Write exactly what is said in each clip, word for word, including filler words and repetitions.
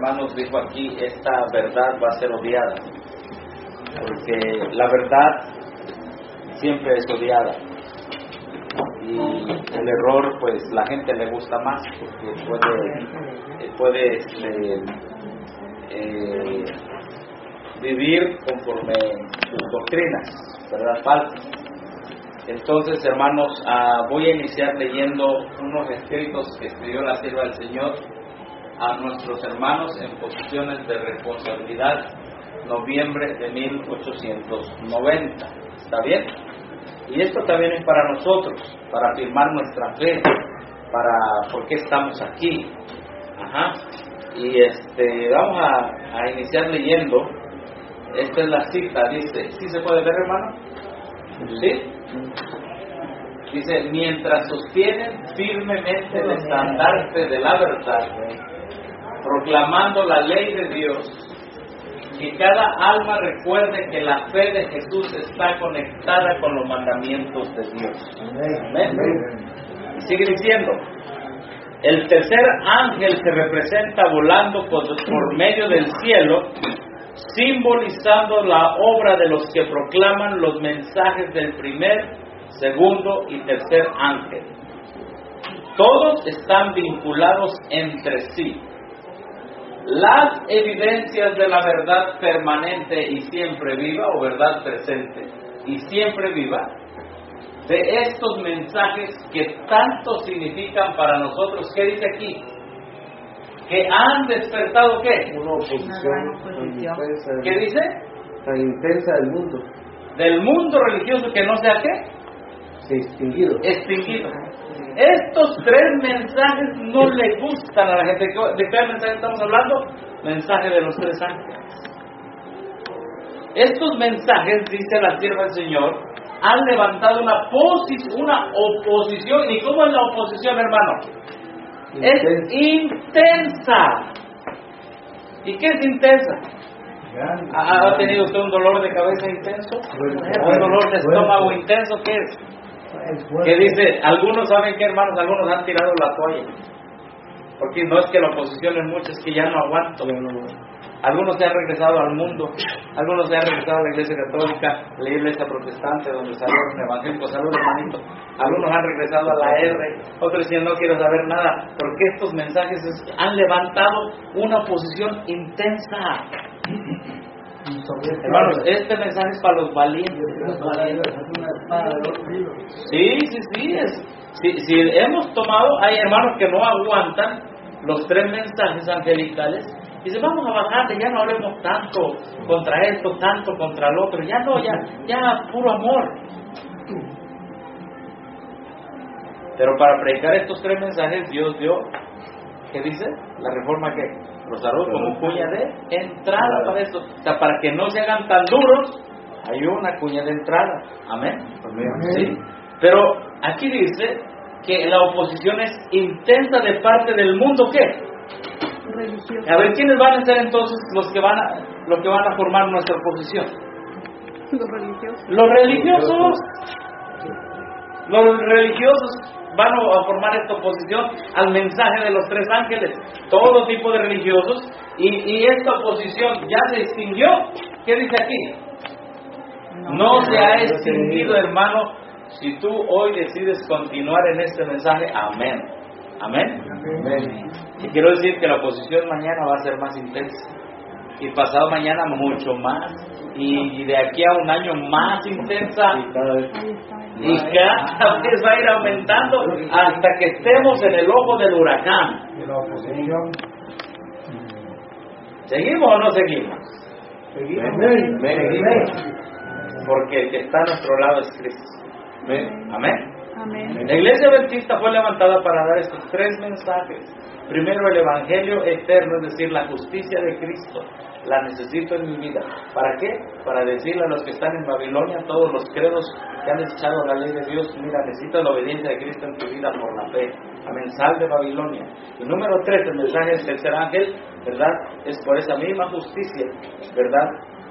hermanos dijo aquí, esta verdad va a ser odiada, porque la verdad siempre es odiada, y el error pues la gente le gusta más, porque puede, puede este, eh, vivir conforme sus doctrinas, ¿verdad? Falsas. Entonces, hermanos, uh, voy a iniciar leyendo unos escritos que escribió la sierva del Señor a nuestros hermanos en posiciones de responsabilidad, noviembre de mil ochocientos noventa. ¿Está bien? Y esto también es para nosotros, para afirmar nuestra fe, para por qué estamos aquí. Ajá. Y este, vamos a, a iniciar leyendo. Esta es la cita, dice, ¿sí se puede ver, hermano? ¿Sí? Dice, mientras sostienen firmemente el estandarte de la verdad, proclamando la ley de Dios, que cada alma recuerde que la fe de Jesús está conectada con los mandamientos de Dios. Amén. Y sigue diciendo, el tercer ángel se representa volando por, por medio del cielo, simbolizando la obra de los que proclaman los mensajes del primer, segundo y tercer ángel. Todos están vinculados entre sí. Las evidencias de la verdad permanente y siempre viva, o verdad presente y siempre viva, de estos mensajes que tanto significan para nosotros. ¿Qué dice aquí? Que han despertado ¿qué? Una oposición intensa. ¿Qué dice? Tan intensa del mundo. Del mundo religioso que no sea qué? Sí, extinguido. Extinguido. Estos tres mensajes no le gustan a la gente. ¿De qué mensaje estamos hablando? Mensaje de los tres ángeles. Estos mensajes, dice la sierva del Señor, han levantado una, posi- una oposición. ¿Y cómo es la oposición, hermano? Intensa. Es intensa. ¿Y qué es intensa? ¿Ha, ¿Ha tenido usted un dolor de cabeza intenso? ¿Un dolor de estómago intenso? ¿Qué es? Que dice, algunos saben que, hermanos, algunos han tirado la toalla. Porque no es que la oposición es mucha, es que ya no aguanto. Algunos se han regresado al mundo, algunos se han regresado a la iglesia católica, la iglesia protestante, donde salieron evangélicos, saludos hermanitos. Algunos han regresado a la R, otros dicen no quiero saber nada, porque estos mensajes es, han levantado una oposición intensa. Hermanos, este mensaje es para los valientes. Sí, sí, sí, es, si, si hemos tomado, hay hermanos que no aguantan los tres mensajes angelicales. Dice, vamos a bajarle, ya no hablemos tanto contra esto, tanto contra el otro, ya no, ya, ya puro amor. Pero para predicar estos tres mensajes, Dios dio, ¿qué dice? La reforma que Rosario como cuña de entrada para esto. O sea, para que no se hagan tan duros, hay una cuña de entrada. Amén. Amén. ¿Sí? Pero aquí dice que la oposición es intensa de parte del mundo, ¿qué? Religioso. A ver, ¿quiénes van a ser entonces los que van a, los que van a formar nuestra oposición? Los religiosos. Los religiosos. Los religiosos van a formar esta oposición al mensaje de los tres ángeles. Todo tipo de religiosos. Y, y esta oposición ya se extinguió. ¿Qué dice aquí? No, no se ha extinguido, hermano. Si tú hoy decides continuar en este mensaje, amén. Amén. Amén. Y quiero decir que la oposición mañana va a ser más intensa. Y pasado mañana mucho más. Y de aquí a un año más intensa. Y cada vez. Y cada vez va a ir aumentando hasta que estemos en el ojo del huracán. Y la oposición. ¿Seguimos o no seguimos? Seguimos. Amén. Seguimos. Porque el que está a nuestro lado es Cristo. Amén. Amén. Amén. La iglesia adventista fue levantada para dar estos tres mensajes. Primero, el evangelio eterno, es decir, la justicia de Cristo. La necesito en mi vida. ¿Para qué? Para decirle a los que están en Babilonia, todos los credos que han desechado la ley de Dios, mira, necesitas la obediencia de Cristo en tu vida por la fe. Amén, sal de Babilonia. Y número tres, el mensaje del tercer ángel, ¿verdad? Es por esa misma justicia, ¿verdad?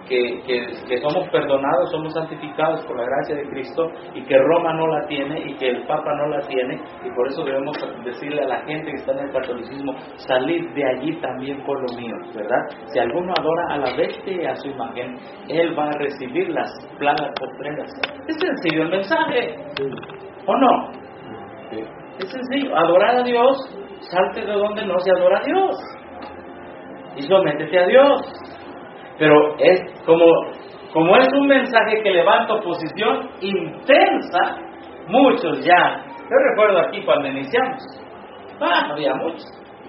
que, que, que somos perdonados, somos santificados por la gracia de Cristo, y que Roma no la tiene y que el Papa no la tiene, y por eso debemos decirle a la gente que está en el catolicismo: salid de allí también, pueblo mío, ¿verdad? Si alguno adora a la bestia y a su imagen, él va a recibir las plagas postreras. Es sencillo el mensaje, ¿o no? Es sencillo: adorar a Dios, salte de donde no se adora a Dios y sométete a Dios. Pero es como, como es un mensaje que levanta oposición intensa, muchos ya. Yo recuerdo aquí cuando iniciamos, ah, no había muchos.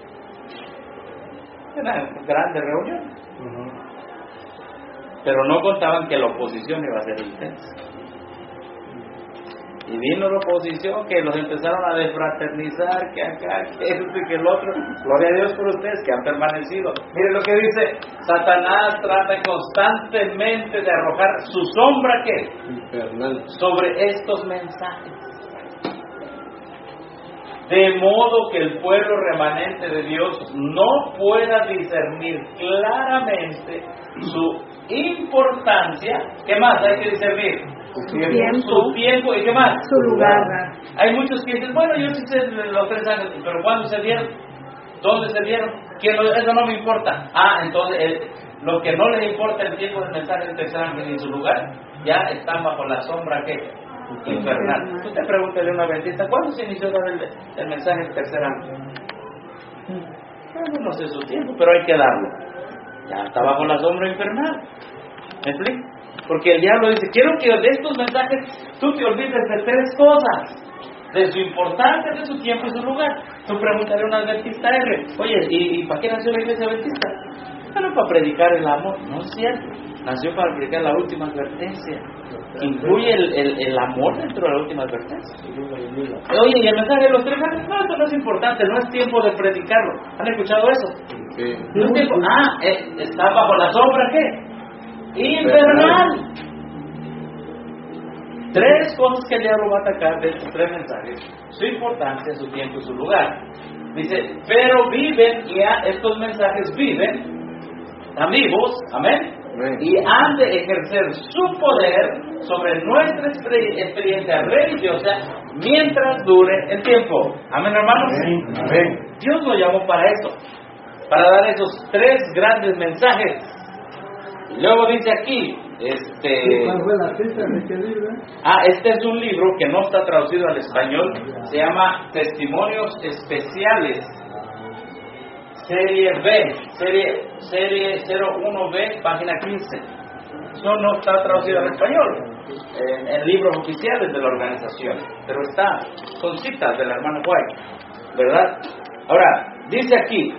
Eran grandes reuniones. Uh-huh. Pero no contaban que la oposición iba a ser intensa. Y vino la oposición, que los empezaron a desfraternizar, que acá, que esto y que el otro. Gloria a Dios por ustedes que han permanecido. Miren lo que dice: Satanás trata constantemente de arrojar su sombra, ¿qué? Infernal. Sobre estos mensajes, de modo que el pueblo remanente de Dios no pueda discernir claramente su importancia. ¿Qué más hay que discernir? Su tiempo. Su tiempo y qué más. Su lugar. Hay muchos que dicen: bueno, yo sí sé los tres ángeles, pero ¿cuándo se dieron? ¿Dónde se dieron? ¿Quién lo, eso no me importa. Ah, entonces el, lo que no les importa el tiempo del mensaje del tercer ángel y su lugar, ya están bajo la sombra que infernal. Usted pregúntale a una adventista: ¿cuándo se inició el, el mensaje del tercer ángel? Bueno, no sé su tiempo, pero hay que darlo. Ya está bajo la sombra infernal. ¿Me explico? Porque el diablo dice: quiero que de estos mensajes tú te olvides de tres cosas: de su importancia, de su tiempo y su lugar. Tú pregúntale a una adventista R: oye, ¿y, y para qué nació la iglesia adventista? Bueno, para predicar el amor. No es cierto. Nació para predicar la última advertencia. Incluye el, el, el amor dentro de la última advertencia. Oye, ¿y el mensaje de los tres ángeles? No, eso no es importante, no es tiempo de predicarlo. ¿Han escuchado eso? Sí. No es tiempo. Ah, eh, está bajo la sombra, ¿qué? Infernal. Tres cosas que el diablo va a atacar de estos tres mensajes: su importancia, su tiempo y su lugar. Dice: pero viven, y a, estos mensajes viven, están vivos, amén, amén, y han de ejercer su poder sobre nuestra experiencia religiosa mientras dure el tiempo. Amén, hermanos. Amén. Amén. Dios nos llamó para eso, para dar esos tres grandes mensajes. Luego dice aquí, este... ¿cuál fue la fecha de este libro? Ah, este es un libro que no está traducido al español, se llama Testimonios Especiales, serie B, serie, serie cero uno B, página quince. Eso no está traducido al español, en, en libros oficiales de la organización, pero está, son citas del hermano White, ¿verdad? Ahora, dice aquí,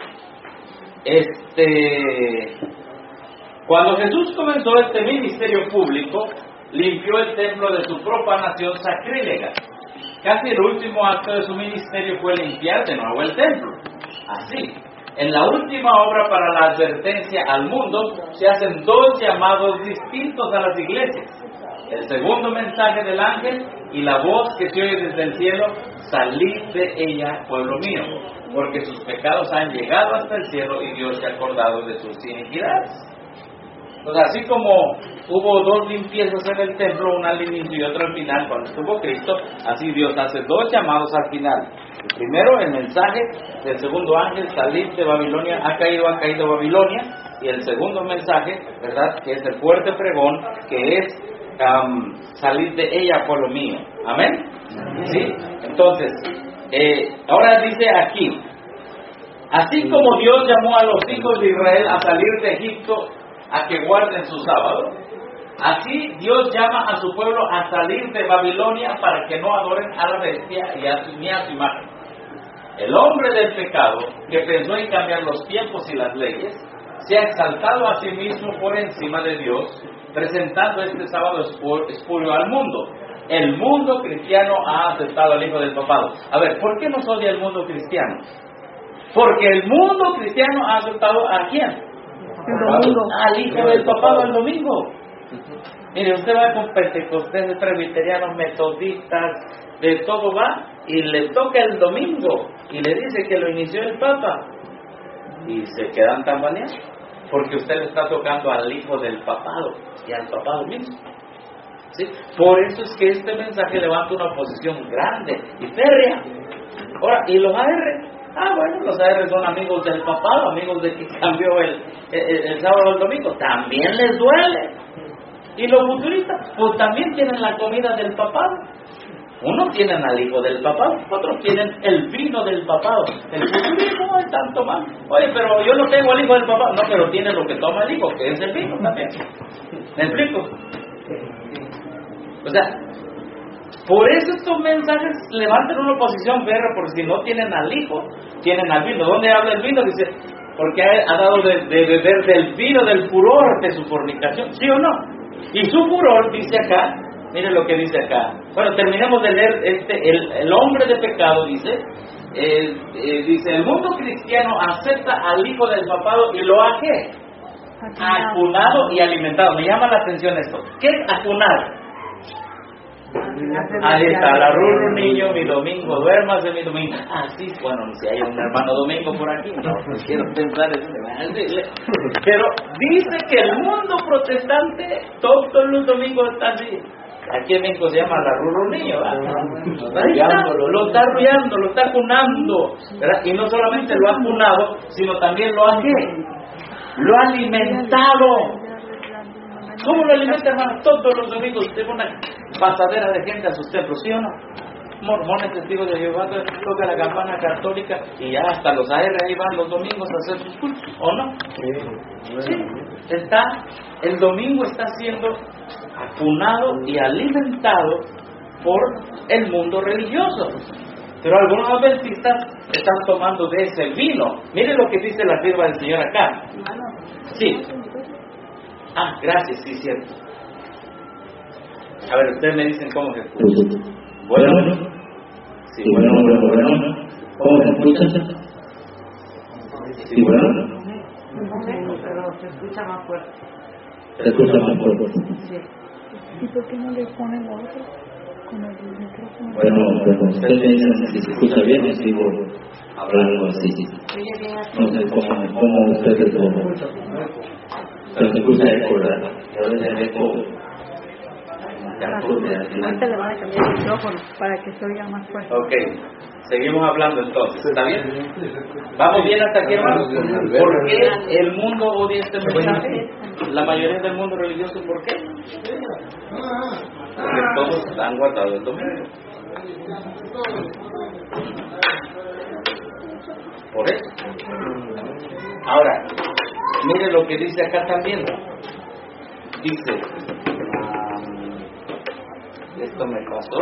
este... cuando Jesús comenzó este ministerio público, limpió el templo de su profanación sacrílega. Casi el último acto de su ministerio fue limpiar de nuevo el templo. Así, en la última obra para la advertencia al mundo, se hacen dos llamados distintos a las iglesias: el segundo mensaje del ángel y la voz que se oye desde el cielo: salid de ella, pueblo mío, porque sus pecados han llegado hasta el cielo y Dios se ha acordado de sus iniquidades. Entonces, así como hubo dos limpiezas en el templo, una al inicio y otra al final cuando estuvo Cristo, así Dios hace dos llamados al final. El primero, el mensaje del segundo ángel: salid de Babilonia, ha caído, ha caído Babilonia. Y el segundo mensaje, ¿verdad?, que es el fuerte pregón, que es um, salid de ella, pueblo mío. Amén. ¿Sí? Entonces, eh, ahora dice aquí: así como Dios llamó a los hijos de Israel a salir de Egipto, a que guarden su sábado, así Dios llama a su pueblo a salir de Babilonia para que no adoren a la bestia y a su, ni a su imagen. El hombre del pecado, que pensó en cambiar los tiempos y las leyes, se ha exaltado a sí mismo por encima de Dios, presentando este sábado espurio al mundo. El mundo cristiano ha aceptado al hijo del papado. A ver, ¿por qué nos odia el mundo cristiano? Porque el mundo cristiano ha aceptado ¿a quién? El domingo. Al hijo del papado el domingo. Mire, usted va con pentecostés, presbiterianos, metodistas, de todo va, y le toca el domingo, y le dice que lo inició el Papa, y se quedan tambaleando. porque usted le está tocando al hijo del papado y al papado mismo. ¿Sí? Por eso es que este mensaje levanta una oposición grande y férrea. Ahora, ¿y los A R? Ah, bueno, los A R son amigos del papado, amigos de que cambió el, el, el sábado o el domingo. También les duele. Y los futuristas, pues también tienen la comida del papado. Unos tienen al hijo del papado, otros tienen el vino del papado. El futurismo están tomando. Oye, pero yo no tengo al hijo del papado. No, pero tiene lo que toma el hijo, que es el vino también. ¿Me explico? O sea, por eso estos mensajes levantan una oposición férrea, porque si no tienen al hijo, tienen al vino. ¿Dónde habla el vino? Dice, porque ha, ha dado de, de beber del vino del furor de su fornicación, ¿sí o no? Y su furor, dice acá, mire lo que dice acá. Bueno, terminemos de leer este, el, el hombre de pecado, dice, eh, eh, dice, el mundo cristiano acepta al hijo del papado y lo ha, ¿qué? Acunado y alimentado. Me llama la atención esto. ¿Qué es acunar? Ahí está, la ruru niño, mi domingo, duérmase mi domingo. Ah, sí, bueno, si hay un hermano domingo por aquí, no, no quiero pensar eso, me van a decirle. Pero dice que el mundo protestante, todos los domingos está así. Aquí en México se llama la ruru niño, ¿verdad? Ahí está, lo está arrullando, lo está cunando, ¿verdad? Y no solamente lo ha cunado, sino también lo ha, ¿qué? Lo ha alimentado. ¿Cómo lo alimenta, hermano? Todos los domingos usted pone una pasadera de gente a sus templos, ¿sí o no? Mormones, testigos de Jehová, toca la campana católica y ya hasta los A R ahí van los domingos a hacer sus cultos, ¿o no? Sí. Está, el domingo está siendo acunado y alimentado por el mundo religioso. Pero algunos adventistas están tomando de ese vino. Mire lo que dice la sierva del Señor acá. Sí. Ah, gracias, sí, cierto. A ver, ustedes me dicen cómo se escucha. Bueno, sí, bueno, bueno, bueno. ¿Cómo se escucha? Sí, bueno. Pero se escucha más fuerte. Se escucha más fuerte. Sí. ¿Y por qué no le ponen la otra? Con el micrófono. Bueno, pero ustedes me dicen si se escucha bien, yo sigo hablando así. No sé cómo, cómo ustedes lo... Pero se escucha eco, ¿verdad? Y a veces el eco... Ahorita le van a cambiar el micrófono para que se oiga más fuerte. Ok, seguimos hablando entonces, ¿está bien? ¿Vamos bien hasta aquí, hermanos? ¿Por qué el mundo odia este mensaje? La mayoría del mundo religioso, ¿por qué? Porque todos han guardado el domingo. Por eso. Ahora, mire lo que dice acá también. Dice, um, esto me pasó.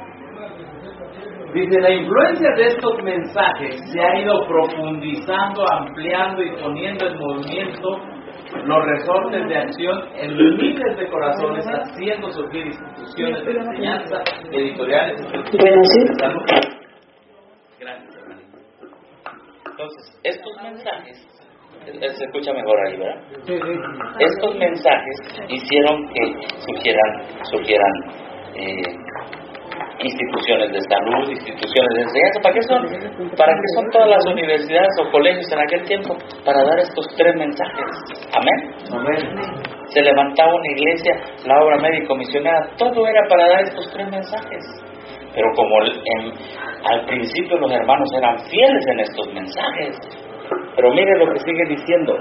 Dice, la influencia de estos mensajes se ha ido profundizando, ampliando y poniendo en movimiento los resortes de acción en miles de corazones, haciendo surgir instituciones de enseñanza, editoriales y de salud. Gracias, hermanito. Entonces, estos mensajes, se escucha mejor ahí, ¿verdad? Sí, sí. Estos mensajes hicieron que surgieran, surgieran eh, instituciones de salud, instituciones de enseñanza. ¿Para qué son? ¿Para qué son todas las universidades o colegios en aquel tiempo? Para dar estos tres mensajes. Amén. Amén. Se levantaba una iglesia, la obra médico misionera, todo era para dar estos tres mensajes. Pero como en, al principio los hermanos eran fieles en estos mensajes, pero mire lo que sigue diciendo.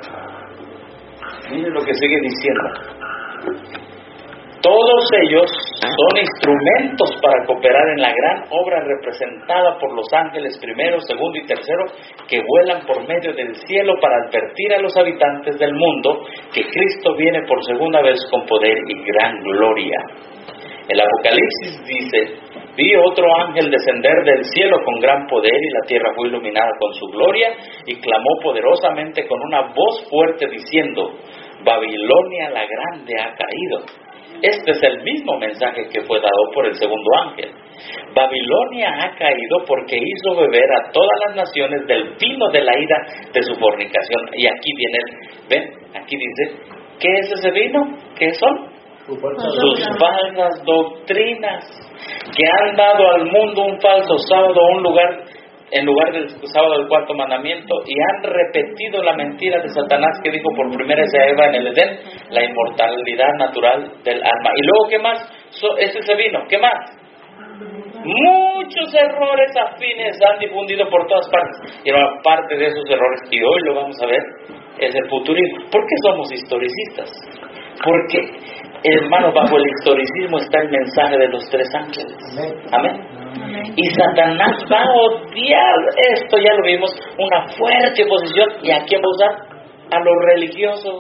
Mire lo que sigue diciendo. Todos ellos son instrumentos para cooperar en la gran obra representada por los ángeles primero, segundo y tercero, que vuelan por medio del cielo para advertir a los habitantes del mundo que Cristo viene por segunda vez con poder y gran gloria. El Apocalipsis dice: vi otro ángel descender del cielo con gran poder, y la tierra fue iluminada con su gloria, y clamó poderosamente con una voz fuerte diciendo: Babilonia la grande ha caído. Este es el mismo mensaje que fue dado por el segundo ángel. Babilonia ha caído porque hizo beber a todas las naciones del vino de la ira de su fornicación. Y aquí viene, ven, aquí dice, ¿qué es ese vino? ¿Qué son? Sus falsas doctrinas, que han dado al mundo un falso sábado, un lugar en lugar del sábado del cuarto mandamiento, y han repetido la mentira de Satanás que dijo por primera vez a Eva en el Edén, la inmortalidad natural del alma. Y luego, ¿qué más? So, ese se vino, ¿qué más? Muchos errores afines han difundido por todas partes, y una parte de esos errores, y hoy lo vamos a ver, es el futurismo. ¿Por qué somos historicistas? Porque, hermanos, bajo el historicismo está el mensaje de los tres ángeles. Amén. Y Satanás va a odiar esto, ya lo vimos, una fuerte oposición. ¿Y a quién va a usar? A los religiosos.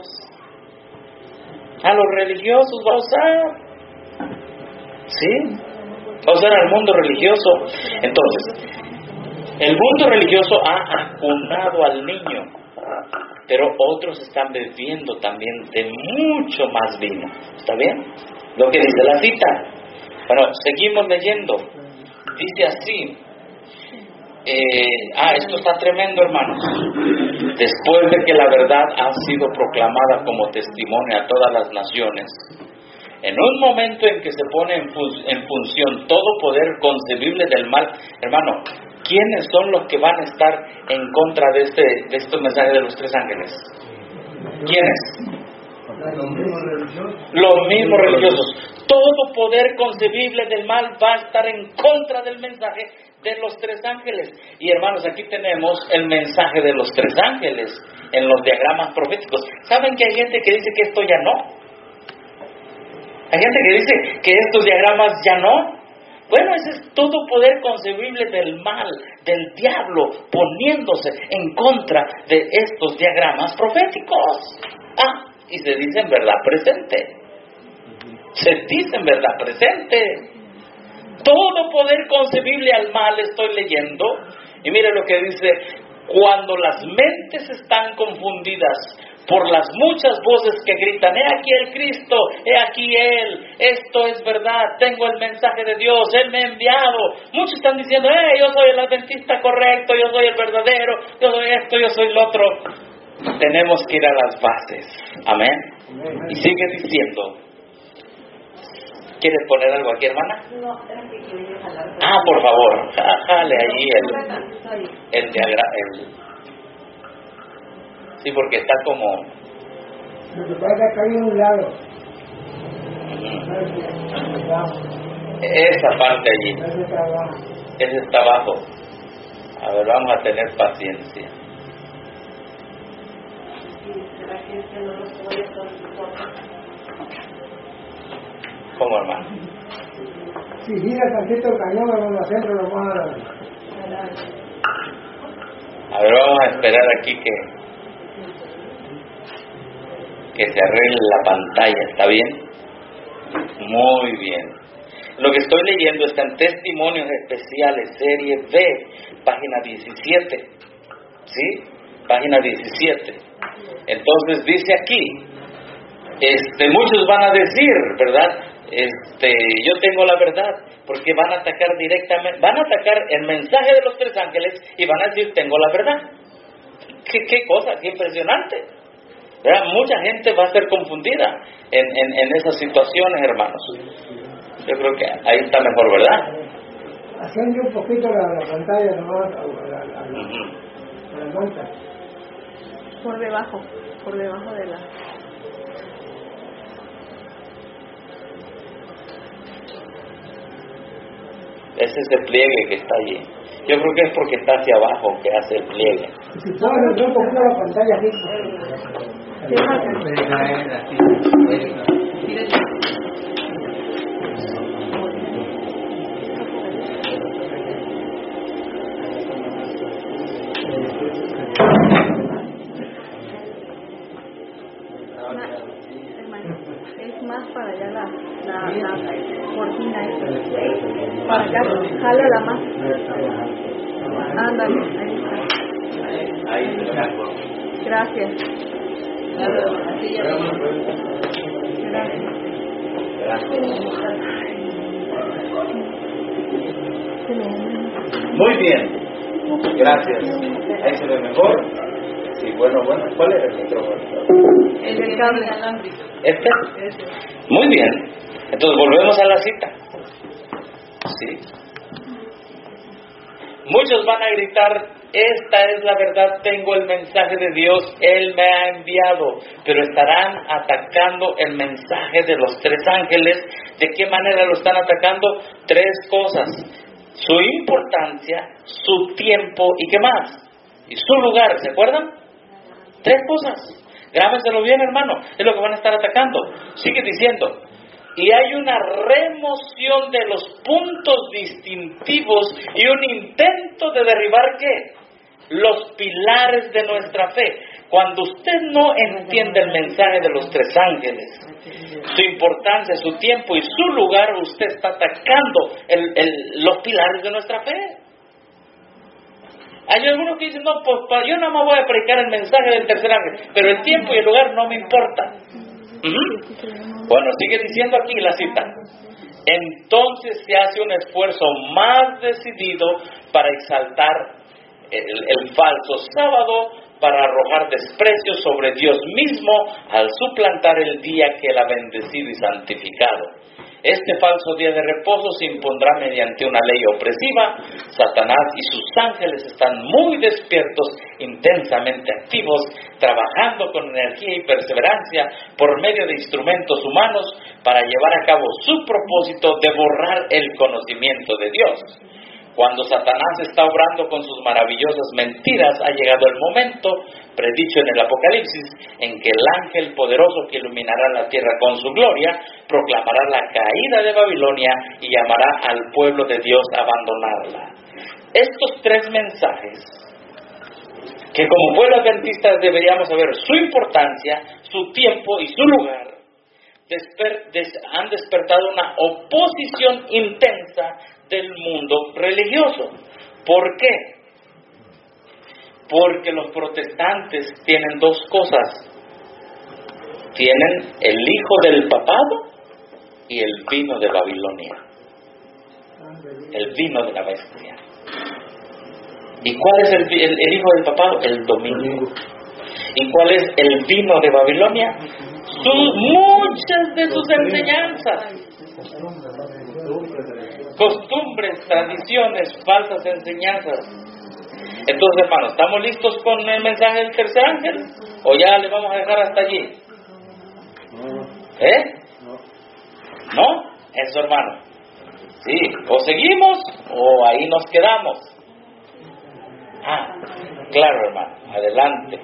A los religiosos va a usar. ¿Sí? Va a usar al mundo religioso. Entonces, el mundo religioso ha acunado al niño, pero otros están bebiendo también de mucho más vino. ¿Está bien? Lo que dice la cita. Bueno, seguimos leyendo. Dice así, eh, ah, esto está tremendo, hermanos. Después de que la verdad ha sido proclamada como testimonio a todas las naciones, en un momento en que se pone en, fun- en función todo poder concebible del mal, hermano, ¿quiénes son los que van a estar en contra de este de estos mensajes de los tres ángeles? ¿Quiénes? Los mismos religiosos. Los mismos religiosos. Todo poder concebible del mal va a estar en contra del mensaje de los tres ángeles. Y hermanos, aquí tenemos el mensaje de los tres ángeles en los diagramas proféticos. ¿Saben que hay gente que dice que esto ya no? Hay gente que dice que estos diagramas ya no. Bueno, ese es todo poder concebible del mal, del diablo, poniéndose en contra de estos diagramas proféticos. Ah, y se dice en verdad presente. Se dice en verdad presente. Todo poder concebible al mal estoy leyendo. Y mire lo que dice: cuando las mentes están confundidas por las muchas voces que gritan, he aquí el Cristo, he aquí Él, esto es verdad, tengo el mensaje de Dios, Él me ha enviado. Muchos están diciendo, eh, yo soy el adventista correcto, yo soy el verdadero, yo soy esto, yo soy lo otro. Tenemos que ir a las bases. Amén. Y sigue diciendo. ¿Quieres poner algo aquí, hermana? No, es que quería jalar. Ah, por favor, jale allí el, el diagrama. El... Sí, porque está como... Lo que pasa es que acá hay un lado. Esa parte allí. Ese está abajo. Ese está abajo. A ver, vamos a tener paciencia. ¿Será que este no lo puede hacer? ¿Cómo, hermano? Si gira tantito el cañón, vamos a hacer lo más. A ver, vamos a esperar aquí que que se arregle la pantalla, ¿está bien? Muy bien. Lo que estoy leyendo está en Testimonios Especiales, serie B, página diecisiete. ¿Sí? Página diecisiete. Entonces dice aquí, este, muchos van a decir, ¿verdad? Este, yo tengo la verdad, porque van a atacar directamente, van a atacar el mensaje de los tres ángeles y van a decir, tengo la verdad. ¿Qué, qué cosa? Qué impresionante. ¿Verdad? Mucha gente va a ser confundida en, en, en esas situaciones, hermanos. Yo creo que ahí está mejor, ¿verdad? Haciendo un poquito la, la pantalla nomás a la, la, la, Uh-huh. a la monta. Por debajo, por debajo de la... Ese es el pliegue que está allí. Yo creo que es porque está hacia abajo que hace el pliegue. Si puedes entrar un poquito la pantalla aquí. Puede caer así, puede caer. Es más para allá la, la, la cortina esta. Para acá, jálala más. Ándale, ahí está. Ahí está. Gracias. Muy bien. Gracias. Ahí se ve mejor. Sí, bueno, bueno. ¿Cuál era el micrófono? El del cable alámbrico. ¿Este? Muy bien. Entonces volvemos a la cita. ¿Sí? Muchos van a gritar, esta es la verdad, tengo el mensaje de Dios, Él me ha enviado, pero estarán atacando el mensaje de los tres ángeles. ¿De qué manera lo están atacando? Tres cosas: su importancia, su tiempo y ¿qué más? Y su lugar, ¿se acuerdan? Tres cosas. Grábenselo bien, hermano, es lo que van a estar atacando. Sigue diciendo, y hay una remoción de los puntos distintivos y un intento de derribar ¿qué? Los pilares de nuestra fe. Cuando usted no entiende el mensaje de los tres ángeles, su importancia, su tiempo y su lugar, usted está atacando el, el, los pilares de nuestra fe. Hay algunos que dicen, no, pues yo no me voy a predicar el mensaje del tercer ángel, pero el tiempo y el lugar no me importa. Uh-huh. Bueno, sigue diciendo aquí la cita. Entonces se hace un esfuerzo más decidido para exaltar el, el falso sábado, para arrojar desprecio sobre Dios mismo al suplantar el día que Él ha bendecido y santificado. Este falso día de reposo se impondrá mediante una ley opresiva. Satanás y sus ángeles están muy despiertos, intensamente activos, trabajando con energía y perseverancia por medio de instrumentos humanos para llevar a cabo su propósito de borrar el conocimiento de Dios. Cuando Satanás está obrando con sus maravillosas mentiras, ha llegado el momento, predicho en el Apocalipsis, en que el ángel poderoso que iluminará la tierra con su gloria, proclamará la caída de Babilonia y llamará al pueblo de Dios a abandonarla. Estos tres mensajes, que como pueblo adventista deberíamos saber su importancia, su tiempo y su lugar, desper- des- han despertado una oposición intensa del mundo religioso. ¿Por qué? Porque los protestantes tienen dos cosas. Tienen el hijo del papado y el vino de Babilonia. El vino de la bestia. ¿Y cuál es el, el, el hijo del papado? El domingo. ¿Y cuál es el vino de Babilonia? Sus, muchas de sus enseñanzas. Costumbres, tradiciones, falsas enseñanzas. Entonces, hermanos, ¿estamos listos con el mensaje del tercer ángel? ¿O ya le vamos a dejar hasta allí? ¿Eh? ¿No? Eso, hermano. Sí, o seguimos o ahí nos quedamos. Ah, claro, hermano, adelante.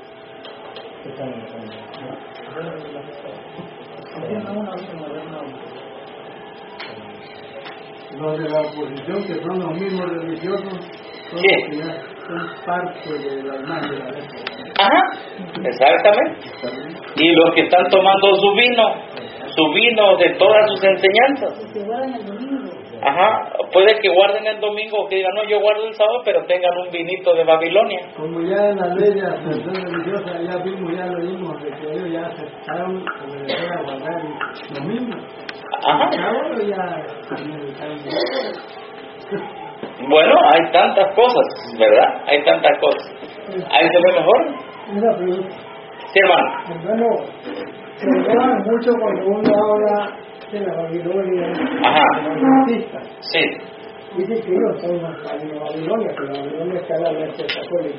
Los de la oposición, que son los mismos religiosos, son, ¿qué? los que ya son parte de la imagen de la bestia. Ajá, exactamente. Y los que están tomando su vino, su vino de todas sus enseñanzas. Ajá, puede que guarden el domingo o que digan, no, yo guardo el sábado, pero tengan un vinito de Babilonia. Como ya en la ley de la asociación religiosa, ya vimos, ya lo vimos, de que ellos ya aceptaron obedecer a guardar lo mismo. Ajá. Ahora ya están. Bueno, hay tantas cosas, ¿verdad? Hay tantas cosas. ¿Ahí se ve mejor? Una pregunta. Sí, hermano. Hermano, se enojan mucho cuando uno habla de la Babilonia, Ajá. de los bautistas. Sí. Dicen que ellos son más para la Babilonia, que la Babilonia está en la iglesia católica.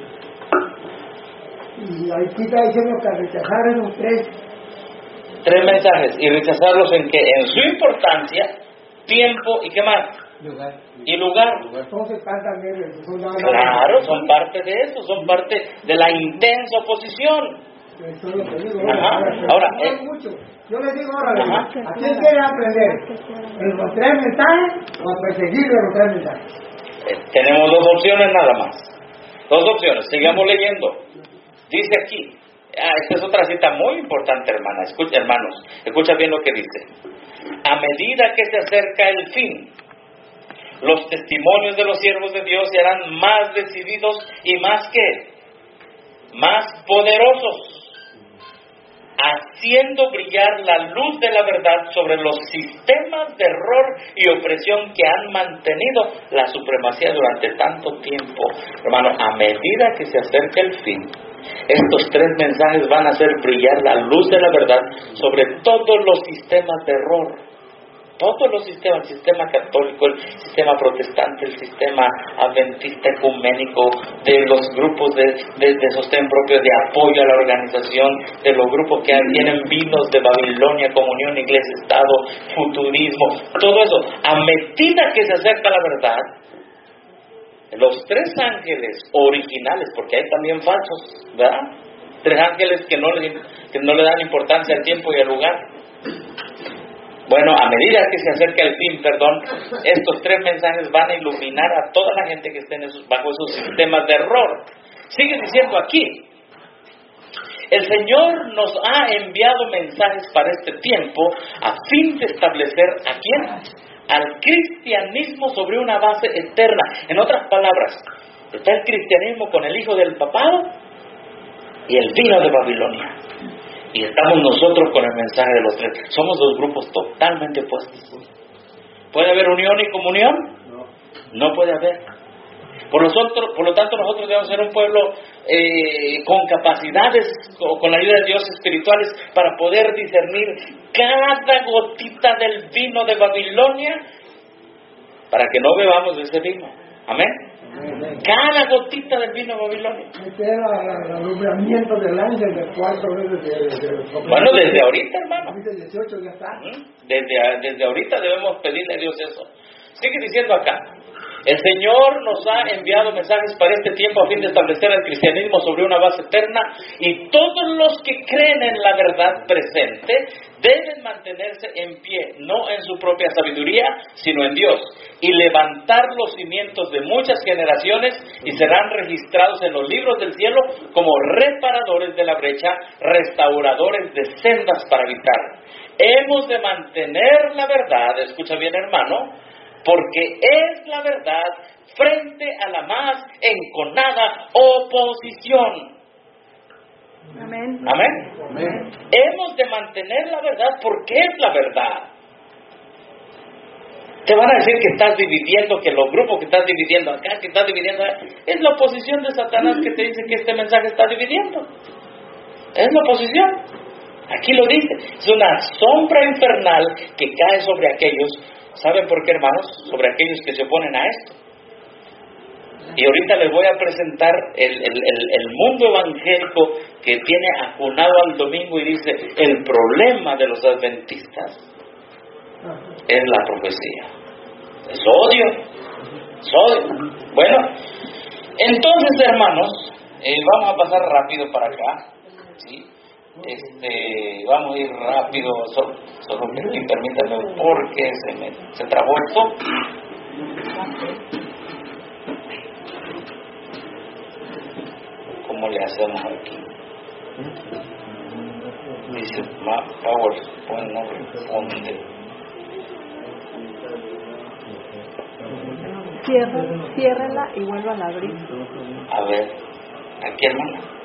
Y aquí está diciendo que rechazaron los tres. Tres mensajes y rechazarlos en que en su importancia, tiempo y qué más. Lugar. Y lugar. Entonces están también. Son la- Claro, son parte de eso, son parte de la intensa oposición. Eso es lo que digo. Ajá. Ahora, Ahora, se enojan eh. mucho. Yo les digo ahora, Ajá. ¿a quién quiere aprender? ¿En los tres mensajes o a perseguirlo en los tres mensajes? Eh, tenemos dos opciones nada más. Dos opciones, sigamos leyendo. Dice aquí, ah, esta es otra cita muy importante, hermana. Escucha, hermanos, escucha bien lo que dice. A medida que se acerca el fin, los testimonios de los siervos de Dios serán más decididos y más que, más poderosos, haciendo brillar la luz de la verdad sobre los sistemas de error y opresión que han mantenido la supremacía durante tanto tiempo. Hermano, a medida que se acerca el fin, estos tres mensajes van a hacer brillar la luz de la verdad sobre todos los sistemas de error. Todos los sistemas, el sistema católico, el sistema protestante, el sistema adventista ecuménico, de los grupos de, de, de sostén propio, de apoyo a la organización, de los grupos que tienen vinos de Babilonia, comunión, iglesia, Estado, futurismo, todo eso, a medida que se acerca la verdad, los tres ángeles originales, porque hay también falsos, ¿verdad? Tres ángeles que no le, que no le dan importancia al tiempo y al lugar. Bueno, a medida que se acerca el fin, perdón, estos tres mensajes van a iluminar a toda la gente que esté en esos, bajo esos sistemas de error. Sigue diciendo aquí, el Señor nos ha enviado mensajes para este tiempo a fin de establecer a quién, al cristianismo sobre una base eterna. En otras palabras, está el cristianismo con el hijo del papado y el vino de Babilonia. Y estamos nosotros con el mensaje de los tres. Somos dos grupos totalmente opuestos. ¿Puede haber unión y comunión? No. No puede haber. Por, nosotros, por lo tanto, nosotros debemos ser un pueblo eh, con capacidades, con, con la ayuda de Dios espirituales, para poder discernir cada gotita del vino de Babilonia, para que no bebamos de ese vino. Amén. Cada gotita del vino de Babilonia. Este era el alumbramiento del ángel de cuatro veces de, de, de, bueno, desde ahorita, hermano. dieciocho ya está. Desde, desde ahorita debemos pedirle a Dios eso. Sigue diciendo acá. El Señor nos ha enviado mensajes para este tiempo a fin de establecer el cristianismo sobre una base eterna, y todos los que creen en la verdad presente deben mantenerse en pie, no en su propia sabiduría, sino en Dios, y levantar los cimientos de muchas generaciones, y serán registrados en los libros del cielo como reparadores de la brecha, restauradores de sendas para habitar. Hemos de mantener la verdad, escucha bien, hermano, porque es la verdad frente a la más enconada oposición. Amén. Amén. Amén. Hemos de mantener la verdad porque es la verdad. Te van a decir que estás dividiendo, que los grupos que estás dividiendo acá, que estás dividiendo acá, es la oposición de Satanás que te dice que este mensaje está dividiendo. Es la oposición. Aquí lo dice. Es una sombra infernal que cae sobre aquellos. ¿Saben por qué, hermanos? Sobre aquellos que se oponen a esto. Y ahorita les voy a presentar el, el, el, el mundo evangélico que tiene acunado al domingo y dice, el problema de los adventistas es la profecía. Es odio. Es odio. Bueno, entonces, hermanos, eh, vamos a pasar rápido para acá. ¿Sí? Este, vamos a ir rápido, solo, solo que permítanme porque se me se trabó esto. ¿Cómo le hacemos aquí? Dice PowerPoint no responde. Cierra, ciérrala y vuelva a abrir. A ver, aquí, hermano.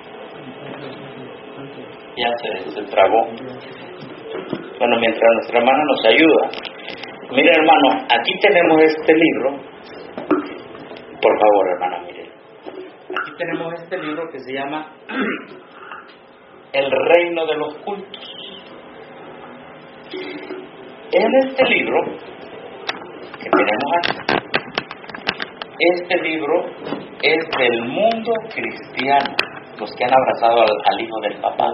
Ya se, se trabó. Bueno, mientras nuestra hermana nos ayuda. Mira, hermano, aquí tenemos este libro. Por favor, hermana, mire. Aquí tenemos este libro que se llama El Reino de los Cultos. En este libro que tenemos aquí, este libro es del mundo cristiano, los que han abrazado al, al hijo del papá.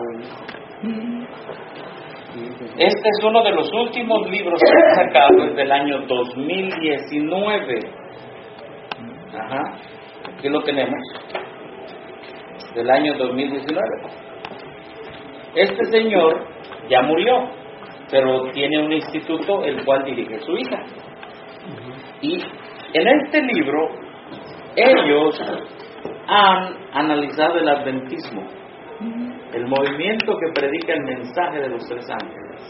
Este es uno de los últimos libros que han sacado desde el año dos mil diecinueve. Ajá, aquí lo tenemos, del año dos mil diecinueve. Este señor ya murió, pero tiene un instituto el cual dirige su hija. Y en este libro ellos han analizado el adventismo, el movimiento que predica el mensaje de los tres ángeles.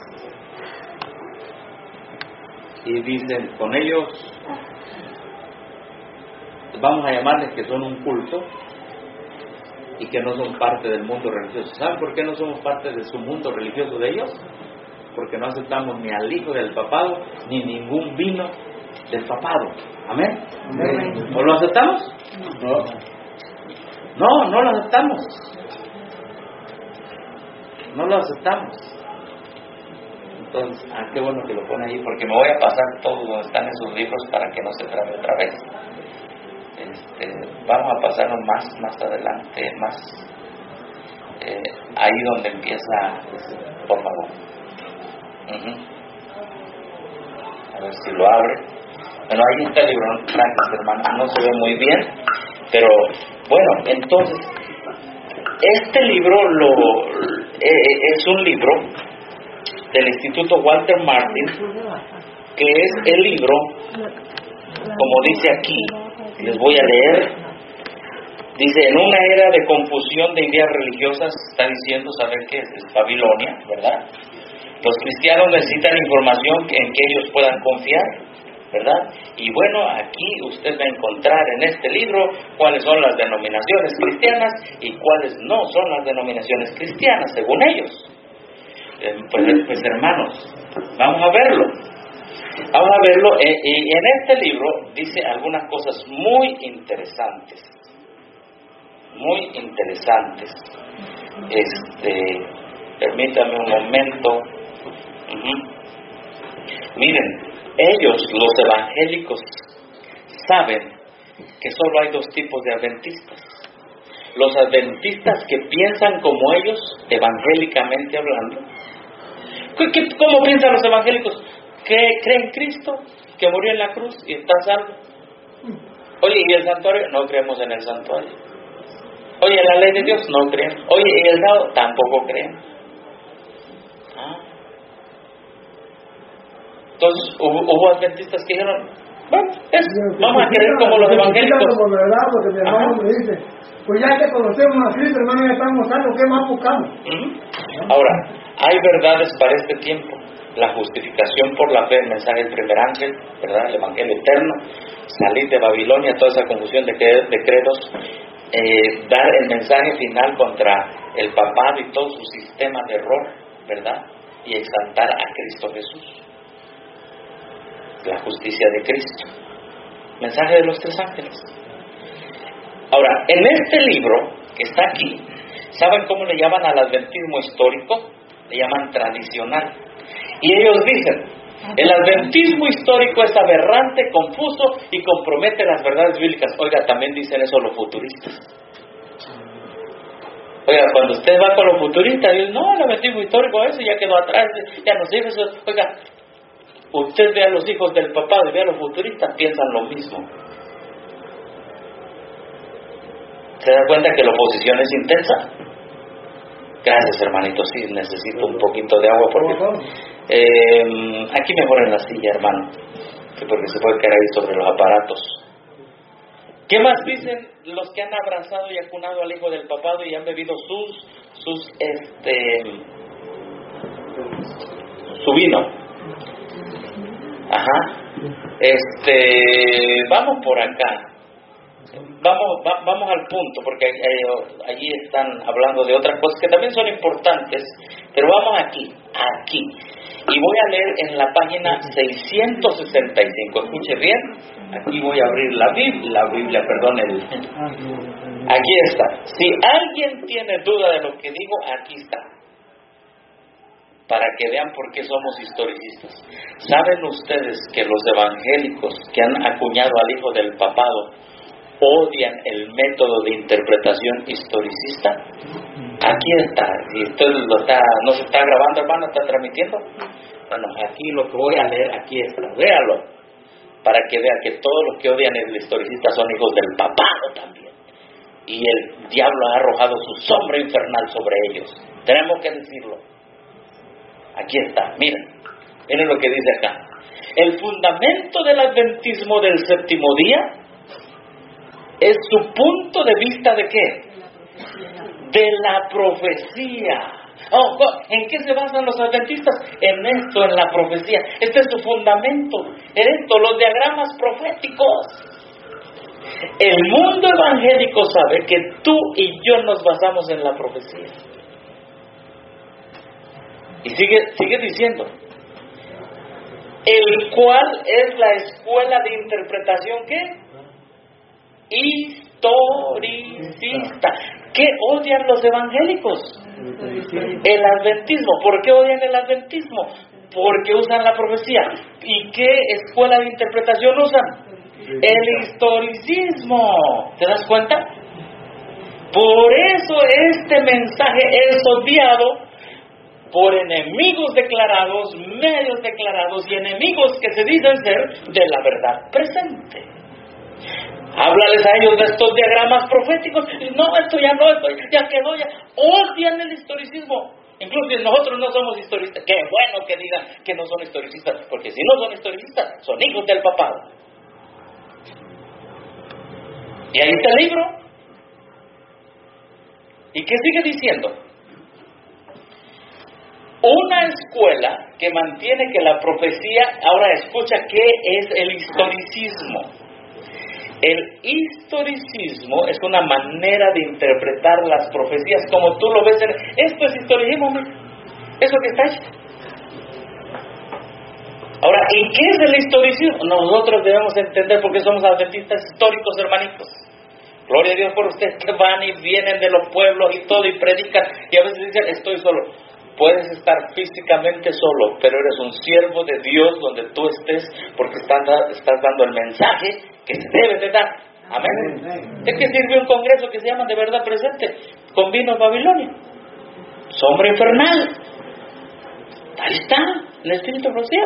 Y dicen, con ellos vamos a llamarles que son un culto y que no son parte del mundo religioso. ¿Saben por qué no somos parte de su mundo religioso de ellos? Porque no aceptamos ni al hijo del papado ni ningún vino del papado. ¿Amén? Amén. ¿No lo aceptamos? No. No, no lo aceptamos. No lo aceptamos. Entonces, ah, qué bueno que lo pone ahí, porque me voy a pasar todo donde están esos libros para que no se trabe otra vez. Este, vamos a pasarlo más, más adelante, más eh, ahí donde empieza, por favor. Uh-huh. A ver si lo abre. Bueno, ahí está el libro, gracias hermano, no se ve muy bien, pero bueno, entonces, este libro lo eh, es un libro del Instituto Walter Martin, que es el libro, como dice aquí, les voy a leer, dice, en una era de confusión de ideas religiosas, está diciendo, saber qué es, es Babilonia, ¿verdad? Los cristianos necesitan información en que ellos puedan confiar, ¿verdad? Y bueno, aquí usted va a encontrar en este libro cuáles son las denominaciones cristianas y cuáles no son las denominaciones cristianas, según ellos. Eh, pues, pues hermanos, vamos a verlo. Vamos a verlo. Eh, y en este libro dice algunas cosas muy interesantes. Muy interesantes. Este, permítame un momento. Uh-huh. Miren, ellos, los evangélicos, saben que solo hay dos tipos de adventistas. Los adventistas que piensan como ellos, evangélicamente hablando. ¿Cómo piensan los evangélicos? Que creen en Cristo, que murió en la cruz y está salvo. Oye, ¿y el santuario? No creemos en el santuario. Oye, ¿en la ley de Dios? No creen. Oye, ¿y el sábado? Tampoco creen. ¿Ah? Entonces hubo, hubo adventistas que dijeron, bueno, es, vamos a creer como los evangélicos. Como verdad, porque mi hermano me dice, pues ya que conocemos a Cristo, hermano, ya estamos salvos, ¿qué más buscamos? Uh-huh. Ahora, hay verdades para este tiempo. La justificación por la fe, el mensaje del primer ángel, ¿verdad? El evangelio eterno, salir de Babilonia, toda esa confusión de, de credos, eh, dar el mensaje final contra el papado y todo su sistema de error, ¿verdad? Y exaltar a Cristo Jesús. La justicia de Cristo. Mensaje de los tres ángeles. Ahora, en este libro que está aquí, ¿saben cómo le llaman al adventismo histórico? Le llaman tradicional. Y ellos dicen, el adventismo histórico es aberrante, confuso y compromete las verdades bíblicas. Oiga, también dicen eso los futuristas. Oiga, cuando usted va con los futuristas, dicen, no, el adventismo histórico, eso ya quedó atrás, ya no sirve eso. Oiga, usted ve a los hijos del papá y ve a los futuristas, piensan lo mismo. ¿Se da cuenta que la oposición es intensa? Gracias, hermanito, sí, necesito un poquito de agua porque... Eh, aquí mejor en la silla, hermano, porque se puede caer ahí sobre los aparatos. ¿Qué más dicen los que han abrazado y acunado al hijo del papado y han bebido sus, sus, este, su vino? Ajá. Este, vamos por acá. Vamos, va, vamos al punto, porque eh, allí están hablando de otras cosas que también son importantes, pero vamos aquí, aquí. Y voy a leer en la página seiscientos sesenta y cinco. Escuche bien. Aquí voy a abrir la Biblia, la Biblia, perdón, el... Aquí está. Si alguien tiene duda de lo que digo, aquí está. Para que vean por qué somos historicistas. ¿Saben ustedes que los evangélicos que han acuñado al hijo del papado odian el método de interpretación historicista? Aquí está, y usted lo está, no se está grabando, hermano, está transmitiendo. Bueno, aquí lo que voy a leer, aquí está, véalo, para que vea que todos los que odian el historicista son hijos del papado también. Y el diablo ha arrojado su sombra infernal sobre ellos. Tenemos que decirlo. Aquí está, miren, miren lo que dice acá. El fundamento del adventismo del séptimo día es su punto de vista de qué? De la profecía. Oh, ¿en qué se basan los adventistas? En esto, en la profecía. Este es su fundamento. En esto, los diagramas proféticos. El mundo evangélico sabe que tú y yo nos basamos en la profecía. Y sigue, sigue diciendo, el cual es la escuela de interpretación ¿qué? Historicista. ¿Qué odian los evangélicos? El adventismo. ¿Por qué odian el adventismo? Porque usan la profecía. ¿Y qué escuela de interpretación usan? El historicismo. ¿Te das cuenta? Por eso este mensaje es odiado por enemigos declarados, medios declarados y enemigos que se dicen ser de la verdad presente. Háblales a ellos de estos diagramas proféticos. No, esto ya no, esto ya quedó, ya. Odian el historicismo. Incluso si nosotros no somos historicistas, qué bueno que digan que no son historicistas, porque si no son historicistas, son hijos del papado. Y ahí está el libro. ¿Y qué sigue diciendo? Una escuela que mantiene que la profecía, ahora escucha, ¿qué es el historicismo? El historicismo es una manera de interpretar las profecías como tú lo ves. En, esto es historicismo, mira. Eso que está hecho. Ahora, ¿y qué es el historicismo? Nosotros debemos entender porque somos adventistas históricos, hermanitos. Gloria a Dios por ustedes que van y vienen de los pueblos y todo y predican y a veces dicen, estoy solo. Puedes estar físicamente solo, pero eres un siervo de Dios donde tú estés porque estás, estás dando el mensaje que se debe de dar. Amén. ¿De qué sirve un congreso que se llama de verdad presente? Con vino Babilonia. Sombra infernal. Ahí está, el espíritu de profecía.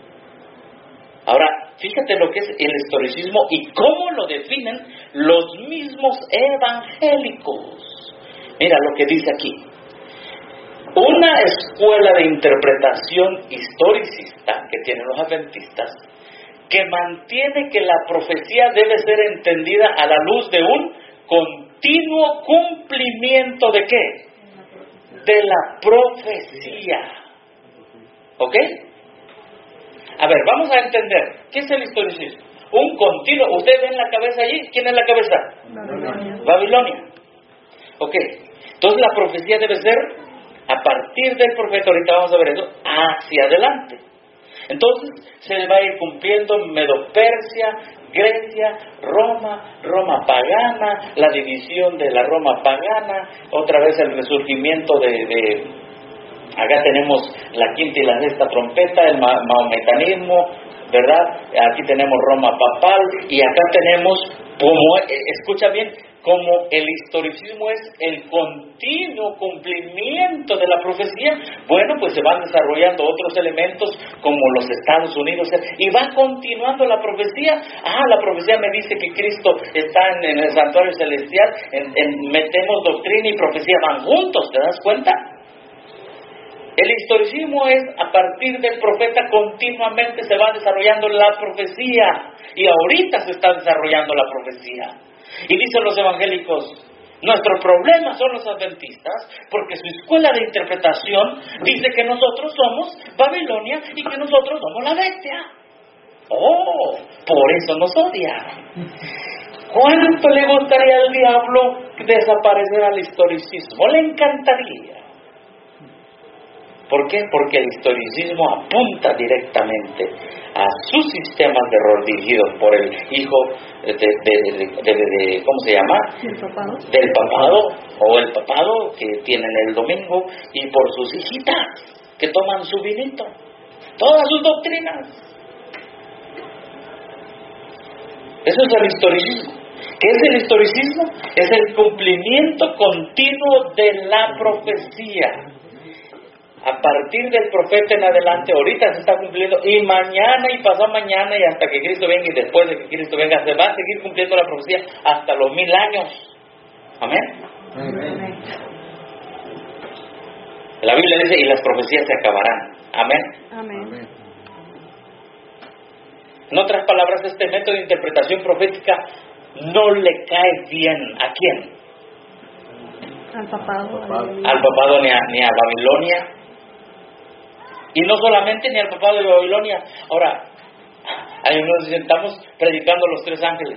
Ahora, fíjate lo que es el historicismo y cómo lo definen los mismos evangélicos. Mira lo que dice aquí. Una escuela de interpretación historicista que tienen los adventistas, que mantiene que la profecía debe ser entendida a la luz de un continuo cumplimiento ¿de qué? De la profecía. ¿Ok? A ver, vamos a entender. ¿Qué es el historicismo? Un continuo. ¿Ustedes ven la cabeza allí? ¿Quién es la cabeza? Babilonia. Babilonia. Ok. Entonces la profecía debe ser a partir del profeta, ahorita vamos a ver eso, hacia adelante. Entonces se va a ir cumpliendo Medo-Persia, Grecia, Roma, Roma pagana, la división de la Roma pagana, otra vez el resurgimiento de, de acá tenemos la quinta y la sexta trompeta, el ma- maometanismo, ¿verdad? Aquí tenemos Roma papal y acá tenemos, como eh, escucha bien, como el historicismo es el continuo cumplimiento de la profecía, bueno, pues se van desarrollando otros elementos como los Estados Unidos y va continuando la profecía. Ah, la profecía me dice que Cristo está en, en el santuario celestial, en, en, metemos doctrina y profecía, van juntos, ¿te das cuenta? El historicismo es a partir del profeta continuamente se va desarrollando la profecía y ahorita se está desarrollando la profecía. Y dicen los evangélicos, nuestro problema son los adventistas, porque su escuela de interpretación dice que nosotros somos Babilonia y que nosotros somos la bestia. Oh, por eso nos odia. ¿Cuánto le gustaría al diablo desaparecer al historicismo? Le encantaría. ¿Por qué? Porque el historicismo apunta directamente a sus sistemas de error dirigidos por el hijo de, de, de, de, de ¿cómo se llama? El papado. Del papado, o el papado que tienen el domingo, y por sus hijitas que toman su vinito, todas sus doctrinas. Eso es el historicismo. ¿Qué es el historicismo? Es el cumplimiento continuo de la profecía. A partir del profeta en adelante, ahorita se está cumpliendo, y mañana y pasado mañana y hasta que Cristo venga y después de que Cristo venga, se va a seguir cumpliendo la profecía hasta los mil años. Amén. Amén. La Biblia dice, y las profecías se acabarán. Amén. Amén. En otras palabras, este método de interpretación profética no le cae bien. ¿A quién? Al papado. Al papado ni a, ni a Babilonia. Y no solamente ni al papado de Babilonia. Ahora, ahí nos sentamos predicando los tres ángeles.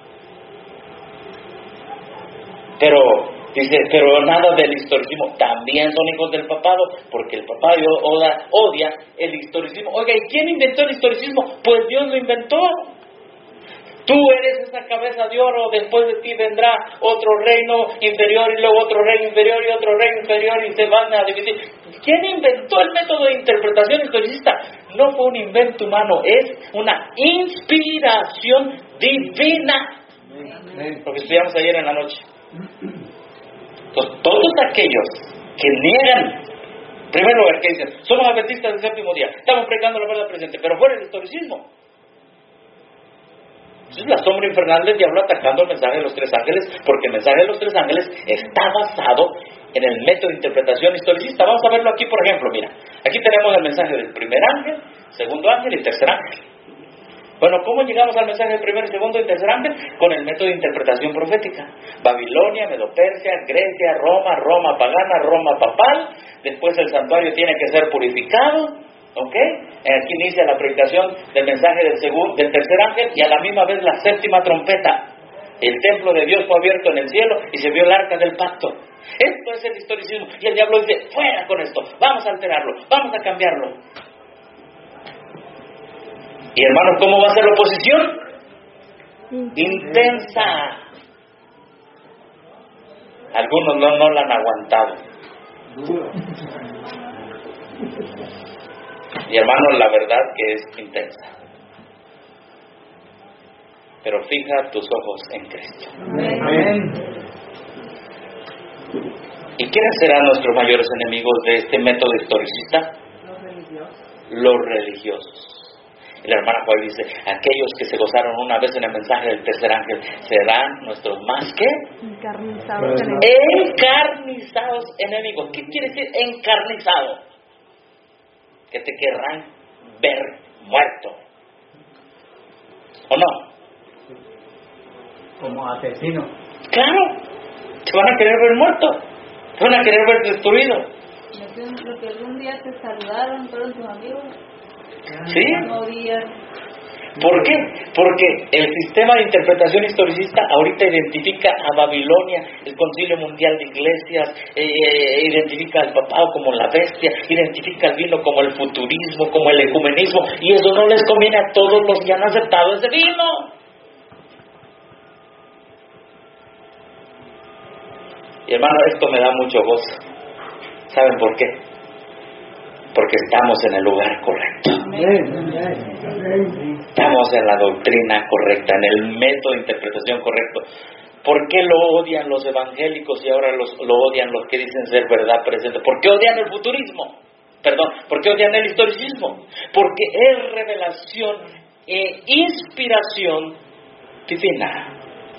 Pero, dice, pero nada del historicismo. También son hijos del papado, porque el papado odia, odia el historicismo. Oiga, ¿y quién inventó el historicismo? Pues Dios lo inventó. Tú eres esa cabeza de oro, después de ti vendrá otro reino inferior y luego otro reino inferior y otro reino inferior y se van a dividir. ¿Quién inventó el método de interpretación historicista? No fue un invento humano, es una inspiración divina. Lo que estudiamos ayer en la noche. Entonces, todos aquellos que niegan, en primer lugar, que dicen, somos adventistas del séptimo día, estamos predicando la verdad presente, pero fuera el historicismo. Entonces la sombra infernal del diablo atacando el mensaje de los tres ángeles, porque el mensaje de los tres ángeles está basado en el método de interpretación historicista. Vamos a verlo aquí, por ejemplo, mira, aquí tenemos el mensaje del primer ángel, segundo ángel y tercer ángel. Bueno, ¿cómo llegamos al mensaje del primer, segundo y tercer ángel? Con el método de interpretación profética. Babilonia, Medo-Persia, Grecia, Roma, Roma pagana, Roma papal. Después el santuario tiene que ser purificado. ¿Ok? Aquí inicia la predicación del mensaje del, segundo, del tercer ángel y a la misma vez la séptima trompeta. El templo de Dios fue abierto en el cielo y se vio el arca del pacto. Esto es el historicismo. Y el diablo dice, fuera con esto, vamos a alterarlo, vamos a cambiarlo. Y hermanos, ¿cómo va a ser la oposición? Intensa. Algunos no, no la han aguantado. Y hermanos, la verdad que es intensa. Pero fija tus ojos en Cristo. Amén. ¿Y quiénes serán nuestros mayores enemigos de este método historicista? Los religiosos. Los religiosos. Y la hermana Juárez dice, aquellos que se gozaron una vez en el mensaje del tercer ángel serán nuestros más que Encarnizados en encarnizados enemigos. ¿Qué quiere decir encarnizado? Que te querrán ver muerto. ¿O no? Como asesino. Claro, te van a querer ver muerto, te van a querer ver destruido. Lo que algún día te saludaron, fueron tus amigos. ¿Sí? No días. ¿Por qué? Porque el sistema de interpretación historicista ahorita identifica a Babilonia, el Concilio Mundial de Iglesias, eh, identifica al papado como la bestia, identifica al vino como el futurismo, como el ecumenismo, y eso no les conviene a todos los que han aceptado ese vino. Y hermano, esto me da mucho gozo. ¿Saben por qué? Porque estamos en el lugar correcto. Estamos en la doctrina correcta, en el método de interpretación correcto. ¿Por qué lo odian los evangélicos y ahora los, lo odian los que dicen ser verdad presente? ¿Por qué odian el futurismo? Perdón, ¿por qué odian el historicismo? Porque es revelación e inspiración divina.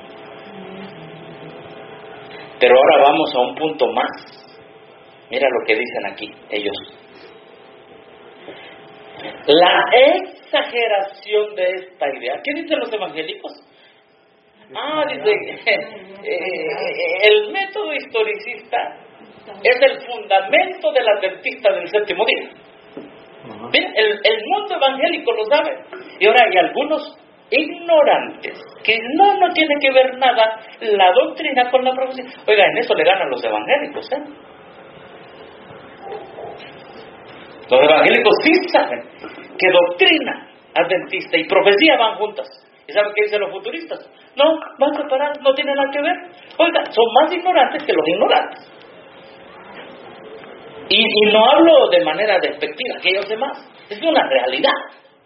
Pero ahora vamos a un punto más. Mira lo que dicen aquí ellos. La exageración de esta idea. ¿Qué dicen los evangélicos? Ah, dice, eh, el método historicista es el fundamento del adventista del séptimo día. Bien, el, el mundo evangélico lo sabe. Y ahora hay algunos ignorantes que no, no tiene que ver nada la doctrina con la profecía. Oiga, en eso le ganan los evangélicos, ¿eh? Los evangélicos sí saben que doctrina adventista y profecía van juntas. ¿Y saben qué dicen los futuristas? No, van separados, no tienen nada que ver. Oiga, son más ignorantes que los ignorantes. Y, y no hablo de manera despectiva, que ellos demás. Es una realidad.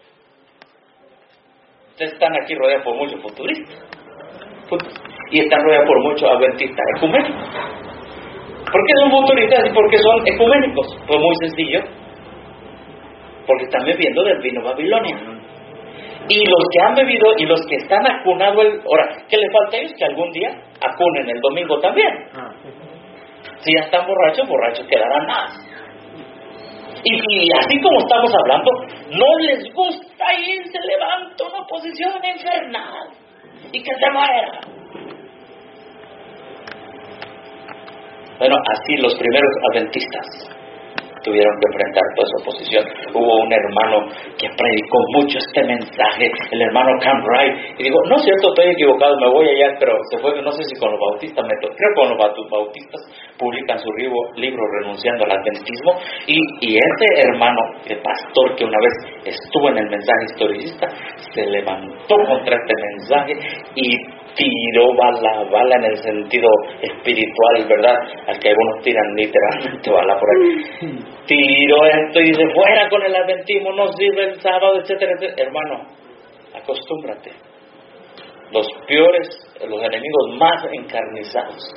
Ustedes están aquí rodeados por muchos futuristas. Y están rodeados por muchos adventistas ecuménicos. ¿Por qué son futuristas y por qué son ecuménicos? Pues muy sencillo. Porque están bebiendo del vino babiloniano. Y los que han bebido y los que están acunados el... Ahora, ¿qué les falta a ellos? Que algún día acunen el domingo también. Si ya están borrachos, borrachos quedarán más. Y, y así como estamos hablando, no les gusta y se levanta una oposición infernal. Y que se muera. Bueno, así los primeros adventistas tuvieron que enfrentar toda esa oposición. Hubo un hermano que predicó mucho este mensaje, el hermano Cam Wright, y digo, no es cierto, estoy equivocado, me voy allá, pero se fue, no sé si con los bautistas, me creo que con los bautistas publican su libro, libro Renunciando al Adventismo, y, y ese hermano, el pastor que una vez estuvo en el mensaje historicista, se levantó contra este mensaje y tiró bala, bala en el sentido espiritual, ¿verdad? Al que algunos tiran literalmente bala por ahí. Tiró esto y dice, fuera con el adventismo, no sirve el sábado, etcétera, etcétera. Hermano, acostúmbrate. Los peores, los enemigos más encarnizados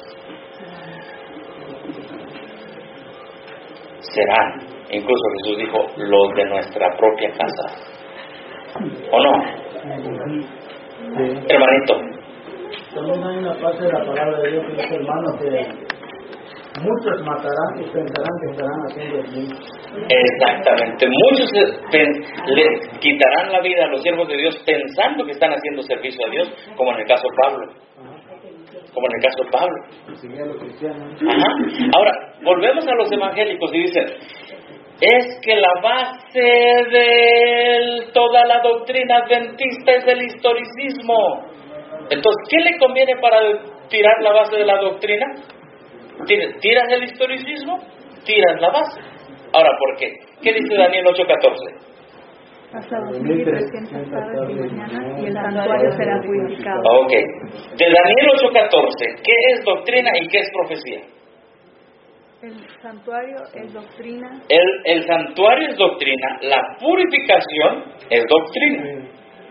serán, incluso Jesús dijo, los de nuestra propia casa. ¿O no? Sí. Hermanito. También hay una parte de la palabra de Dios que dice, hermano, que muchos matarán y pensarán que estarán haciendo el bien. Exactamente. Muchos pen, le quitarán la vida a los siervos de Dios pensando que están haciendo servicio a Dios, como en el caso de Pablo. Como en el caso de Pablo. Seguir a los cristianos. Ajá. Ahora, volvemos a los evangélicos y dicen, es que la base de toda la doctrina adventista es el historicismo. Entonces, ¿qué le conviene para tirar la base de la doctrina? ¿Tiras el historicismo? Tiras la base. Ahora, ¿por qué? ¿Qué dice Daniel ocho catorce? Hasta dos mil trescientas tardes y mañanas y el santuario será purificado. Ok. De Daniel ocho catorce, ¿qué es doctrina y qué es profecía? El santuario es doctrina. El, el santuario es doctrina, la purificación es doctrina.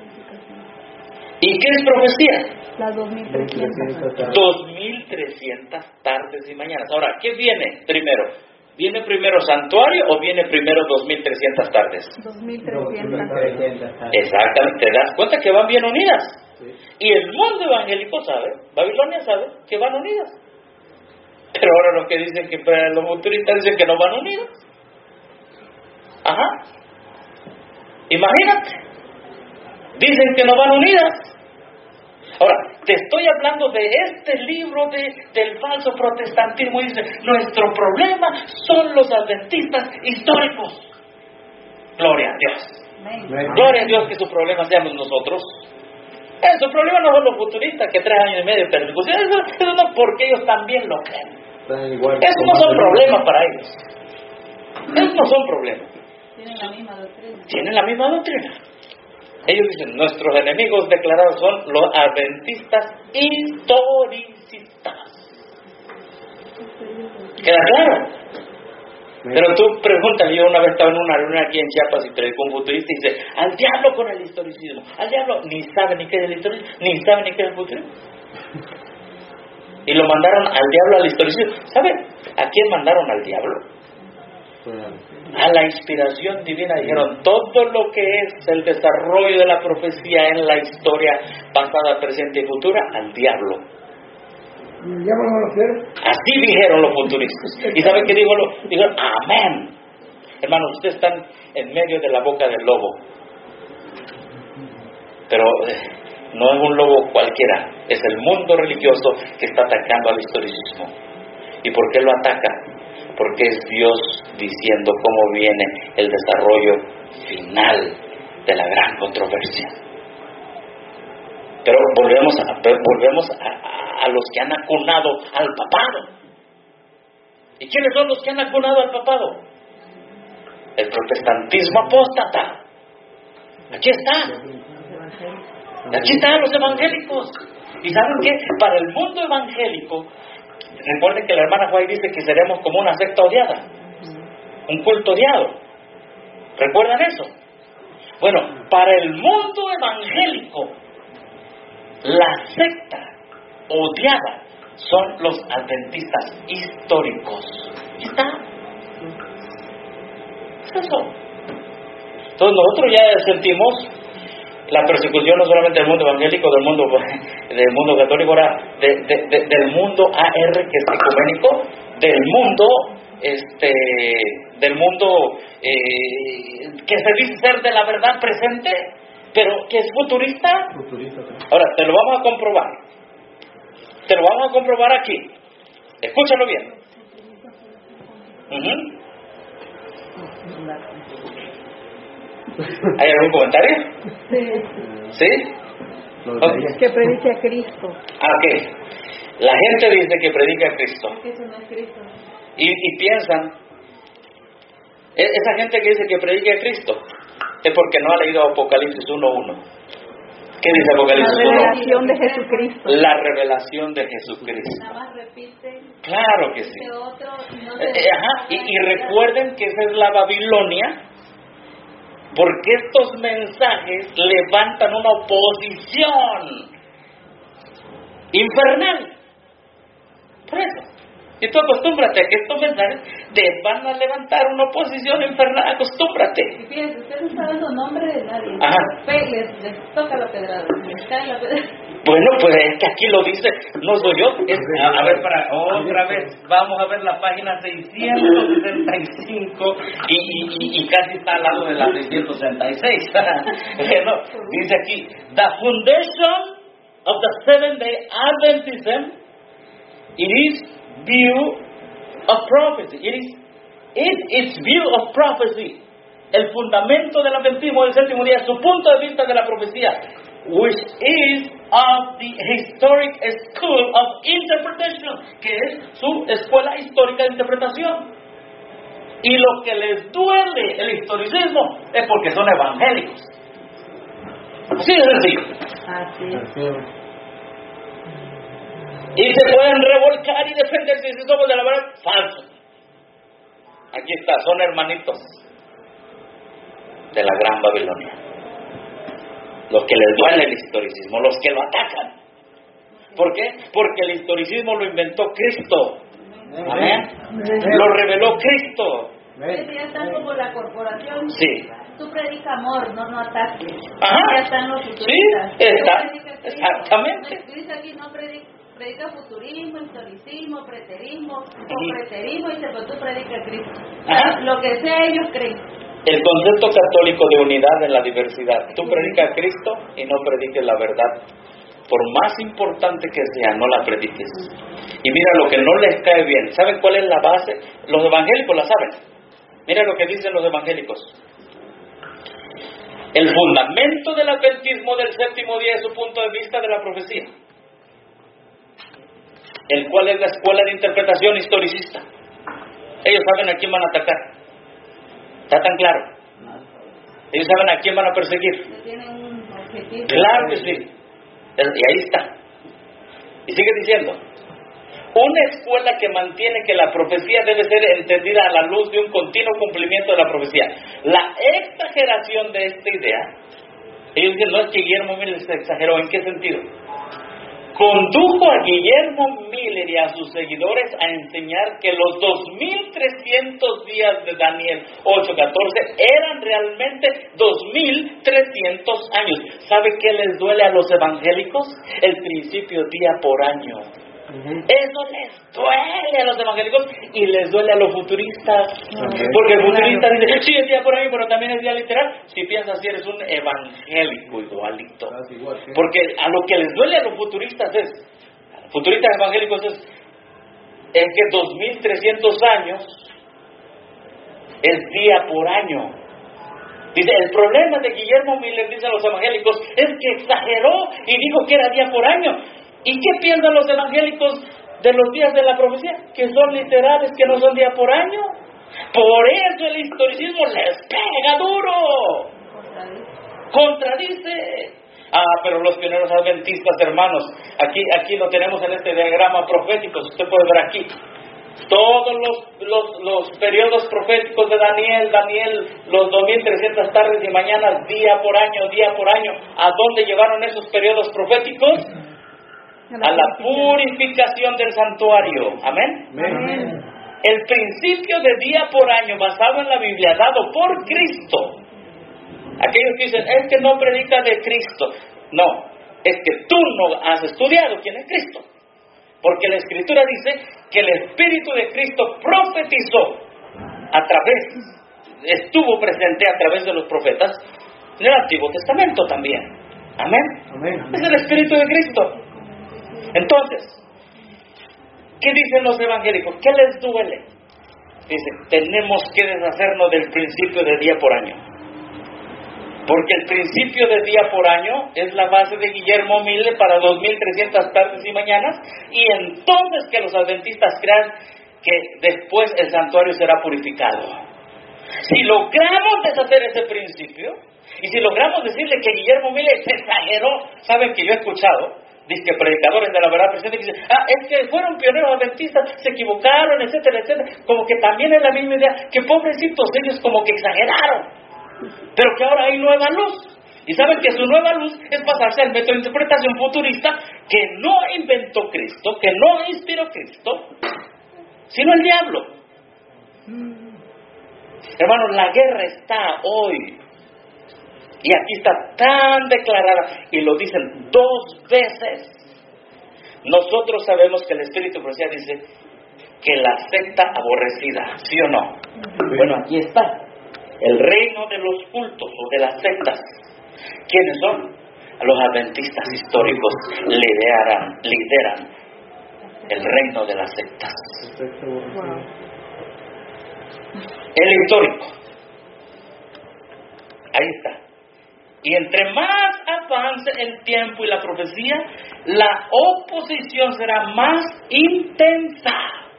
¿Y qué es profecía? Las dos mil trescientas. dos mil trescientas tardes y mañanas. Ahora, ¿qué viene primero? ¿Viene primero santuario o viene primero dos mil trescientas tardes? dos mil trescientas. Exactamente, ¿te das cuenta que van bien unidas? Y el mundo evangélico sabe, Babilonia sabe que van unidas. Pero ahora los que dicen que los futuristas dicen que no van unidas. Ajá. Imagínate. Dicen que no van unidas. Ahora, te estoy hablando de este libro de, del falso protestantismo. Dice, nuestro problema son los adventistas históricos. Gloria a Dios. Amén. Gloria a Dios que su problema seamos nosotros. Eh, su problema no son los futuristas que tres años y medio de persecución. Eso, eso no, porque ellos también lo creen. Esos no son problemas para ellos. Esos no son problemas. Tienen la misma doctrina. Tienen la misma doctrina. Ellos dicen, nuestros enemigos declarados son los adventistas historicistas. ¿Queda claro? Pero tú pregúntale, yo una vez estaba en una reunión aquí en Chiapas y predicó un futurista y dice, al diablo con el historicismo, al diablo, ni sabe ni qué es el historicismo, ni sabe ni qué es el futurismo. Y lo mandaron al diablo al historicismo. ¿Sabe a quién mandaron al diablo? A la inspiración divina. Dijeron, todo lo que es el desarrollo de la profecía en la historia pasada, presente y futura, al diablo. Así dijeron los futuristas. ¿Y saben qué dijo? Dijeron, amén. Hermanos, ustedes están en medio de la boca del lobo. Pero eh, no es un lobo cualquiera, es el mundo religioso que está atacando al historicismo. ¿Y por qué lo ataca? Porque es Dios diciendo cómo viene el desarrollo final de la gran controversia. Pero volvemos a, volvemos a, a, a los que han acunado al papado. ¿Y quiénes son los que han acunado al papado? El protestantismo apóstata. Aquí está. Aquí están los evangélicos. ¿Y saben qué? Para el mundo evangélico, recuerden que la hermana Juárez dice que seremos como una secta odiada, un culto odiado. ¿Recuerdan eso? Bueno, para el mundo evangélico, la secta odiada son los adventistas históricos. ¿Y está? ¿Es eso? Entonces nosotros ya sentimos la persecución no solamente del mundo evangélico, del mundo del mundo católico, ahora de, de, de, del mundo A R, que es ecuménico, del mundo este del mundo eh, que se dice ser de la verdad presente, pero que es futurista. futurista sí. Ahora, te lo vamos a comprobar. Te lo vamos a comprobar aquí. Escúchalo bien. Uh-huh. ¿Hay algún comentario? Sí. ¿Sí? Okay. Que predique a Cristo. Ah, ok. La gente dice que predica a Cristo. Es que eso no es Cristo. Y, y piensan, e- esa gente que dice que predica a Cristo es porque no ha leído Apocalipsis uno uno. ¿Qué dice La Apocalipsis uno? revelación de Jesucristo. La revelación de Jesucristo. Nada más repite Claro que sí. ese otro y no Eh, se... eh, ajá. Y, y recuerden que esa es la Babilonia, porque estos mensajes levantan una oposición infernal. Por eso. Y tú acostúmbrate a que estos mensajes te van a levantar una oposición infernal. Acostúmbrate. Y fíjense, usted no está dando nombre de nadie. Ajá. Fe, les, les toca la pedrada, les cae la pedrada. Bueno, pues es que aquí lo dice, no soy yo. Es, a, a ver, para otra vez, vamos a ver la página seiscientos sesenta y cinco y, y, y, y casi está al lado de la seiscientos sesenta y seis. Bueno, dice aquí, the foundation of the Seventh-day Adventism, it is view of prophecy. It is it is view of prophecy. El fundamento del adventismo del séptimo día, su punto de vista de la profecía, which is of the historic school of interpretation, que es su escuela histórica de interpretación. Y lo que les duele el historicismo es porque son evangélicos. Sí, es sencillo. Así es. Y se pueden revolcar y defenderse si somos de la verdad. Falso. Aquí está, son hermanitos de la gran Babilonia. Los que les duele el historicismo, los que lo atacan. ¿Por qué? Porque el historicismo lo inventó Cristo. Amén. Lo reveló Cristo. Ustedes ya están como la corporación. Sí. Tú predicas amor, no no ataques. Ajá. Ya están los futuristas. Sí, está. Tú predicas Cristo. Exactamente. No, dice aquí no predica, predica futurismo, historicismo, preterismo, o preterismo, y dice, pero tú predicas Cristo. Ajá. Lo que sea ellos creen. El concepto católico de unidad en la diversidad. Tú predicas a Cristo y no prediques la verdad. Por más importante que sea, no la prediques. Y mira lo que no les cae bien. ¿Saben cuál es la base? Los evangélicos la saben. Mira lo que dicen los evangélicos. El fundamento del adventismo del séptimo día es su punto de vista de la profecía, el cual es la escuela de interpretación historicista. Ellos saben a quién van a atacar. ¿Está tan claro? Ellos saben a quién van a perseguir. Tienen un objetivo. Claro que sí. Y ahí está. Y sigue diciendo, una escuela que mantiene que la profecía debe ser entendida a la luz de un continuo cumplimiento de la profecía. La exageración de esta idea, ellos dicen, no es que Guillermo Miller se exageró. ¿En qué sentido? Condujo a Guillermo Miller y a sus seguidores a enseñar que los dos mil trescientos días de Daniel ocho catorce eran realmente dos mil trescientos años. ¿Sabe qué les duele a los evangélicos? El principio día por año. Eso les duele a los evangélicos y les duele a los futuristas. Okay. Porque el futurista dice, sí, es día por año, pero también es día literal. Si piensas así, eres un evangélico igualito. Porque a lo que les duele a los futuristas es, a los futuristas evangélicos es, es que dos mil trescientos años es día por año. Dice, el problema de Guillermo Miller, dicen los evangélicos, es que exageró y dijo que era día por año. ¿Y qué piensan los evangélicos de los días de la profecía? Que son literales, que no son día por año. Por eso el historicismo les pega duro. Contradice. Ah, pero los pioneros adventistas, hermanos, aquí, aquí lo tenemos en este diagrama profético, usted puede ver aquí. Todos los, los, los periodos proféticos de Daniel, Daniel, los dos mil trescientas tardes y mañanas, día por año, día por año. ¿A dónde llevaron esos periodos proféticos? A la purificación del santuario. ¿Amén? Amén. El principio de día por año basado en la Biblia, dado por Cristo. Aquellos que dicen, es que no predica de Cristo. No, es que tú no has estudiado quién es Cristo. Porque la Escritura dice que el Espíritu de Cristo profetizó a través, estuvo presente a través de los profetas en el Antiguo Testamento también. ¿Amén? Amén. Es el Espíritu de Cristo. Entonces, ¿qué dicen los evangélicos? ¿Qué les duele? Dice, tenemos que deshacernos del principio de día por año. Porque el principio de día por año es la base de Guillermo Mille para dos mil trescientas tardes y mañanas, y entonces que los adventistas crean que después el santuario será purificado. Si logramos deshacer ese principio, y si logramos decirle que Guillermo Mille se exageró, saben que yo he escuchado, dice que predicadores de la verdad presente que dicen, ah, es que fueron pioneros adventistas, se equivocaron, etcétera, etcétera, como que también es la misma idea, que pobrecitos ellos como que exageraron, pero que ahora hay nueva luz. Y saben que su nueva luz es pasarse al método de interpretación futurista que no inventó Cristo, que no inspiró Cristo, sino el diablo. Hermanos, la guerra está hoy. Y aquí está tan declarada, y lo dicen dos veces. Nosotros sabemos que el Espíritu de Profecía dice que la secta aborrecida, ¿sí o no? Bueno, aquí está. El reino de los cultos o de las sectas. ¿Quiénes son? Los adventistas históricos lideran, lideran el reino de las sectas. El histórico. Ahí está. Y entre más avance el tiempo y la profecía, la oposición será más intensa.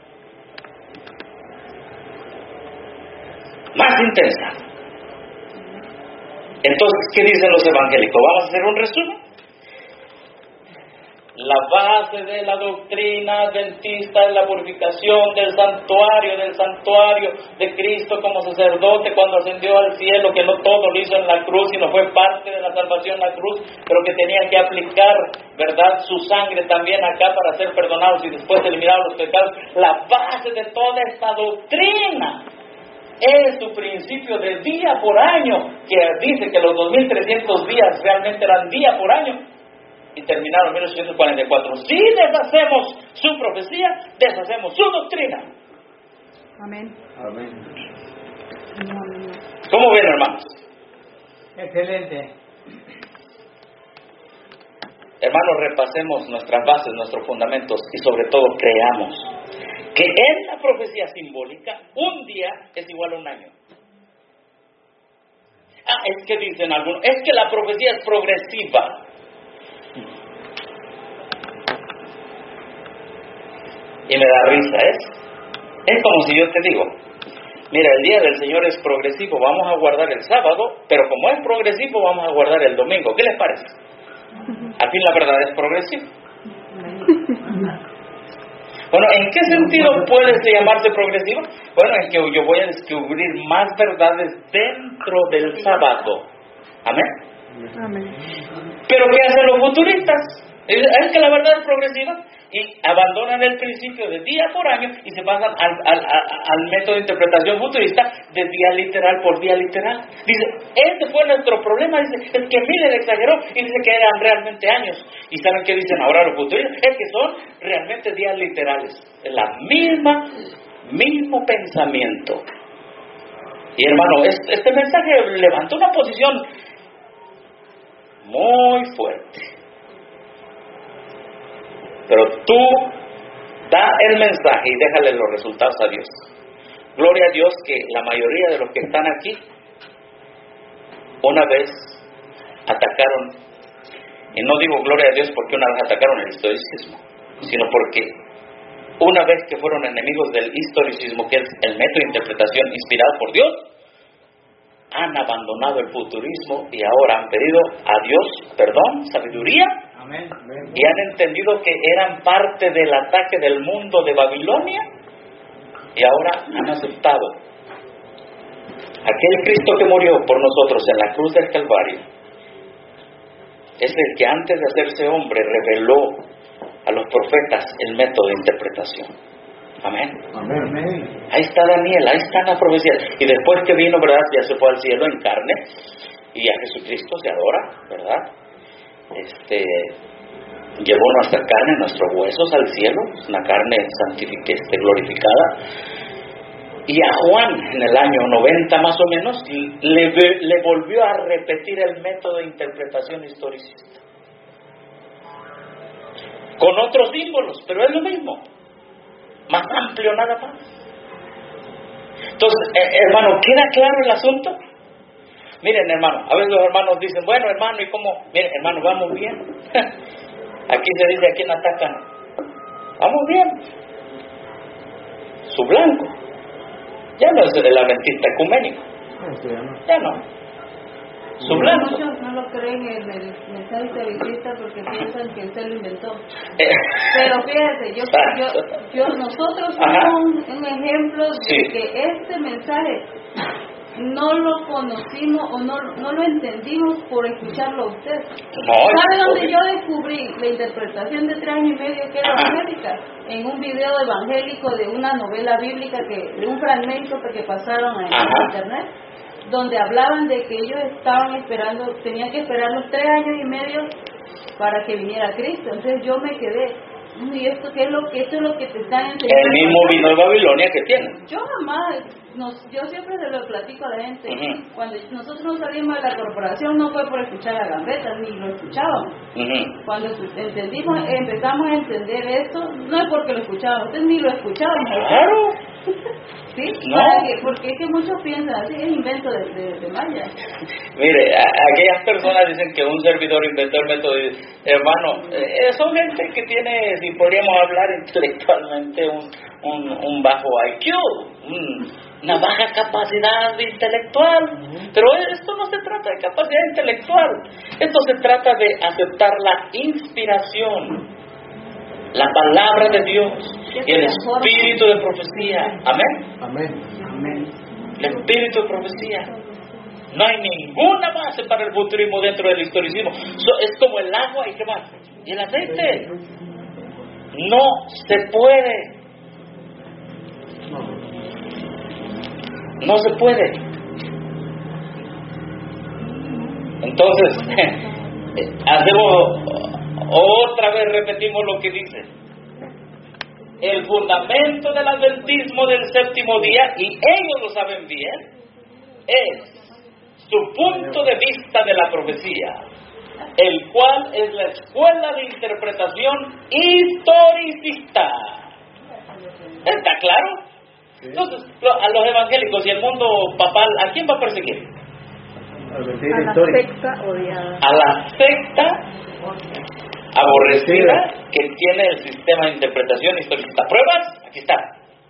Más intensa. Entonces, ¿qué dicen los evangélicos? Vamos a hacer un resumen. La base de la doctrina adventista es la purificación del santuario, del santuario de Cristo como sacerdote cuando ascendió al cielo, que no todo lo hizo en la cruz, sino fue parte de la salvación en la cruz, pero que tenía que aplicar, ¿verdad?, su sangre también acá para ser perdonados y después eliminar los pecados. La base de toda esta doctrina es su principio de día por año, que dice que los dos mil trescientos días realmente eran día por año, y terminaron en mil ochocientos cuarenta y cuatro. Si deshacemos su profecía, deshacemos su doctrina. Amén. Amén. ¿Cómo ven, hermanos? Excelente. Hermanos, repasemos nuestras bases, nuestros fundamentos, y sobre todo creamos que en la profecía simbólica un día es igual a un año. Ah, es que dicen algunos, es que la profecía es progresiva. Y me da risa, ¿es? Es como si yo te digo, mira, el día del Señor es progresivo, vamos a guardar el sábado, pero como es progresivo, vamos a guardar el domingo. ¿Qué les parece? Al fin la verdad es progresiva. Bueno, ¿en qué sentido puede llamarse progresivo? Bueno, en que yo voy a descubrir más verdades dentro del sábado. ¿Amén? Amén. ¿Pero qué hacen los futuristas? Es que la verdad es progresiva y abandonan el principio de día por año y se pasan al, al, al, al método de interpretación futurista de día literal por día literal. Dice, este fue nuestro problema, dice, es que Miller exageró y dice que eran realmente años. ¿Y saben qué dicen ahora los futuristas? Es que son realmente días literales. Es la misma, mismo pensamiento. Y hermano, este, este mensaje levantó una posición muy fuerte. Pero tú da el mensaje y déjale los resultados a Dios. Gloria a Dios que la mayoría de los que están aquí una vez atacaron, y no digo gloria a Dios porque una vez atacaron el historicismo, sino porque una vez que fueron enemigos del historicismo, que es el método de interpretación inspirado por Dios, han abandonado el futurismo y ahora han pedido a Dios perdón, sabiduría. Amén. Y han entendido que eran parte del ataque del mundo de Babilonia y ahora han aceptado. Aquel Cristo que murió por nosotros en la cruz del Calvario es el que antes de hacerse hombre reveló a los profetas el método de interpretación. Amén. Amén. Ahí está Daniel, ahí está la profecía. Y después que vino, ¿verdad? Ya se fue al cielo en carne y a Jesucristo se adora, ¿verdad? Este, llevó nuestra carne, nuestros huesos al cielo, una carne santificada, este, glorificada. Y a Juan, en el año noventa más o menos, le, le volvió a repetir el método de interpretación historicista. Con otros símbolos, pero es lo mismo. Más amplio nada más. Entonces, eh, hermano, ¿queda claro el asunto? Miren, hermano, a veces los hermanos dicen, bueno, hermano, ¿y cómo? Miren, hermano, vamos bien. Aquí se dice, ¿a quién atacan? Vamos bien. Su blanco. Ya no es el adventista ecuménico. Ya no. Su blanco. Muchos no lo creen en el mensaje servicista porque piensan que él se lo inventó. Eh. Pero fíjate, yo, yo, yo nosotros somos un, un ejemplo de Sí. que este mensaje no lo conocimos o no, no lo entendimos por escucharlo a usted. No, ¿Sabe es dónde obvio. yo descubrí la interpretación de tres años y medio que era evangélica? En un video evangélico de una novela bíblica, que de un fragmento que pasaron en Ajá. internet, donde hablaban de que ellos estaban esperando, tenían que esperar los tres años y medio para que viniera Cristo. Entonces yo me quedé, ¿y esto qué es lo que esto es lo que te están enseñando? El mismo vino de Babilonia que tienen. Yo jamás, nos, yo siempre se lo platico a la gente. Ujú. Cuando nosotros nos salimos de la corporación no fue por escuchar a Gambetta, ni lo escuchábamos. Uh-huh. Cuando entendimos, empezamos a entender esto, no es porque lo escuchábamos, ustedes ni lo escuchaban. Claro. ¿Sí? No. Para que- porque es que muchos piensan así, es invento de, de, de Maya. Mire, a- aquellas personas dicen que un servidor inventó el método. Y, hermano, eh, son gente que tiene, si podríamos hablar intelectualmente, un, un, un bajo I Q, un- una baja capacidad intelectual. Pero esto no se trata de capacidad intelectual, esto se trata de aceptar la inspiración, la palabra de Dios y el espíritu de profecía. Amén. Amén. Amén. El espíritu de profecía. No hay ninguna base para el futurismo dentro del historicismo. So, es como el agua y qué más. Y el aceite. No se puede. No se puede. Entonces, hacemos otra vez, repetimos lo que dice. El fundamento del adventismo del séptimo día, y ellos lo saben bien, es su punto de vista de la profecía, el cual es la escuela de interpretación historicista. ¿Está claro? Entonces, lo- a los evangélicos y el mundo papal, ¿a quién va a perseguir? A la secta odiada. A la secta aborrecida que tiene el sistema de interpretación historicista. ¿Pruebas? Aquí está.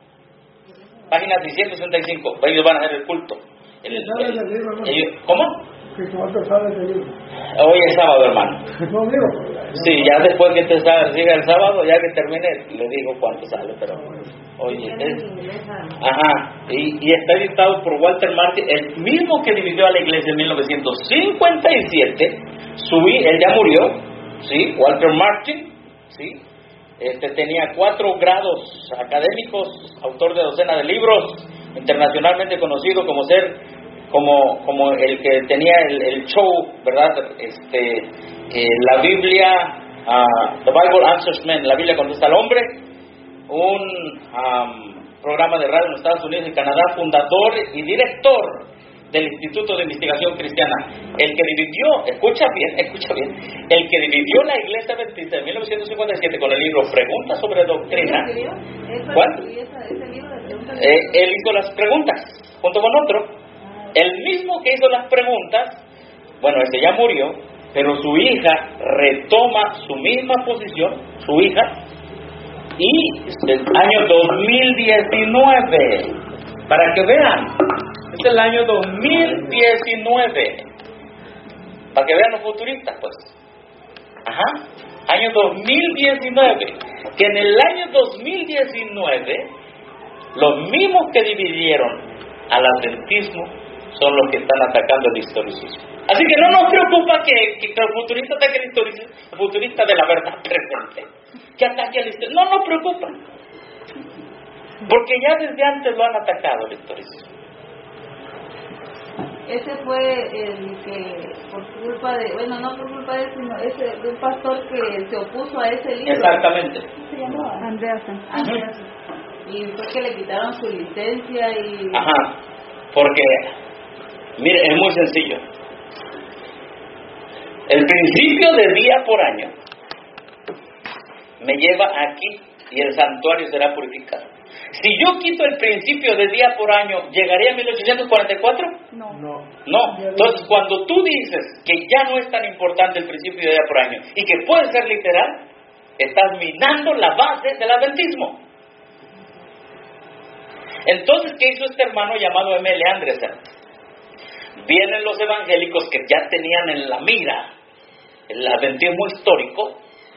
Página seiscientos sesenta y cinco. Ellos van a hacer el culto. El- ¿Sabes el- el libro, no? ellos- ¿Cómo? Que cuánto sabes del libro. Hoy es sábado, hermano. No digo. Sí, ya después que te sa- siga el sábado, ya que termine, le digo cuánto sale, pero oye, es, ajá, y, y está editado por Walter Martin, el mismo que dividió a la iglesia en mil novecientos cincuenta y siete. Su, hi- él ya murió, sí, Walter Martin, sí, este tenía cuatro grados académicos, autor de docenas de libros, internacionalmente conocido como ser como como el que tenía el, el show, ¿verdad? Este, eh, la Biblia, uh, The Bible Answers Men, la Biblia contesta al hombre, un um, programa de radio en Estados Unidos y Canadá, fundador y director del Instituto de Investigación Cristiana, el que dividió, escucha bien, escucha bien, el que dividió la Iglesia Adventista en mil novecientos cincuenta y siete con el libro Preguntas sobre Doctrina. ¿Cuál? Eh, él hizo las preguntas junto con otro. El mismo que hizo las preguntas, bueno, ese ya murió, pero su hija retoma su misma posición, su hija, y el año dos mil diecinueve, para que vean, es el año dos mil diecinueve, para que vean los futuristas, pues. Ajá, año dos mil diecinueve, que en el año dos mil diecinueve, los mismos que dividieron al adventismo son los que están atacando el historicismo. Así que no nos preocupa que, que, que el futurista ataque el historicismo, el futurista de la verdad presente, que ataque al historicismo. No nos preocupa, porque ya desde antes lo han atacado el historicismo. Ese fue el que, por culpa de, bueno, no por culpa de él, sino ese, de un pastor que se opuso a ese libro. Exactamente. ¿Cómo se llamaba? Andreasen. Andreasen. Y fue que le quitaron su licencia y... Ajá, porque, mire, es muy sencillo. El principio de día por año me lleva aquí y el santuario será purificado. Si yo quito el principio de día por año, ¿llegaría a mil ochocientos cuarenta y cuatro? No. No. No. Entonces, cuando tú dices que ya no es tan importante el principio de día por año y que puede ser literal, estás minando la base del adventismo. Entonces, ¿qué hizo este hermano llamado M L Andresen? Vienen los evangélicos que ya tenían en la mira el adventismo histórico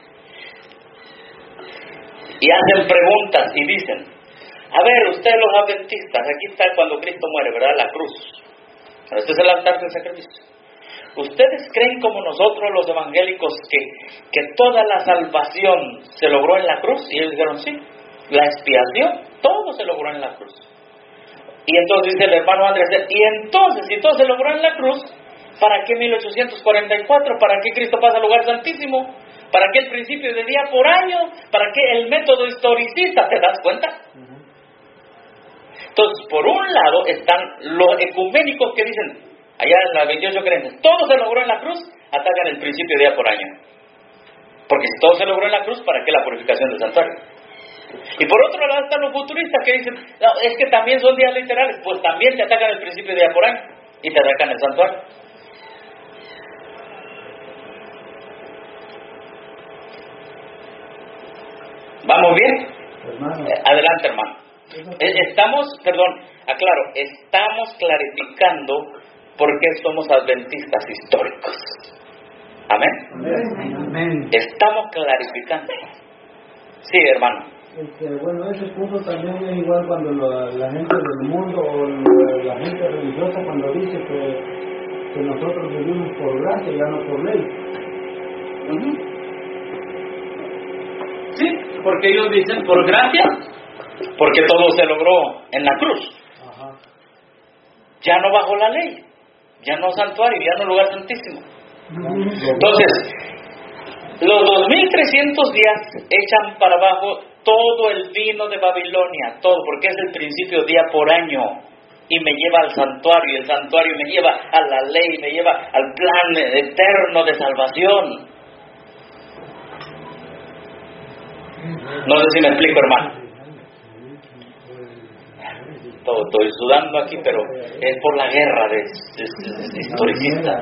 y hacen preguntas y dicen: a ver, ustedes los adventistas, aquí está cuando Cristo muere, ¿verdad? La cruz. Este es el altar del sacrificio. ¿Ustedes creen como nosotros los evangélicos que, que toda la salvación se logró en la cruz? Y ellos dijeron: sí, la expiación, todo se logró en la cruz. Y entonces dice el hermano Andrés: y entonces, si todo se logró en la cruz, ¿para qué mil ochocientos cuarenta y cuatro? ¿Para qué Cristo pasa al lugar santísimo? ¿Para qué el principio de día por año? ¿Para qué el método historicista? ¿Te das cuenta? Entonces, por un lado están los ecuménicos que dicen, allá en las veintiocho creencias, todo se logró en la cruz, atacan el principio de día por año. Porque si todo se logró en la cruz, ¿para qué la purificación del santuario? Y por otro lado están los futuristas que dicen, no, es que también son días literales, pues también te atacan el principio de día por año y te atacan el santuario. ¿Vamos bien? Hermano. Eh, adelante, hermano. Eh, Estamos, perdón, aclaro, estamos clarificando por qué somos adventistas históricos. Amén. Amén. Estamos clarificando. Sí, hermano. Este, bueno, ese punto también es igual cuando la, la gente del mundo o la, la gente religiosa cuando dice que, que nosotros vivimos por gracia y ya no por ley. Uh-huh. Sí, porque ellos dicen por gracia, porque todo se logró en la cruz. Ajá. Ya no bajo la ley, ya no santuario, ya no lugar santísimo. Entonces, los dos mil trescientos días echan para abajo todo el vino de Babilonia, todo, porque es el principio día por año, y me lleva al santuario, y el santuario me lleva a la ley, me lleva al plan eterno de salvación. No sé si me explico, hermano. Todo, estoy sudando aquí, pero es por la guerra de, de, de, de historicistas.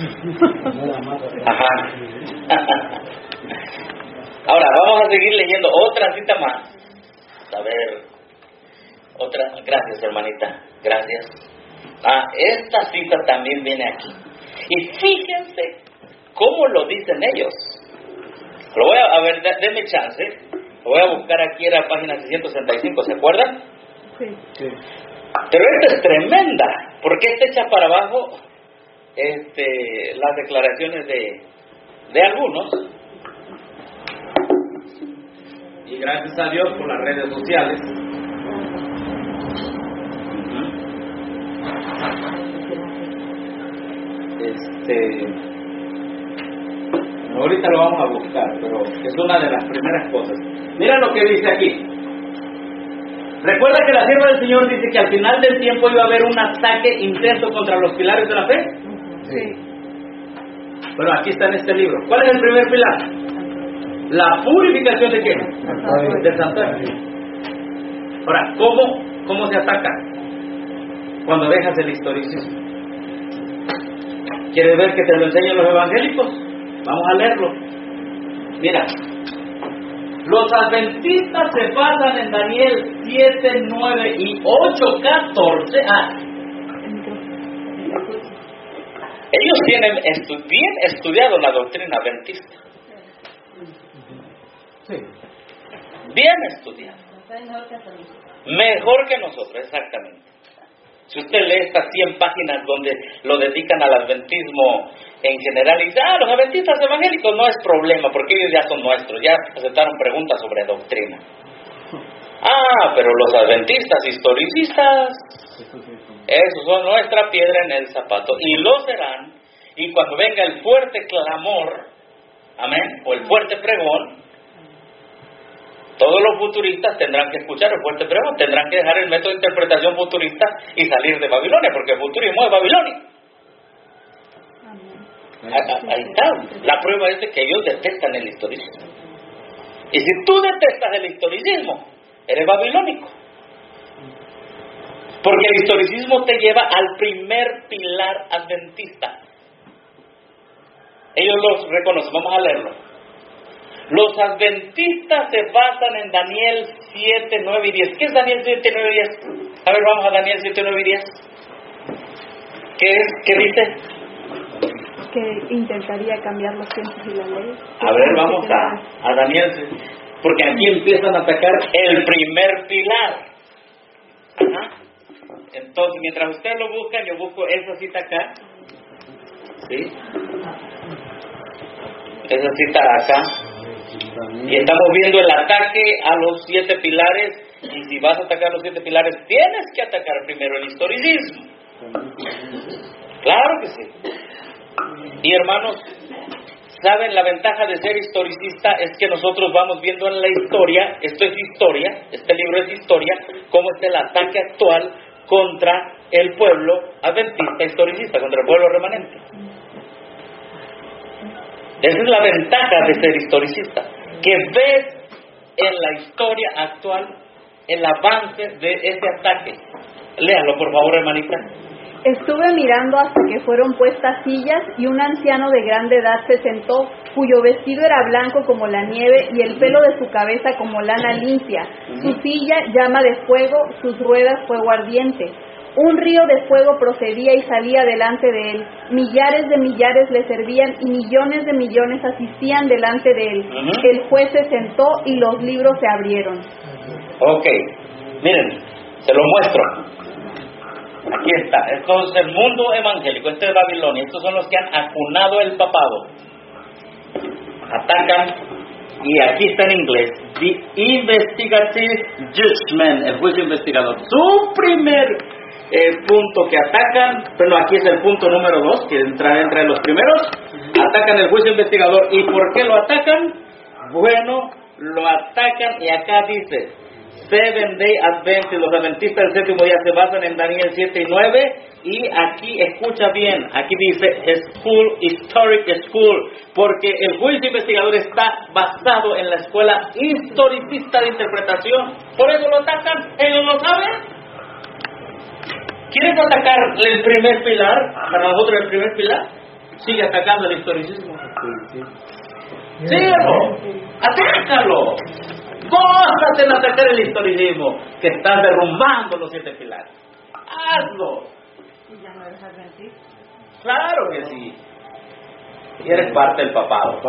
Ajá. Ahora, vamos a seguir leyendo otra cita más. A ver, otra. Gracias, hermanita. Gracias. Ah, esta cita también viene aquí. Y fíjense cómo lo dicen ellos. Lo voy a, a ver, denme chance. Lo voy a buscar aquí en la página seiscientos sesenta y cinco, ¿se acuerdan? Sí. Sí. Pero esta es tremenda, porque esta echa para abajo este, las declaraciones de, de algunos. Y gracias a Dios por las redes sociales. Este, ahorita lo vamos a buscar, pero es una de las primeras cosas. Mira lo que dice aquí. ¿Recuerda que la sierva del Señor dice que al final del tiempo iba a haber un ataque intenso contra los pilares de la fe? Sí. Bueno, aquí está en este libro. ¿Cuál es el primer pilar? La purificación de qué? Del santuario. Ahora, ¿cómo, cómo se ataca? Cuando dejas el historicismo. ¿Quieres ver que te lo enseñen los evangélicos? Vamos a leerlo. Mira. Los adventistas se basan en Daniel siete, nueve y ocho, catorce. Ah. Ellos tienen estu- bien estudiado la doctrina adventista. Sí. Bien estudiado. Mejor que nosotros, exactamente. Si usted lee estas cien páginas donde lo dedican al adventismo en general y dice, ah, los adventistas evangélicos no es problema, porque ellos ya son nuestros, ya aceptaron preguntas sobre doctrina. Ah, pero los adventistas historicistas, esos son nuestra piedra en el zapato, y lo serán, y cuando venga el fuerte clamor, amén, o el fuerte pregón, todos los futuristas tendrán que escuchar el fuerte pregón, tendrán que dejar el método de interpretación futurista y salir de Babilonia, porque el futurismo es Babilonia. Ahí está, la prueba es de que ellos detestan el historicismo. Y si tú detestas el historicismo, eres babilónico. Porque el historicismo te lleva al primer pilar adventista. Ellos los reconocen, vamos a leerlo. Los adventistas se basan en Daniel siete, nueve y diez. ¿Qué es Daniel siete, nueve y diez? A ver, vamos a Daniel siete, nueve y diez. ¿Qué es? ¿Qué dice? Que intentaría cambiar los tiempos y la ley. A ver, vamos a, a Daniel, porque aquí empiezan a atacar el primer pilar. Ajá. Entonces, mientras ustedes lo buscan, yo busco esa cita acá. ¿Sí? Esa cita acá. Y estamos viendo el ataque a los siete pilares. Y si vas a atacar los siete pilares, tienes que atacar primero el historicismo. Claro que sí. Y hermanos, ¿saben? La ventaja de ser historicista es que nosotros vamos viendo en la historia, esto es historia, este libro es historia, cómo es el ataque actual contra el pueblo adventista historicista, contra el pueblo remanente. Esa es la ventaja de ser historicista, que ves en la historia actual el avance de ese ataque. Léalo, por favor, hermanita. Estuve mirando hasta que fueron puestas sillas y un anciano de grande edad se sentó, cuyo vestido era blanco como la nieve y el pelo de su cabeza como lana limpia. Su silla llama de fuego, sus ruedas fuego ardiente. Un río de fuego procedía y salía delante de él. Millares de millares le servían y millones de millones asistían delante de él. Uh-huh. El juez se sentó y los libros se abrieron. Ok, miren, se lo muestro. Aquí está, esto es el mundo evangélico, este es Babilonia, estos son los que han acunado el papado. Atacan, y aquí está en inglés, The Investigative Judgment, el juicio investigador. Su primer eh, punto que atacan, bueno, aquí es el punto número dos, que entra entre los primeros, atacan el juicio investigador. ¿Y por qué lo atacan? Bueno, lo atacan, y acá dice, Seven Day Adventist, los adventistas del séptimo día se basan en Daniel siete y nueve, y aquí escucha bien, aquí dice School, Historic School, porque el juicio investigador está basado en la escuela historicista de interpretación. Por eso lo atacan, ellos lo saben. ¿Quieres atacar el primer pilar? Para nosotros el primer pilar, sigue atacando el historicismo. Síguelo, atácalo. Gózate en atacar el historicismo, que está derrumbando los siete pilares. Hazlo. ¿Y ya no eres adventista? Claro que sí. Y eres parte del papado.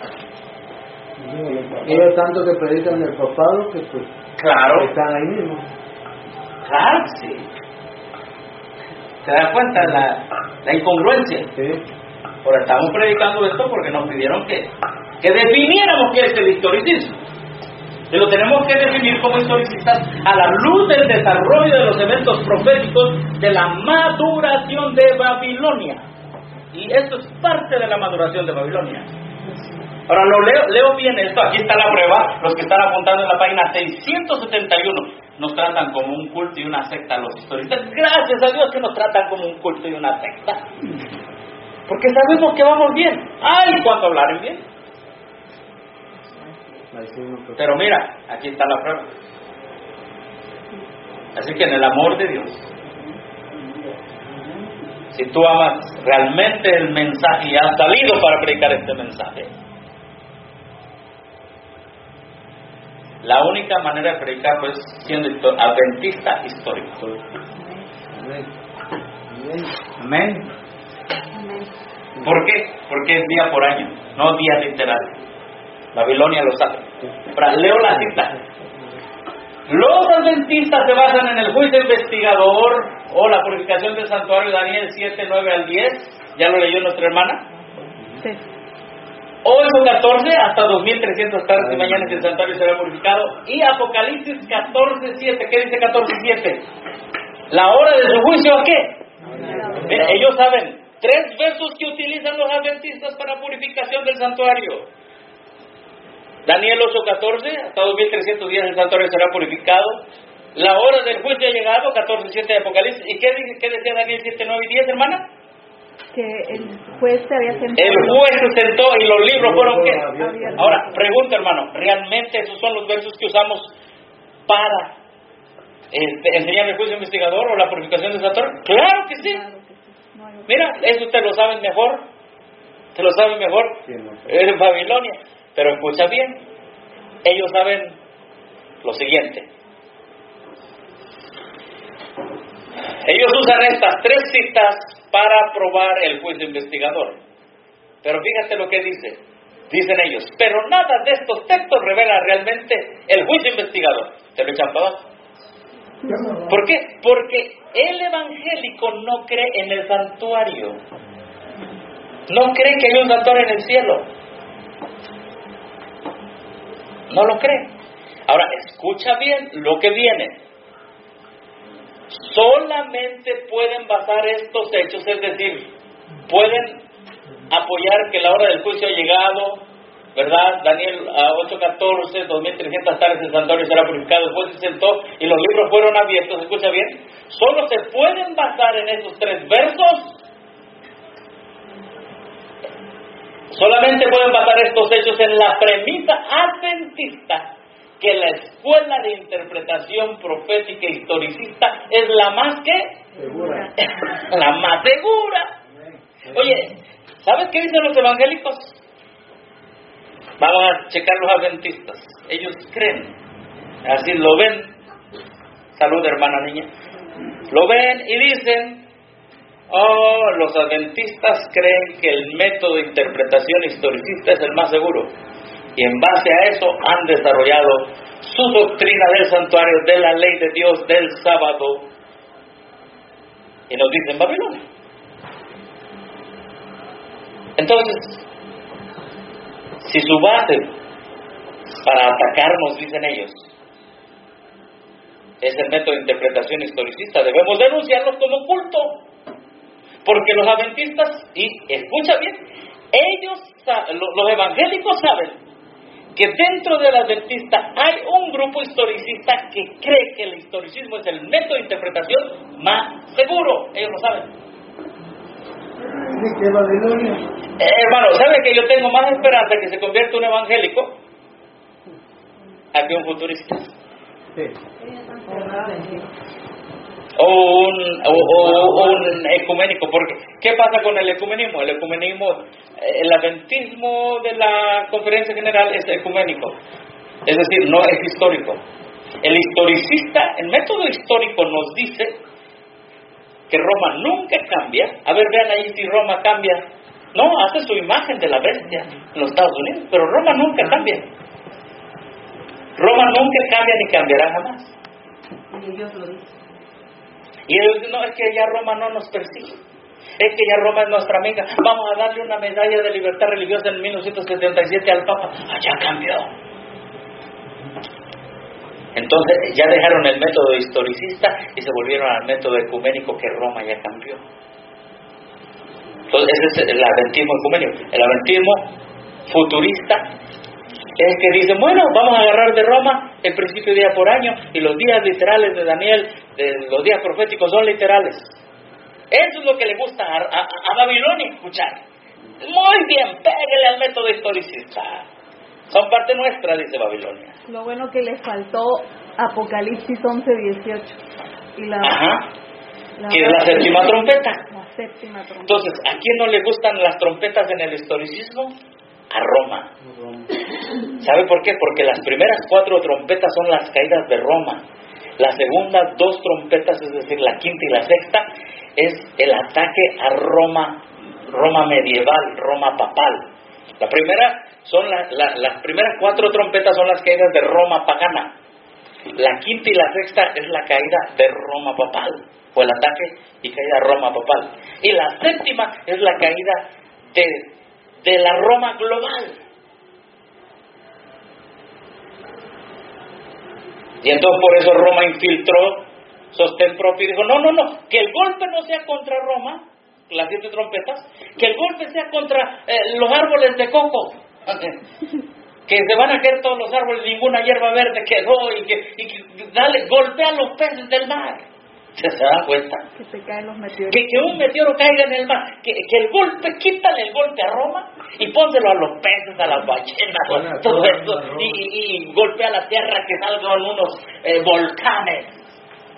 Ellos tanto que predican el papado que pues claro. Están ahí mismo. Claro que sí. ¿Te das cuenta de la, la incongruencia? Sí. Ahora estamos predicando esto porque nos pidieron que, que definiéramos qué es el historicismo. Y lo tenemos que definir como historicistas a la luz del desarrollo de los eventos proféticos de la maduración de Babilonia. Y esto es parte de la maduración de Babilonia. Ahora lo leo, leo bien esto, aquí está la prueba, los que están apuntando en la página seiscientos setenta y uno. Nos tratan como un culto y una secta los historicistas. Gracias a Dios que nos tratan como un culto y una secta. Porque sabemos que vamos bien. ¡Ay, cuando hablaren bien! Pero mira, aquí está la prueba. Así que en el amor de Dios, si tú amas realmente el mensaje y has salido para predicar este mensaje, la única manera de predicar pues siendo adventista histórico. Amén. ¿Por qué? Porque es día por año, no día literal. Babilonia lo sabe. Ahora, leo la cita. Los adventistas se basan en el juicio investigador o la purificación del santuario, Daniel siete, nueve al diez. ¿Ya lo leyó nuestra hermana? Sí. ocho catorce hasta dos mil trescientas tardes y mañanas el santuario será purificado. Y Apocalipsis catorce, siete. ¿Qué dice catorce, siete? La hora de su juicio, ¿a qué? Mira, ellos saben tres versos que utilizan los adventistas para purificación del santuario. Daniel ocho, catorce, hasta dos mil trescientos días el santuario será purificado. La hora del juicio ha llegado, catorce, siete de Apocalipsis. ¿Y qué, qué decía Daniel siete, nueve y diez, hermana? Que el juez se había sentado. El juez se sentó y los libros fueron ¿qué? Abiertos. Ahora, pregunta, hermano, ¿realmente esos son los versos que usamos para este, enseñar el juicio investigador o la purificación de Satanás? Claro que sí. Claro que sí. No hay otra. Mira, eso te lo saben mejor. Te lo saben mejor. Sí, no. En Babilonia. Pero escucha bien. Ellos saben lo siguiente. Ellos usan estas tres citas para probar el juicio investigador. Pero fíjate lo que dice. Dicen ellos, pero nada de estos textos revela realmente el juicio investigador. Te lo echan para abajo. ¿Por qué? Porque el evangélico no cree en el santuario. No cree que hay un santuario en el cielo. No lo cree. Ahora, escucha bien lo que viene. Solamente pueden basar estos hechos, es decir, pueden apoyar que la hora del juicio ha llegado, ¿verdad? Daniel ocho catorce, dos mil trescientas tardes el santuario será purificado, después se sentó y los libros fueron abiertos. Escucha bien, solo se pueden basar en esos tres versos. Solamente pueden basar estos hechos en la premisa adventista que la escuela de interpretación profética e historicista es la más que Segura. la más segura. Oye, ¿sabes qué dicen los evangélicos? Vamos a checar los adventistas. Ellos creen, así lo ven. Salud, hermana niña. Lo ven y dicen, oh, los adventistas creen que el método de interpretación historicista es el más seguro. Y en base a eso han desarrollado su doctrina del santuario, de la ley de Dios, del sábado. Y nos dicen Babilonia. Entonces, si su base para atacarnos, dicen ellos, es el método de interpretación historicista, debemos denunciarlos como culto. Porque los adventistas, y escucha bien, ellos, los evangélicos saben que dentro del adventista hay un grupo historicista que cree que el historicismo es el método de interpretación más seguro. Ellos lo saben. Dice que Babilonia. Eh, hermano, ¿sabe que yo tengo más esperanza que se convierta un evangélico a que un futurista? Sí. O un, o, o, o un ecuménico, porque ¿qué pasa con el ecumenismo? El ecumenismo, el adventismo de la conferencia general es ecuménico, es decir, no es histórico. El historicista, el método histórico nos dice que Roma nunca cambia. A ver, vean ahí si Roma cambia. No, hace su imagen de la bestia en los Estados Unidos, pero Roma nunca cambia. Roma nunca cambia ni cambiará jamás. Y ellos lo dicen. Y ellos dicen, no, es que ya Roma no nos persigue, es que ya Roma es nuestra amiga, vamos a darle una medalla de libertad religiosa en mil novecientos setenta y siete al Papa. Ah, ya cambió. Entonces ya dejaron el método historicista y se volvieron al método ecuménico, que Roma ya cambió. Entonces ese es el adventismo ecuménico. El adventismo futurista es que dicen, bueno, vamos a agarrar de Roma el principio día por año, y los días literales de Daniel, de los días proféticos son literales. Eso es lo que le gusta a, a, a Babilonia escuchar. Muy bien, pégale al método historicista. Son parte nuestra, dice Babilonia. Lo bueno que le faltó Apocalipsis once dieciocho. Y la, Ajá. la Que es la séptima trompeta. La séptima trompeta. Entonces, ¿a quién no le gustan las trompetas en el historicismo? A Roma. ¿Sabe por qué? Porque las primeras cuatro trompetas son las caídas de Roma. Las segundas dos trompetas, es decir, la quinta y la sexta, es el ataque a Roma, Roma medieval, Roma papal. La primera son la, la, las primeras cuatro trompetas son las caídas de Roma pagana. La quinta y la sexta es la caída de Roma papal, o el ataque y caída de Roma papal. Y la séptima es la caída de, de la Roma global. Y entonces por eso Roma infiltró sostén propio y dijo, no, no, no, que el golpe no sea contra Roma, las siete trompetas, que el golpe sea contra eh, los árboles de coco, que se van a caer todos los árboles, ninguna hierba verde quedó, y que, y que dale, golpea los peces del mar. ¿Se, se dan cuenta? Que se caen los meteoros. Que, que un meteoro caiga en el mar, que, que el golpe, quítale el golpe a Roma y pónselo a los peces, a las ballenas, a todo eso, y, y, y golpea la tierra, que salgan unos eh, volcanes.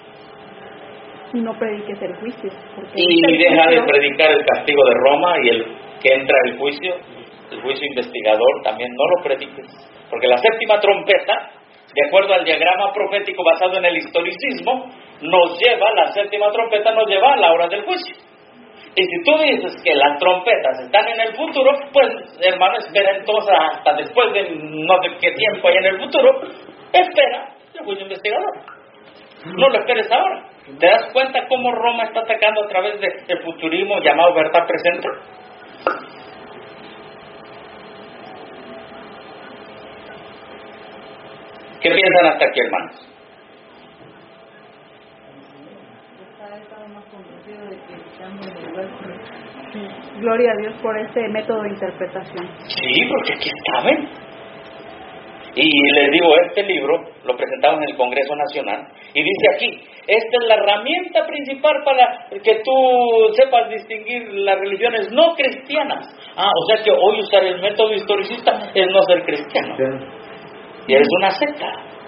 y no prediques el juicio. Y deja de predicar el castigo de Roma y el que entra el juicio, el juicio investigador, también no lo prediques. Porque la séptima trompeta, de acuerdo al diagrama profético basado en el historicismo, nos lleva, la séptima trompeta nos lleva a la hora del juicio. Y si tú dices que las trompetas están en el futuro, pues hermano, espera entonces hasta después de no sé qué tiempo hay en el futuro, espera el juicio investigador. No lo esperes ahora. ¿Te das cuenta cómo Roma está atacando a través del futurismo llamado verdad presente? ¿Qué piensan hasta aquí, hermanos? Gloria a Dios por este método de interpretación. Sí, porque aquí saben. Y les digo, este libro lo presentamos en el Congreso Nacional y dice aquí, esta es la herramienta principal para que tú sepas distinguir las religiones no cristianas. Ah, o sea que hoy usar el método historicista es no ser cristiano. Y es una secta.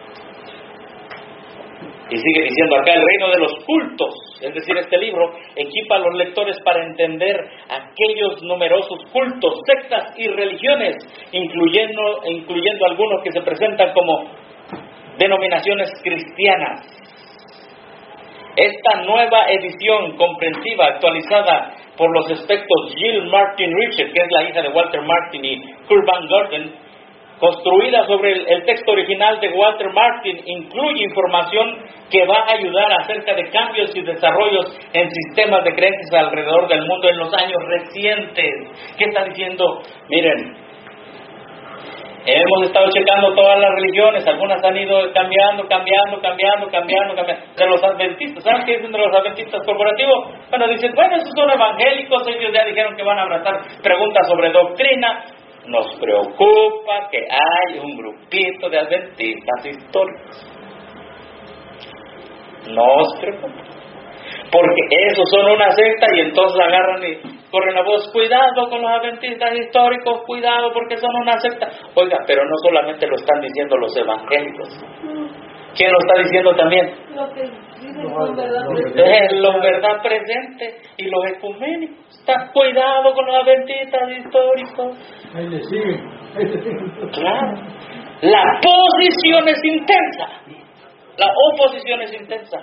Y sigue diciendo acá, el reino de los cultos, es decir, este libro equipa a los lectores para entender aquellos numerosos cultos, sectas y religiones, incluyendo, incluyendo algunos que se presentan como denominaciones cristianas. Esta nueva edición comprensiva, actualizada por los expertos Jill Martin Richard, que es la hija de Walter Martin, y Kurt Van Gordon, construida sobre el, el texto original de Walter Martin, incluye información que va a ayudar acerca de cambios y desarrollos en sistemas de creencias alrededor del mundo en los años recientes. ¿Qué está diciendo? Miren, hemos estado checando todas las religiones, algunas han ido cambiando, cambiando, cambiando, cambiando, cambiando. De los adventistas, ¿saben qué dicen de los adventistas corporativos? Bueno, dicen, bueno, esos son evangélicos, ellos ya dijeron que van a abrazar preguntas sobre doctrina. Nos preocupa que hay un grupito de adventistas históricos. Nos preocupa. Porque esos son una secta y entonces agarran y corren la voz, cuidado con los adventistas históricos, cuidado porque son una secta. Oiga, pero no solamente lo están diciendo los evangélicos. ¿Quién lo está diciendo también? Lo que dicen con verdad presente. Los verdad presente y los ecuménicos. Está, cuidado con los adventistas históricos. Ahí le siguen. Ahí le siguen. Claro. La posición es intensa. La oposición es intensa.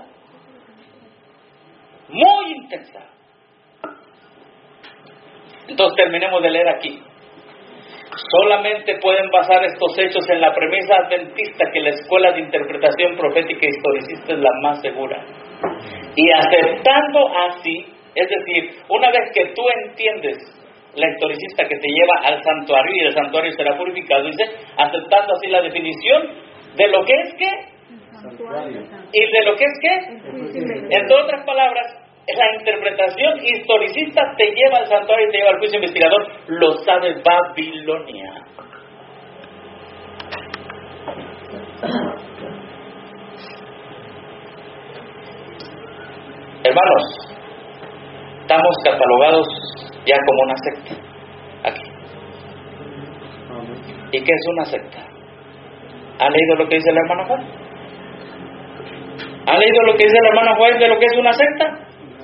Muy intensa. Entonces terminemos de leer aquí. Solamente pueden basar estos hechos en la premisa adventista que la escuela de interpretación profética historicista es la más segura. Y aceptando así, es decir, una vez que tú entiendes la historicista que te lleva al santuario y el santuario será purificado, dice, aceptando así la definición de lo que es qué y de lo que es qué. En otras palabras, la interpretación historicista te lleva al santuario y te lleva al juicio investigador. Lo sabe Babilonia. Hermanos, estamos catalogados ya como una secta aquí. ¿Y qué es una secta? ¿Ha leído lo que dice el hermano Juan? ¿Ha leído lo que dice el hermano Juan de lo que es una secta?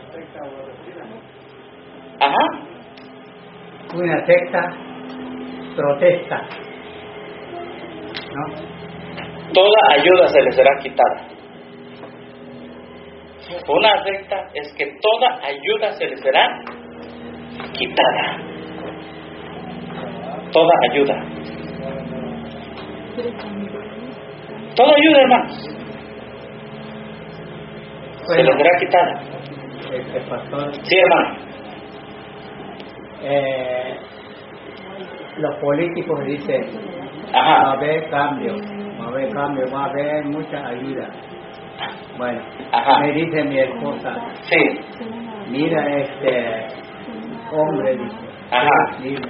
Ajá. Una secta protesta, ¿no? Toda ayuda se le será quitada. Una secta es que toda ayuda se le será quitada. Toda ayuda. Toda ayuda, hermanos, se le será quitada. Este pastor, Sí, hermano. eh, los políticos dicen, va a Ajá. haber cambio, va a haber cambio, va a haber mucha ayuda. Bueno, Ajá. me dice mi esposa, Sí. mira este hombre, dice, Ajá. dime,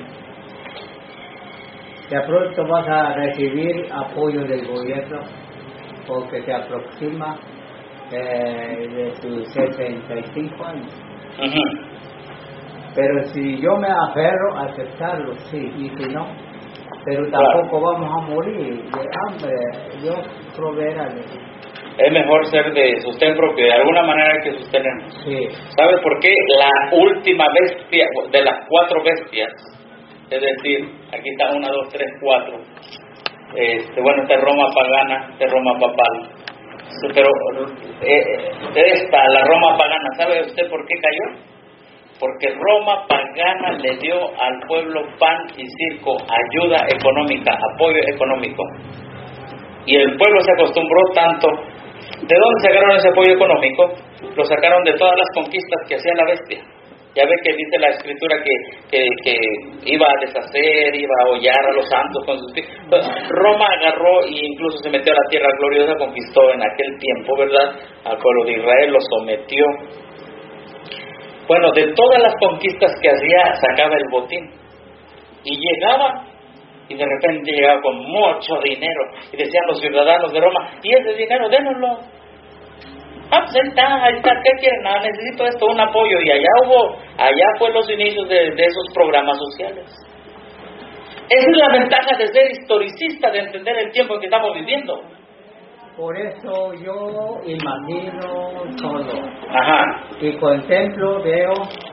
de pronto vas a recibir apoyo del gobierno porque se aproxima eh, de sus sesenta y cinco años. Ujú. Pero si yo me aferro a aceptarlo, sí, y si no, pero tampoco vamos a morir de hambre, Dios proveerá. Es mejor ser de sostén propio, de alguna manera hay que sostenernos. Sí. ¿Sabe por qué? La última bestia de las cuatro bestias, es decir, aquí está una, dos, tres, cuatro. Este, bueno, esta es Roma pagana, esta es Roma papal. Pero eh, esta, la Roma pagana, ¿sabe usted por qué cayó? Porque Roma pagana le dio al pueblo pan y circo, ayuda económica, apoyo económico. Y el pueblo se acostumbró tanto. ¿De dónde sacaron ese apoyo económico? Lo sacaron de todas las conquistas que hacía la bestia. Ya ve que dice la escritura que, que, que iba a deshacer, iba a hollar a los santos con sus pies. Roma agarró e incluso se metió a la tierra gloriosa, conquistó en aquel tiempo, ¿verdad?, al pueblo de Israel, lo sometió. Bueno, de todas las conquistas que hacía, sacaba el botín. Y llegaba, y de repente llegaba con mucho dinero. Y decían los ciudadanos de Roma, ¿y ese dinero? Dénoslo. Ah, pues ahí está, ahí está, ¿qué quieren? Ah, necesito esto, un apoyo. Y allá hubo, allá fue los inicios de, de esos programas sociales. Esa es la ventaja de ser historicista, de entender el tiempo en que estamos viviendo. Por eso yo imagino todo. Ajá. Y contemplo, veo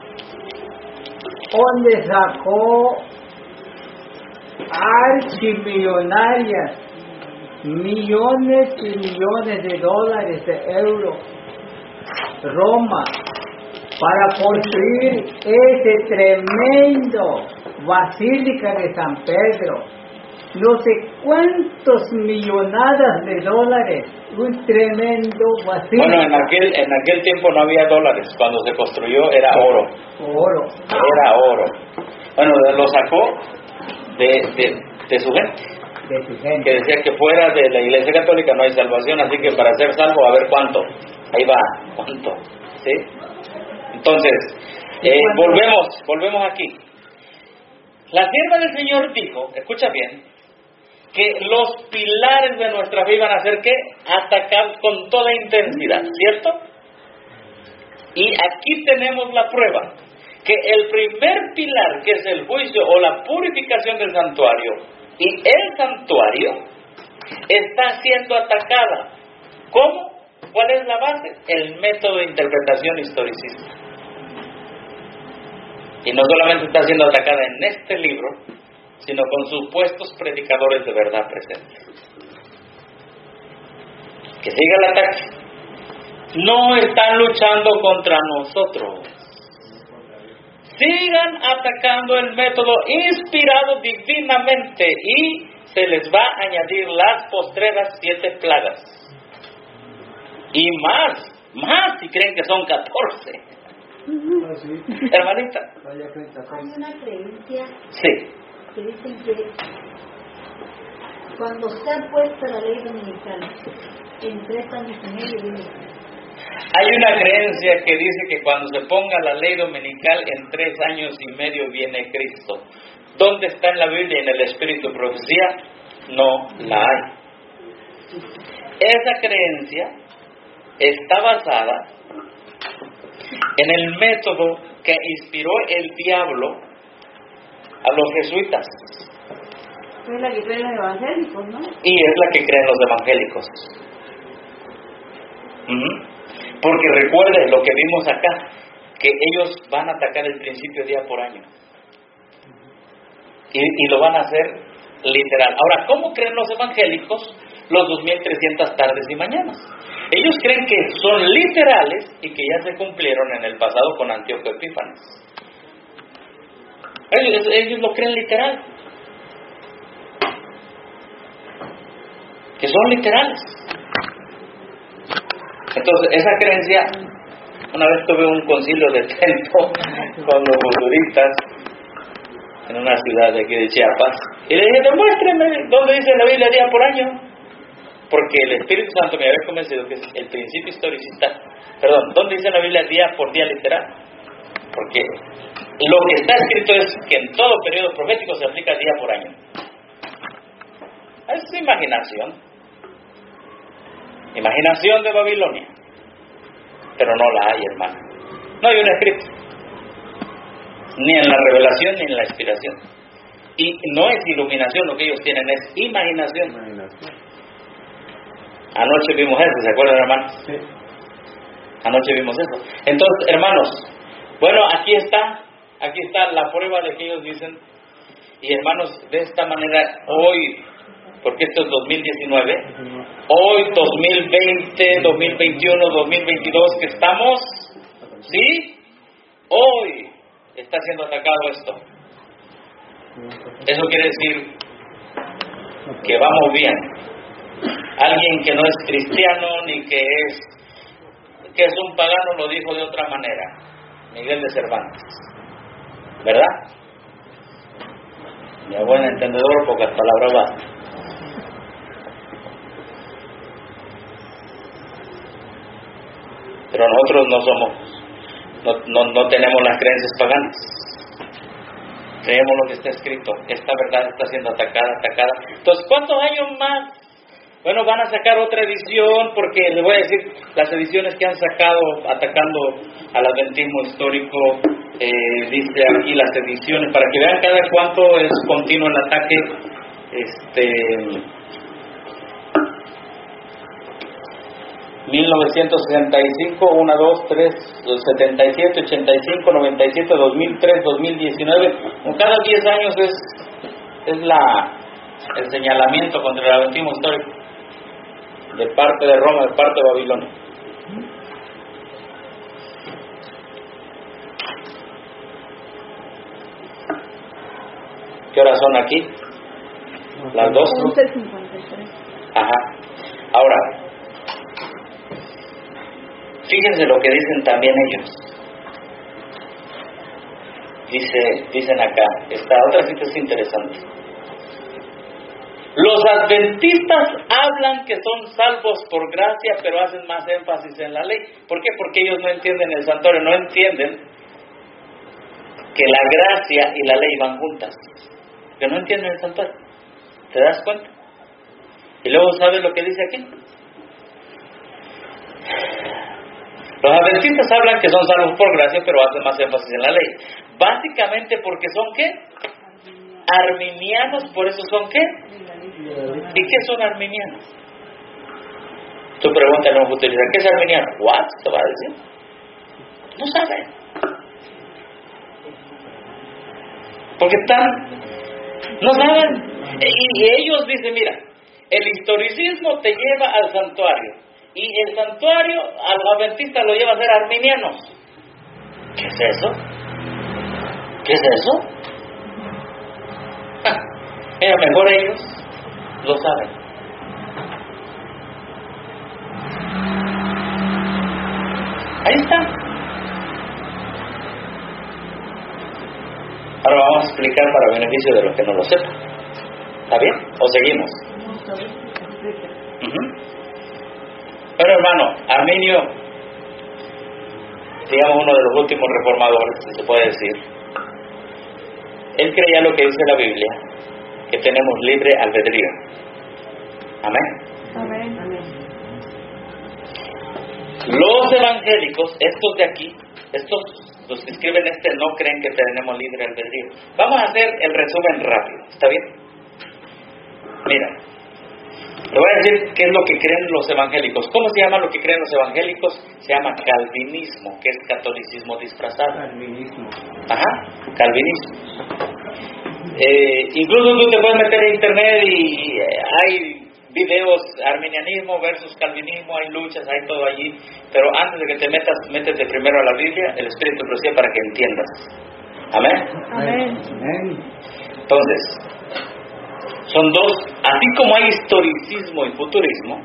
dónde sacó archimillonarias, millones y millones de dólares, de euros, Roma, para construir ese tremendo basílica de San Pedro. No sé cuántos millonadas de dólares, un tremendo basílica. Bueno, en aquel, en aquel tiempo no había dólares, cuando se construyó era oro. Oro. Era oro. Bueno, lo sacó de, de, de su gente. De su gente. Que decía que fuera de la Iglesia Católica no hay salvación, así que para ser salvo, a ver cuánto. Ahí va, cuánto. ¿Sí? Entonces, eh, volvemos, volvemos aquí. La sierva del Señor dijo, escucha bien, que los pilares de nuestra vida van a ser, ¿qué? Atacar con toda intensidad, ¿cierto? Y aquí tenemos la prueba, que el primer pilar, que es el juicio o la purificación del santuario, y el santuario está siendo atacada. ¿Cómo? ¿Cuál es la base? El método de interpretación historicista. Y no solamente está siendo atacada en este libro, sino con supuestos predicadores de verdad presentes. Que siga el ataque. No están luchando contra nosotros. Sigan atacando el método inspirado divinamente y se les va a añadir las postreras siete plagas. Y más, más si creen que son catorce. Ah, sí. Hermanita. Vaya que está Hay una creencia Sí. que dicen que cuando se ha puesto la ley dominical en tres años y medio viene Cristo. Hay una creencia que dice que cuando se ponga la ley dominical en tres años y medio viene Cristo. ¿Dónde está en la Biblia, en el Espíritu de Profecía? No la hay. Esa creencia está basada en el método que inspiró el diablo a los jesuitas. Es la que creen los evangélicos, ¿no? Y es la que creen los evangélicos. Uh-huh. Porque recuerden lo que vimos acá, que ellos van a atacar el principio día por año. Y, y lo van a hacer literal. Ahora, ¿cómo creen los evangélicos los dos mil trescientas tardes y mañanas? Ellos creen que son literales y que ya se cumplieron en el pasado con Antíoco Epífanes. Ellos, ellos lo creen literal. Que son literales. Entonces, esa creencia, una vez tuve un concilio de Trento con los futuristas en una ciudad de aquí de Chiapas, y le dije, demuéstreme dónde dice la Biblia día por año, porque el Espíritu Santo me había convencido que es el principio historicista. Perdón, ¿dónde dice la Biblia día por día literal? Porque lo que está escrito es que en todo periodo profético se aplica día por año. Es imaginación. Imaginación de Babilonia. Pero no la hay, hermano. No hay un escrito. Ni en la revelación ni en la inspiración. Y no es iluminación lo que ellos tienen, es imaginación. Anoche vimos eso, ¿se acuerdan, hermanos? Sí. Anoche vimos eso. Entonces, hermanos, bueno, aquí está, aquí está la prueba de que ellos dicen, y hermanos, de esta manera, hoy, porque esto es dos mil diecinueve, hoy dos mil veinte, dos mil veintiuno, dos mil veintidós, que estamos, ¿sí? Hoy está siendo atacado esto. Eso quiere decir que vamos bien. Alguien que no es cristiano ni que es que es un pagano lo dijo de otra manera, Miguel de Cervantes, ¿verdad? Ya buen entendedor, pocas palabras bastan. Pero nosotros no somos, no, no, no tenemos las creencias paganas. Creemos lo que está escrito. Esta verdad está siendo atacada, atacada. Entonces, ¿cuántos años más? Bueno, van a sacar otra edición, porque les voy a decir las ediciones que han sacado atacando al adventismo histórico. Eh, dice aquí las ediciones, para que vean cada cuánto es continuo el ataque. Este mil novecientos sesenta y cinco, uno, dos, tres, setenta y siete, ochenta y cinco, noventa y siete, dos mil tres, dos mil diecinueve. Cada diez años es, es la, el señalamiento contra el adventismo histórico de parte de Roma, de parte de Babilonia. ¿Qué horas son aquí? Las dos. once cincuenta y tres. Ajá. Ahora, fíjense lo que dicen también ellos. Dice, dicen acá, esta otra cita es interesante. Los adventistas hablan que son salvos por gracia, pero hacen más énfasis en la ley. ¿Por qué? Porque ellos no entienden el santuario, no entienden que la gracia y la ley van juntas. Que no entienden el santuario. ¿Te das cuenta? Y luego, ¿sabes lo que dice aquí? Los adventistas hablan que son salvos por gracia, pero hacen más énfasis en la ley. Básicamente porque son ¿qué? Arminianos, por eso son ¿qué? ¿Y qué son arminianos? Tu pregunta no utiliza, ¿qué es arminiano? ¿What? ¿Se va a decir? No saben. Porque están, no saben. Y, y ellos dicen, mira, el historicismo te lleva al santuario. Y el santuario a los adventistas lo lleva a ser arminianos. ¿Qué es eso? ¿Qué es eso? Ah, mira, mejor ellos lo saben. Ahí está. Ahora vamos a explicar para beneficio de los que no lo sepan. ¿Está bien? ¿O seguimos? Uh-huh. Bueno, hermano, Arminio, digamos uno de los últimos reformadores, si se puede decir, él creía lo que dice la Biblia, que tenemos libre albedrío. Amén. Amén. Amén. Los evangélicos, estos de aquí, estos, los que escriben este, no creen que tenemos libre albedrío. Vamos a hacer el resumen rápido, ¿está bien? Mira, te voy a decir qué es lo que creen los evangélicos. ¿Cómo se llama lo que creen los evangélicos? Se llama calvinismo, que es catolicismo disfrazado. Calvinismo. Ajá, calvinismo. Eh, incluso tú te puedes meter en internet y eh, hay videos, arminianismo versus calvinismo, hay luchas, hay todo allí. Pero antes de que te metas, métete primero a la Biblia, el Espíritu procede para que entiendas. Amén. Amén. Amén. Entonces, son dos, así como hay historicismo y futurismo,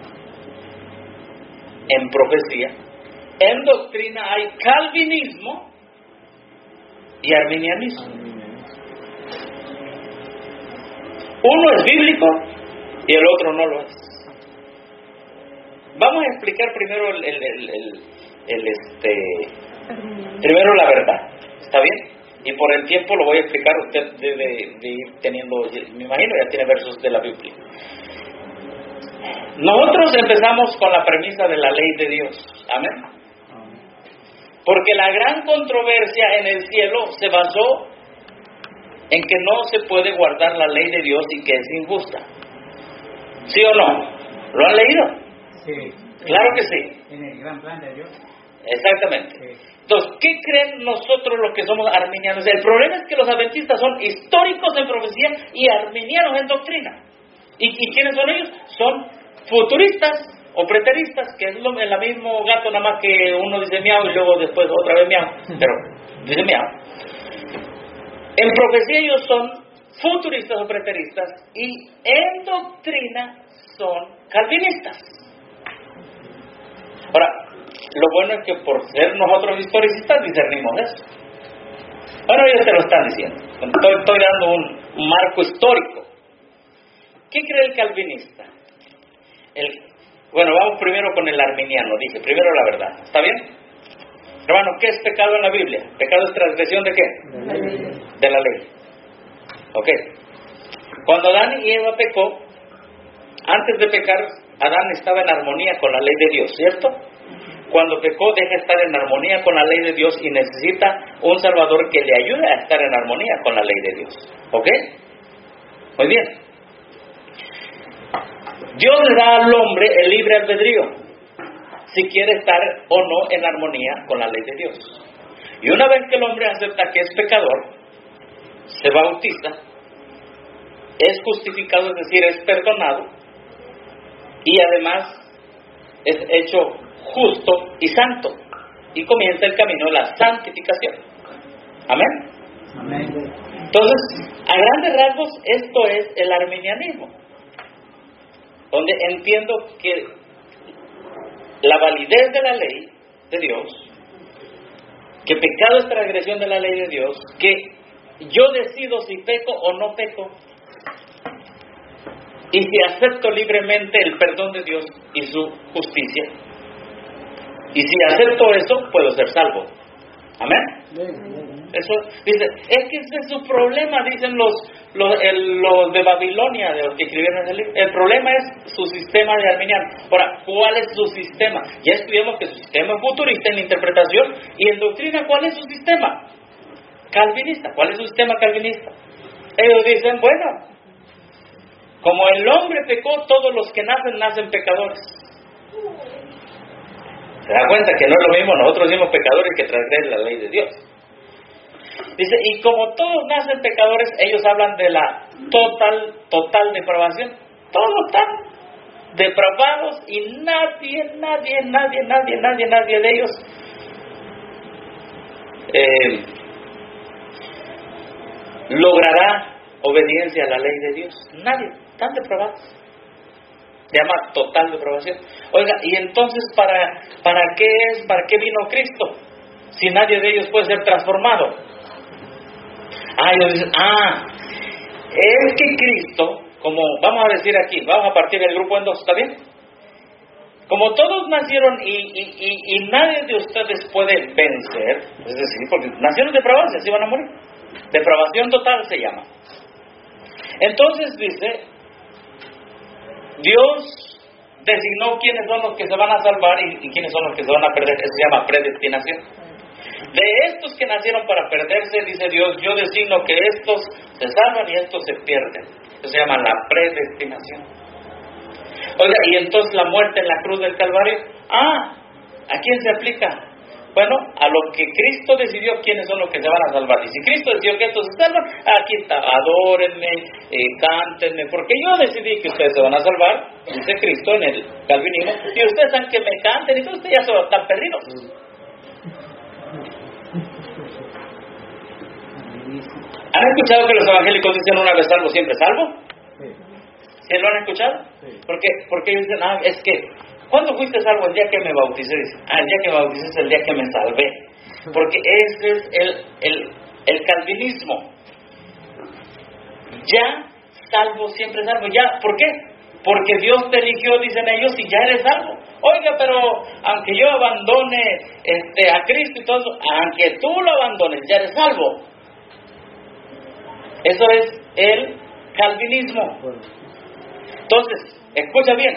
en profecía, en doctrina hay calvinismo y arminianismo. Uno es bíblico y el otro no lo es. Vamos a explicar primero el, el, el, el, el este, primero la verdad, ¿está bien? Y por el tiempo lo voy a explicar, usted debe de ir teniendo, me imagino ya tiene versos de la Biblia. Nosotros empezamos con la premisa de la ley de Dios, amén. Porque la gran controversia en el cielo se basó en que no se puede guardar la ley de Dios y que es injusta. ¿Sí o no? ¿Lo han leído? Sí. Claro que sí. En el gran plan de Dios. Exactamente. Sí. Entonces, ¿qué creen nosotros los que somos arminianos? El problema es que los adventistas son históricos en profecía y arminianos en doctrina. ¿Y, y quiénes son ellos? Son futuristas o preteristas, que es lo, el mismo gato, nada más que uno dice miau y luego después otra vez miau, pero dice miau. En profecía ellos son futuristas o preteristas y en doctrina son calvinistas. Ahora, lo bueno es que por ser nosotros historicistas discernimos eso. Bueno, ellos te lo están diciendo. Estoy, estoy dando un, un marco histórico. ¿Qué cree el calvinista? El, bueno, vamos primero con el arminiano. Dije, primero la verdad. ¿Está bien? Hermano, ¿qué es pecado en la Biblia? ¿Pecado es transgresión de qué? De la ley. De la ley. Ok. Cuando Adán y Eva pecó, antes de pecar, Adán estaba en armonía con la ley de Dios, ¿cierto? Cuando pecó, deja de estar en armonía con la ley de Dios y necesita un Salvador que le ayude a estar en armonía con la ley de Dios. ¿Ok? Muy bien. Dios le da al hombre el libre albedrío, si quiere estar o no en armonía con la ley de Dios. Y una vez que el hombre acepta que es pecador, se bautiza, es justificado, es decir, es perdonado, y además es hecho justo y santo, y comienza el camino de la santificación. Amén. Amén. Entonces, a grandes rasgos, esto es el arminianismo, donde entiendo que la validez de la ley de Dios, que pecado es transgresión de la ley de Dios, que yo decido si peco o no peco, y si acepto libremente el perdón de Dios y su justicia, y si acepto eso, puedo ser salvo. Amén. Eso dice, es que ese es su problema, dicen los los, el, los de Babilonia, de los que escribieron el libro. El problema es su sistema de arminiano. Ahora, ¿cuál es su sistema? Ya estudiamos que su sistema es futurista en la interpretación, y en doctrina, ¿cuál es su sistema? Calvinista. ¿Cuál es su sistema calvinista? Ellos dicen, bueno, como el hombre pecó, todos los que nacen, nacen pecadores. ¿Se da cuenta que no es lo mismo? Nosotros somos pecadores que transgreden la ley de Dios. Dice, y como todos nacen pecadores, ellos hablan de la total, total depravación. Todos están depravados y nadie, nadie, nadie, nadie, nadie, nadie de ellos eh, logrará obediencia a la ley de Dios. Nadie, están depravados. Se llama total depravación. Oiga, y entonces, ¿para, para qué es, para qué vino Cristo? Si nadie de ellos puede ser transformado. Ah, ellos dicen, ah, es que Cristo, como vamos a decir aquí, vamos a partir del grupo en dos, ¿está bien? Como todos nacieron y, y, y, y nadie de ustedes puede vencer, es decir, porque nacieron depravados y así van a morir. Depravación total se llama. Entonces dice, Dios designó quiénes son los que se van a salvar y, y quiénes son los que se van a perder. Eso se llama predestinación. De estos que nacieron para perderse, dice Dios, yo designo que estos se salvan y estos se pierden. Eso se llama la predestinación. Oiga, y entonces la muerte en la cruz del Calvario, ah, ¿a quién se aplica? Bueno, a lo que Cristo decidió quiénes son los que se van a salvar. Y si Cristo decidió que estos se salvan, aquí está, adórenme, eh, cántenme, porque yo decidí que ustedes se van a salvar, dice Cristo en el calvinismo, y ustedes saben que me canten, y todos ustedes ya son, están perdidos. ¿Han escuchado que los evangélicos dicen una vez salvo, siempre salvo? Sí. ¿Sí lo han escuchado? Sí. Porque, porque ellos dicen, ah, es que, ¿cuándo fuiste salvo? El día que me bauticé. Ah, el día que me bauticé es el día que me salvé. Porque ese es el, el, el calvinismo. Ya salvo, siempre salvo. Ya, ¿por qué? Porque Dios te eligió, dicen ellos, y ya eres salvo. Oiga, pero aunque yo abandone este, a Cristo y todo eso, aunque tú lo abandones, ya eres salvo. Eso es el calvinismo. Entonces, escucha bien.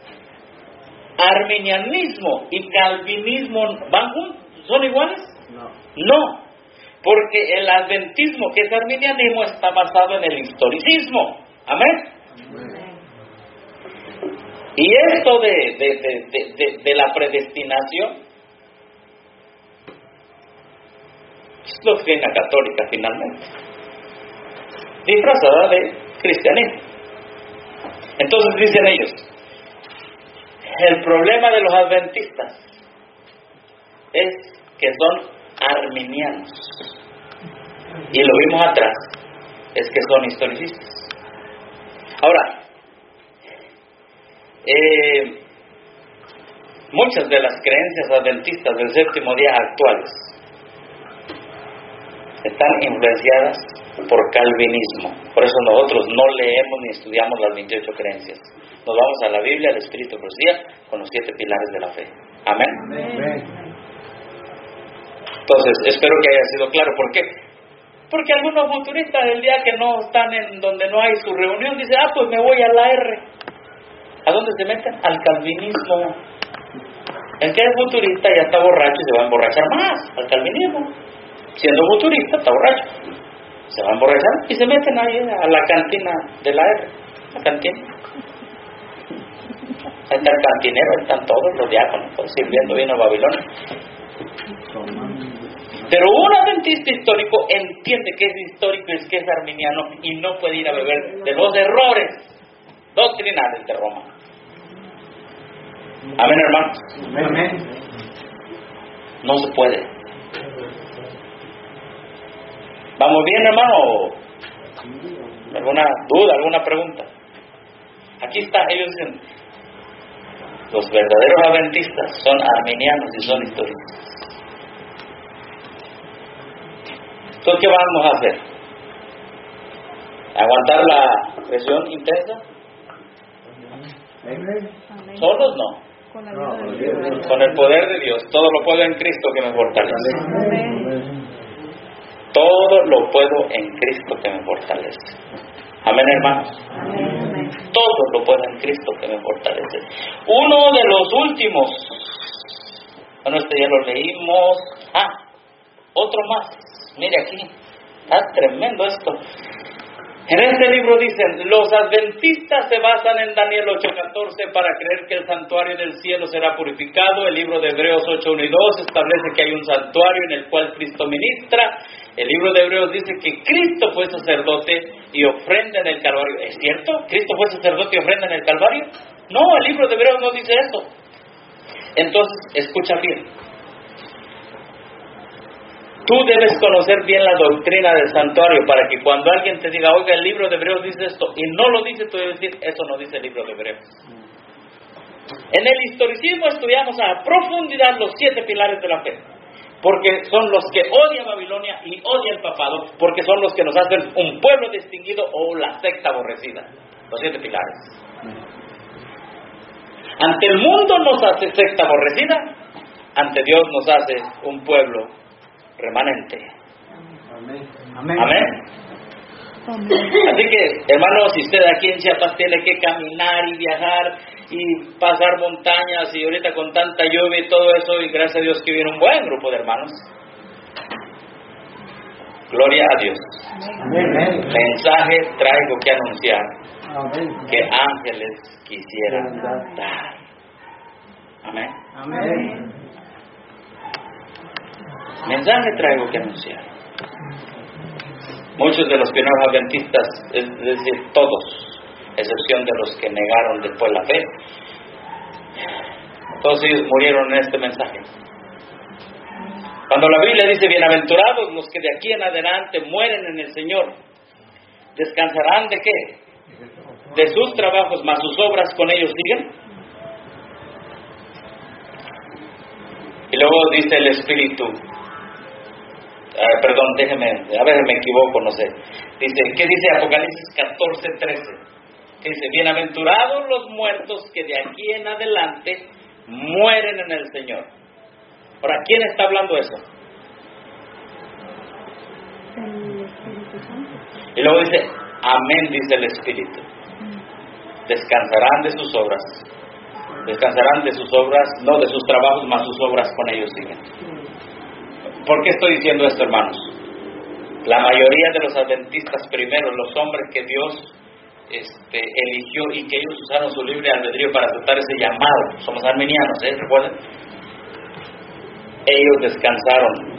¿Arminianismo y calvinismo van juntos? ¿Son iguales? No. No, porque el adventismo, que es arminianismo, está basado en el historicismo. ¿Amén? Amén. Y esto de, de, de, de, de, de la predestinación es doctrina católica finalmente, disfrazada de cristianismo. Entonces dicen ellos, el problema de los adventistas es que son arminianos, y lo vimos atrás, es que son historicistas. Ahora, eh, muchas de las creencias adventistas del séptimo día actuales están influenciadas por calvinismo. Por eso nosotros no leemos ni estudiamos las veintiocho creencias. Nos vamos a la Biblia, al Espíritu de Profecía, con los siete pilares de la fe. Amén. Amén. Entonces, espero que haya sido claro. ¿Por qué? Porque algunos futuristas, el día que no están en donde no hay su reunión, dicen, ah, pues me voy a la R. ¿A dónde se meten? Al calvinismo. El que es futurista ya está borracho y se va a emborrachar más, al calvinismo. Siendo futurista, está borracho. Se va a emborrachar y se meten ahí a la cantina de la R. La cantina. Ahí está el cantinero, ahí están todos los diáconos, todos sirviendo vino a Babilonia. Pero un adventista histórico entiende que es histórico y que es arminiano y no puede ir a beber de los errores doctrinales de Roma. Amén, hermanos. Amén. No se puede. ¿Vamos bien, hermano? ¿Alguna duda, alguna pregunta? Aquí está, ellos dicen, los verdaderos adventistas son arminianos y son históricos. Entonces, ¿qué vamos a hacer? ¿Aguantar la presión intensa? Amén. ¿Solos? No. Con la No, ayuda de Dios. Dios. Con el poder de Dios. Todo lo puedo en Cristo que me fortalece. Amén. Todo lo puedo en Cristo que me fortalece. Amén, hermanos. Amén. Todo lo puedo en Cristo que me fortalece. Uno de los últimos, bueno, este ya lo leímos. Ah, otro más. Mire aquí, está tremendo esto. En este libro dicen, los adventistas se basan en Daniel ocho catorce para creer que el santuario del cielo será purificado. El libro de Hebreos ocho uno y dos establece que hay un santuario en el cual Cristo ministra. El libro de Hebreos dice que Cristo fue sacerdote y ofrenda en el Calvario. ¿Es cierto? ¿Cristo fue sacerdote y ofrenda en el Calvario? No, el libro de Hebreos no dice eso. Entonces, escucha bien. Tú debes conocer bien la doctrina del santuario para que cuando alguien te diga, oiga, el libro de Hebreos dice esto, y no lo dice, tú debes decir, eso no dice el libro de Hebreos. En el historicismo estudiamos a profundidad los siete pilares de la fe, porque son los que odia Babilonia y odia el papado, porque son los que nos hacen un pueblo distinguido o la secta aborrecida. Los siete pilares. Ante el mundo nos hace secta aborrecida, ante Dios nos hace un pueblo remanente. Amén. Amén. Amén. Así que, hermanos, si usted aquí en Chiapas tiene que caminar y viajar y pasar montañas y ahorita con tanta lluvia y todo eso, y gracias a Dios que viene un buen grupo de hermanos. Gloria a Dios. Amén. Mensaje traigo que anunciar Amén. que ángeles quisieran dar. Amén. Amén. Mensaje traigo que anunciar. Muchos de los primeros adventistas, es decir, todos, excepción de los que negaron después la fe, todos ellos murieron en este mensaje. Cuando la Biblia dice, bienaventurados los que de aquí en adelante mueren en el Señor, ¿descansarán de qué? De sus trabajos, más sus obras con ellos siguen. Y luego dice el Espíritu, Uh, perdón, déjeme, a ver, me equivoco, no sé. Dice, ¿qué dice Apocalipsis catorce trece? Que dice, bienaventurados los muertos que de aquí en adelante mueren en el Señor. Ahora, ¿quién está hablando eso? Y luego dice, amén, dice el Espíritu. Descansarán de sus obras. Descansarán de sus obras, no de sus trabajos, más sus obras con ellos siguen. ¿Por qué estoy diciendo esto, hermanos? La mayoría de los adventistas primeros, los hombres que Dios este, eligió y que ellos usaron su libre albedrío para aceptar ese llamado. Somos arminianos, ¿eh? ¿Recuerden? Ellos descansaron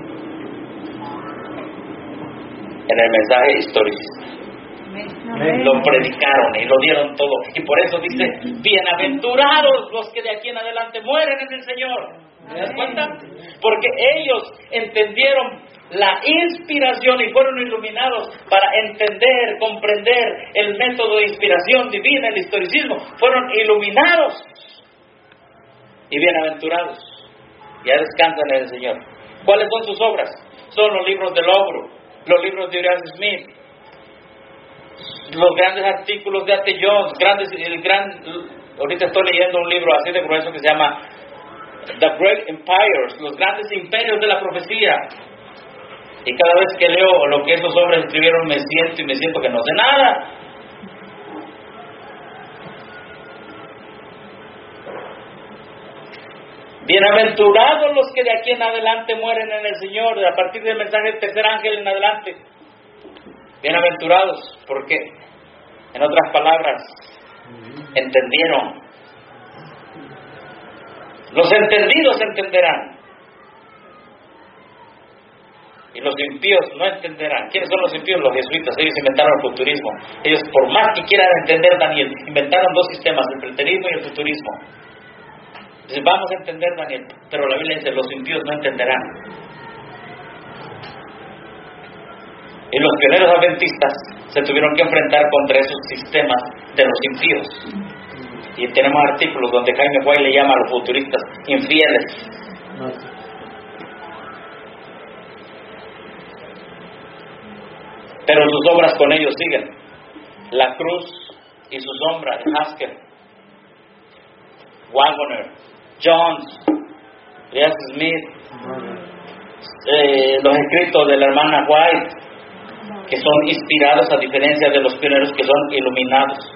en el mensaje historicista. Amén. Lo predicaron y lo dieron todo. Y por eso dice, bienaventurados los que de aquí en adelante mueren en el Señor. ¿Te das cuenta? Porque ellos entendieron la inspiración y fueron iluminados para entender, comprender el método de inspiración divina, el historicismo. Fueron iluminados y bienaventurados. Ya descansan en el Señor. ¿Cuáles son sus obras? Son los libros del Logro, los libros de Uriah Smith, los grandes artículos de A T Jones, grandes, el gran, ahorita estoy leyendo un libro así de grueso que se llama The Great Empires, los grandes imperios de la profecía. Y cada vez que leo lo que esos hombres escribieron me siento y me siento que no sé nada. Bienaventurados los que de aquí en adelante mueren en el Señor, a partir del mensaje del tercer ángel en adelante. Bienaventurados, porque, en otras palabras, entendieron. Los entendidos entenderán. Y los impíos no entenderán. ¿Quiénes son los impíos? Los jesuitas. Ellos inventaron el futurismo. Ellos, por más que quieran entender Daniel, inventaron dos sistemas, el preterismo y el futurismo. Entonces, vamos a entender Daniel, pero la Biblia dice, los impíos no entenderán. Y los pioneros adventistas se tuvieron que enfrentar contra esos sistemas de los impíos. Y tenemos artículos donde Jaime White le llama a los futuristas infieles. Pero sus obras con ellos siguen. La cruz y su sombra de Haskell, Wagoner, Jones, Uriah Smith, eh, los escritos de la hermana White, que son inspirados a diferencia de los pioneros que son iluminados.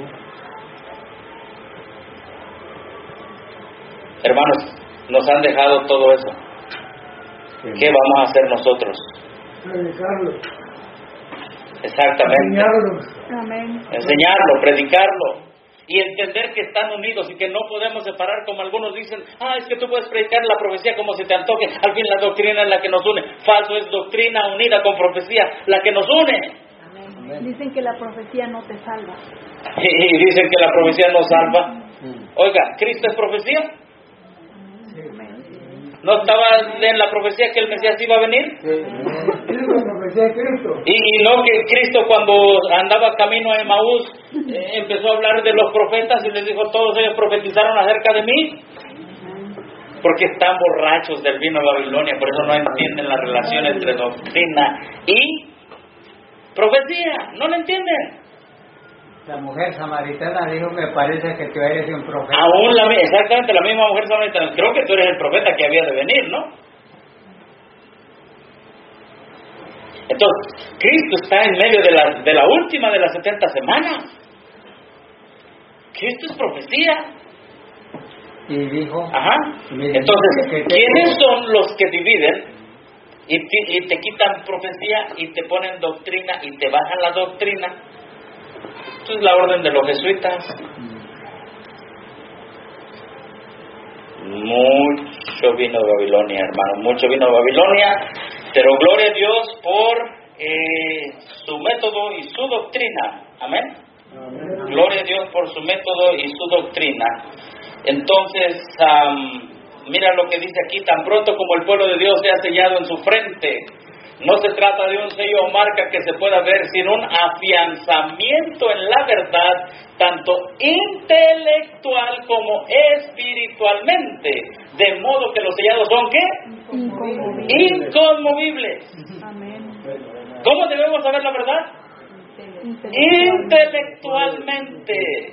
Hermanos, nos han dejado todo eso. ¿Qué vamos a hacer nosotros? Predicarlo. Exactamente. Enseñarlo. Amén. Enseñarlo, predicarlo. Y entender que están unidos y que no podemos separar, como algunos dicen, ah, es que tú puedes predicar la profecía como se te antoje. Al fin la doctrina es la que nos une. Falso, es doctrina unida con profecía la que nos une. Amén. Dicen que la profecía no te salva. Y, y dicen que la profecía no salva. Oiga, ¿Cristo es profecía? ¿No estaba en la profecía que el Mesías iba a venir? Sí. Es la profecía de Cristo. Y, y no que Cristo, cuando andaba camino a Emaús, eh, empezó a hablar de los profetas y les dijo, todos ellos profetizaron acerca de mí. Porque están borrachos del vino de Babilonia, por eso no entienden la relación entre doctrina y profecía. No lo entienden. La mujer samaritana dijo, me parece que tú eres un profeta. Aún la, exactamente la misma mujer samaritana, creo que tú eres el profeta que había de venir, ¿no? Entonces, Cristo está en medio de la, de la última de las setenta semanas. Cristo es profecía. Y dijo, Ajá. Entonces, ¿quiénes son los que dividen y te, y te quitan profecía y te ponen doctrina y te bajan la doctrina? Esto es la orden de los jesuitas. Mucho vino de Babilonia, hermano, mucho vino de Babilonia, pero gloria a Dios por eh, su método y su doctrina. Amén. Amén. Gloria a Dios por su método y su doctrina. Entonces, um, mira lo que dice aquí, tan pronto como el pueblo de Dios sea sellado en su frente. No se trata de un sello o marca que se pueda ver, sino un afianzamiento en la verdad, tanto intelectual como espiritualmente, de modo que los sellados son ¿qué? Inconmovibles. Inconmovibles. Amén. ¿Cómo debemos saber la verdad? Intelectualmente.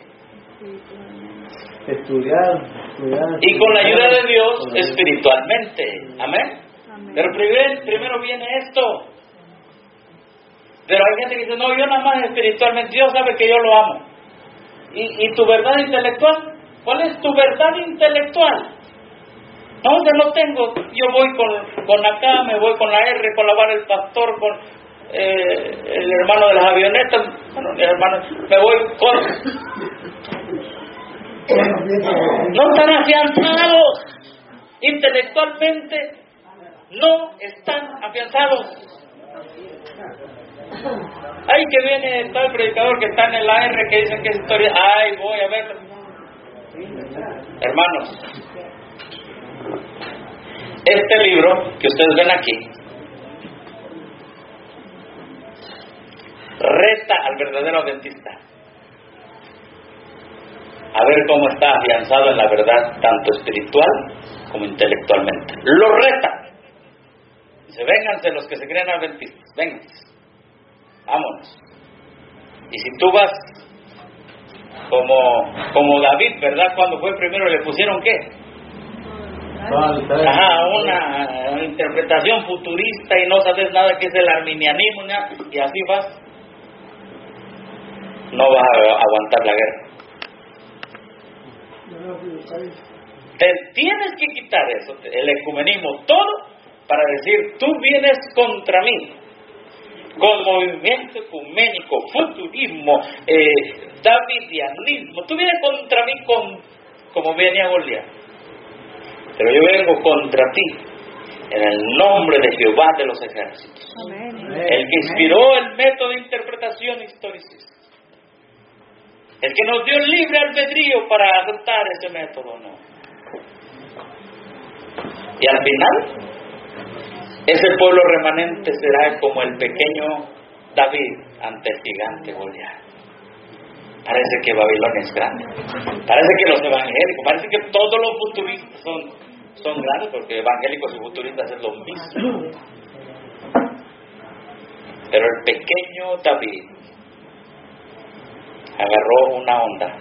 Estudiar, estudiar. Y con la ayuda de Dios, espiritualmente. Amén. Pero primero, primero viene esto. Pero hay gente que dice, no, yo nada más espiritualmente, Dios sabe que yo lo amo. ¿Y, y tu verdad intelectual? ¿Cuál es tu verdad intelectual? No, yo no tengo, yo voy con, con acá, me voy con la R, con la vara del pastor, con eh, el hermano de las avionetas, bueno, mi hermano, me voy con... No están afianzados, intelectualmente no están afianzados. Ay, que viene tal predicador que está en el A R que dicen que es historia, ay, voy a verlo. Hermanos, este libro que ustedes ven aquí reta al verdadero adventista a ver cómo está afianzado en la verdad, tanto espiritual como intelectualmente. Lo reta. Dice, vénganse los que se creen adventistas, vénganse, vámonos. Y si tú vas como, como David, ¿verdad? Cuando fue primero le pusieron ¿qué? Ajá, una interpretación futurista y no sabes nada que es el arminianismo, nada, y así vas, no vas a aguantar la guerra. Te tienes que quitar eso, el ecumenismo, todo, para decir, tú vienes contra mí, con movimiento ecuménico, futurismo, eh, davidianismo, tú vienes contra mí con, como venía Goliat, pero yo vengo contra ti, en el nombre de Jehová de los ejércitos. Amén. El que inspiró el método de interpretación historicista. El que nos dio libre albedrío para adoptar ese método, ¿no? Y al final, ese pueblo remanente será como el pequeño David ante el gigante Goliat. Parece que Babilonia es grande. Parece que los evangélicos, parece que todos los futuristas son, son grandes, porque evangélicos y futuristas es lo mismo. Pero el pequeño David agarró una onda.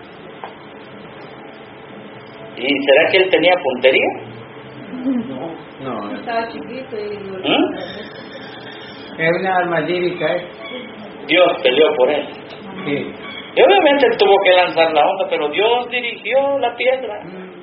¿Y será que él tenía puntería? No, no. Estaba chiquito y... ¿Mm? Es una arma lírica, ¿eh? Dios peleó por él. Sí. Y obviamente él tuvo que lanzar la onda, pero Dios dirigió la piedra.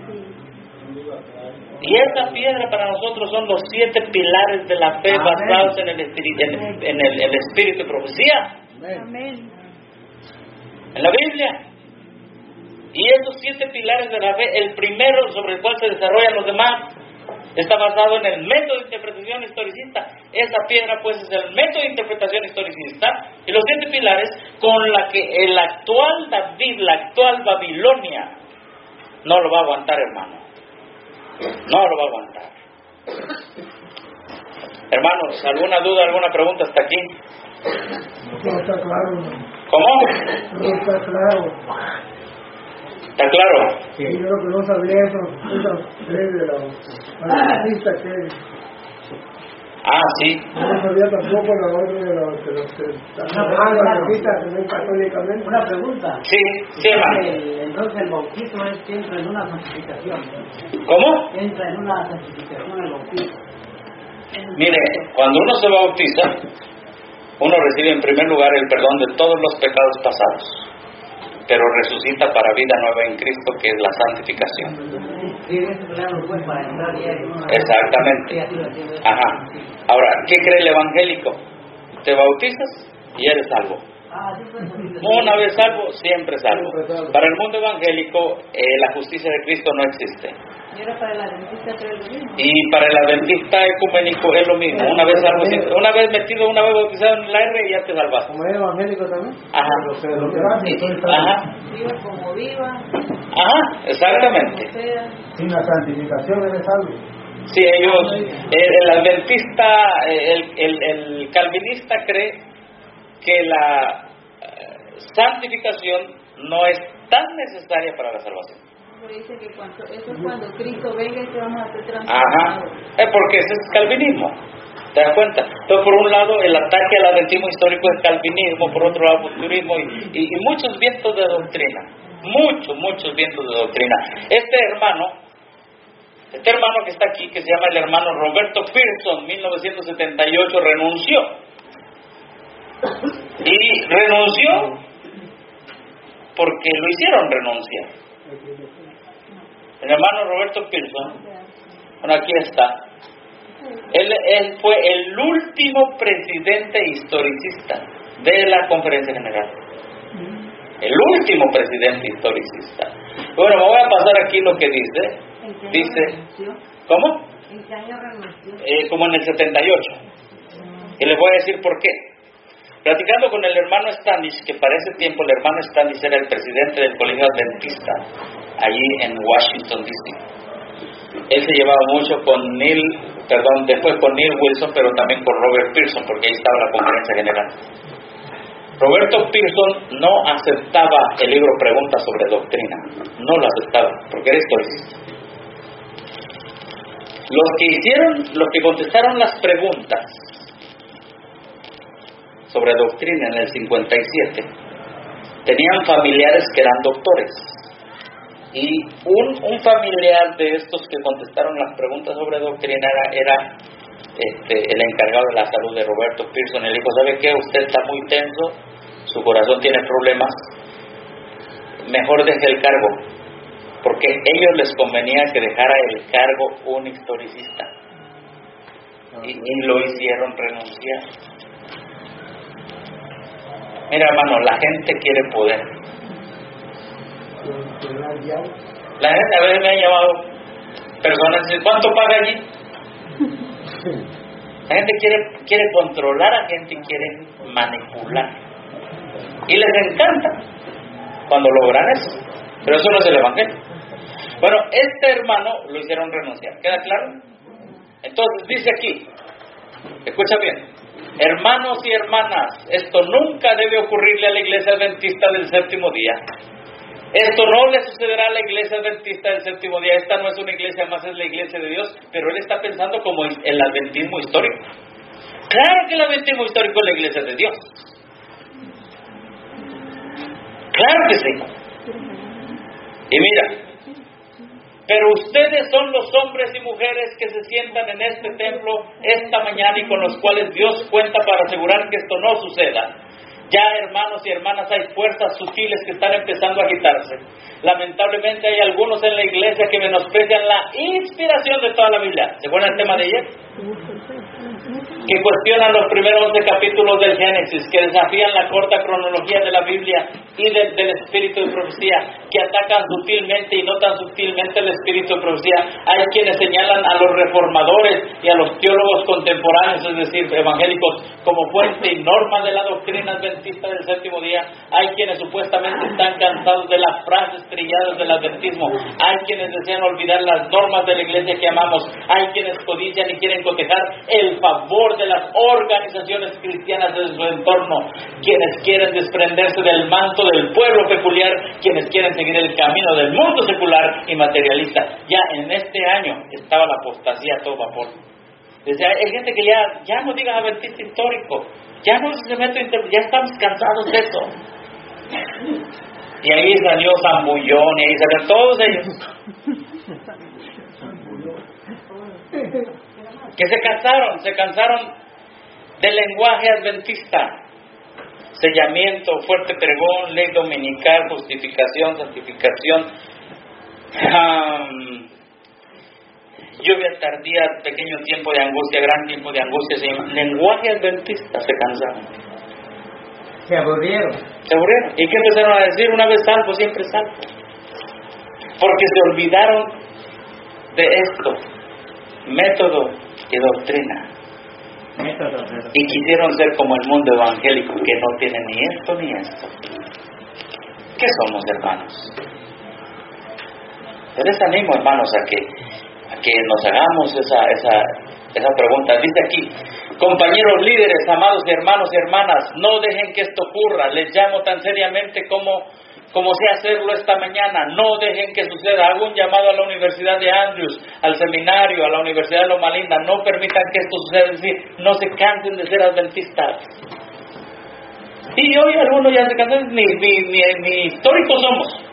Y esa piedra para nosotros son los siete pilares de la fe. Amén. Basados en el, espíritu, en, en, el, en el espíritu de profecía. Amén. En la Biblia. Y esos siete pilares de la fe, el primero sobre el cual se desarrollan los demás, está basado en el método de interpretación historicista. Esa piedra pues es el método de interpretación historicista, y los siete pilares con la que el actual David, la actual Babilonia, no lo va a aguantar, hermano. No lo va a aguantar. Hermanos, ¿alguna duda, alguna pregunta hasta aquí? No está claro. ¿Cómo? No está claro. ¿Está claro? Sí. Yo creo que no sabía eso, esas tres de los analistas que... Ah, sí. No sabía tampoco la otra de los... De los que analistas también católicamente. Una pregunta. Sí, sí, hermano. El, entonces el bautismo es que entra en una santificación. ¿Cómo? Entra en una santificación el bautismo. Mire, cuando uno se bautiza, uno recibe en primer lugar el perdón de todos los pecados pasados, pero resucita para vida nueva en Cristo, que es la santificación. Sí, eso claro, pues para entrar ya en una... Exactamente. Ajá. Ahora, ¿qué cree el evangélico? Te bautizas y eres salvo. Ah, sí, pues, Una vez salvo, siempre salvo. Para el mundo evangélico, eh, la justicia de Cristo no existe. Y era para el adventista, pero es lo mismo. Y para el adventista ecuménico es lo mismo. Una vez salvo, una vez metido, una vez bautizado en el aire y ya te salvaste. Como es evangélico también. Ajá. Los que los que van, entonces, Ajá. Viva como viva. Ajá, exactamente. Como sea. sin la santificación eres salvo. Sí, ellos, el, el adventista, el, el, el calvinista cree que la eh, santificación no es tan necesaria para la salvación. Pero dice que cuando, eso es cuando Cristo venga y que vamos a ser Ajá, transformados. es porque ese es calvinismo. ¿Te das cuenta? Entonces, por un lado, el ataque al adventismo histórico es calvinismo, por otro lado, futurismo y, y, y muchos vientos de doctrina. Muchos, muchos vientos de doctrina. Este hermano, este hermano que está aquí, que se llama el hermano Roberto Pearson, mil novecientos setenta y ocho, renunció. Y renunció porque lo hicieron renunciar. El hermano Roberto Pearson, bueno, aquí está. Él, él fue el último presidente historicista de la Conferencia General. El último presidente historicista. Bueno, me voy a pasar aquí lo que dice. Dice, ¿cómo? ¿En qué año renunció? Eh, como en el setenta y ocho. Y les voy a decir por qué. Platicando con el hermano Standish, que para ese tiempo el hermano Standish era el presidente del Colegio Adventista, allí en Washington, D C Él se llevaba mucho con Neil, perdón, después con Neil Wilson, pero también con Robert Pearson, porque ahí estaba la conferencia general. Roberto Pearson no aceptaba el libro Preguntas sobre Doctrina, no lo aceptaba, porque era historicista. Los que hicieron, los que contestaron las preguntas sobre doctrina en el cincuenta y siete, tenían familiares que eran doctores. Y un, un familiar de estos que contestaron las preguntas sobre doctrina era, era este, el encargado de la salud de Roberto Pearson. Él dijo, ¿sabe qué? Usted está muy tenso, su corazón tiene problemas, mejor deje el cargo, porque a ellos les convenía que dejara el cargo un historicista. Y, y lo hicieron renunciar. Mira, hermano, la gente quiere poder. La gente a veces me ha llamado personas y dicen, ¿cuánto paga allí? La gente quiere, quiere controlar a gente y quiere manipular. Y les encanta cuando logran eso. Pero eso no es el evangelio. Bueno, este hermano lo hicieron renunciar. ¿Queda claro? Entonces dice aquí, escucha bien, hermanos y hermanas, esto nunca debe ocurrirle a la iglesia adventista del séptimo día. Esto no le sucederá a la iglesia adventista del séptimo día. Esta no es una iglesia más, es la iglesia de Dios. Pero él está pensando como el adventismo histórico. Claro que el adventismo histórico es la iglesia de Dios. Claro que sí. Y mira, pero ustedes son los hombres y mujeres que se sientan en este templo esta mañana y con los cuales Dios cuenta para asegurar que esto no suceda. Ya, hermanos y hermanas, hay fuerzas sutiles que están empezando a agitarse. Lamentablemente hay algunos en la iglesia que menosprecian la inspiración de toda la Biblia. ¿Se acuerdan el tema de ayer? Que cuestionan los primeros once capítulos del Génesis, que desafían la corta cronología de la Biblia y del, del espíritu de profecía, que atacan sutilmente y no tan sutilmente el espíritu de profecía. Hay quienes señalan a los reformadores y a los teólogos contemporáneos, es decir, evangélicos, como fuente y norma de la doctrina adventista del séptimo día. Hay quienes supuestamente están cansados de las frases trilladas del adventismo. Hay quienes desean olvidar las normas de la iglesia que amamos. Hay quienes codician y quieren cotejar el favor de las organizaciones cristianas de su entorno, quienes quieren desprenderse del manto del pueblo peculiar, quienes quieren seguir el camino del mundo secular y materialista. Ya en este año estaba la apostasía a todo vapor. Desde hay gente que ya, ya no diga adventista histórico, ya no se mete, ya estamos cansados de eso. Y ahí salió Zambullón, y ahí salieron todos ellos. Que se cansaron, se cansaron del lenguaje adventista. Sellamiento, fuerte pregón, ley dominical, justificación, santificación, um, lluvia tardía, pequeño tiempo de angustia, gran tiempo de angustia. Se lenguaje adventista, se cansaron. Se aburrieron. Se aburrieron. ¿Y qué empezaron a decir? Una vez salvo, siempre salvo. Porque se olvidaron de esto. Método y doctrina. Método, y quisieron ser como el mundo evangélico, que no tiene ni esto ni esto. ¿Qué somos, hermanos? Yo les animo, hermanos, a que a que nos hagamos esa esa esa pregunta. Dice aquí, compañeros líderes, amados hermanos y hermanas, no dejen que esto ocurra. Les llamo tan seriamente como como sé hacerlo esta mañana. No dejen que suceda. Hago un llamado a la Universidad de Andrews, al seminario, a la Universidad de Loma Linda. No permitan que esto suceda. Es decir, no se cansen de ser adventistas. Y hoy algunos ya se cansan. Ni, ni, ni, ni históricos somos.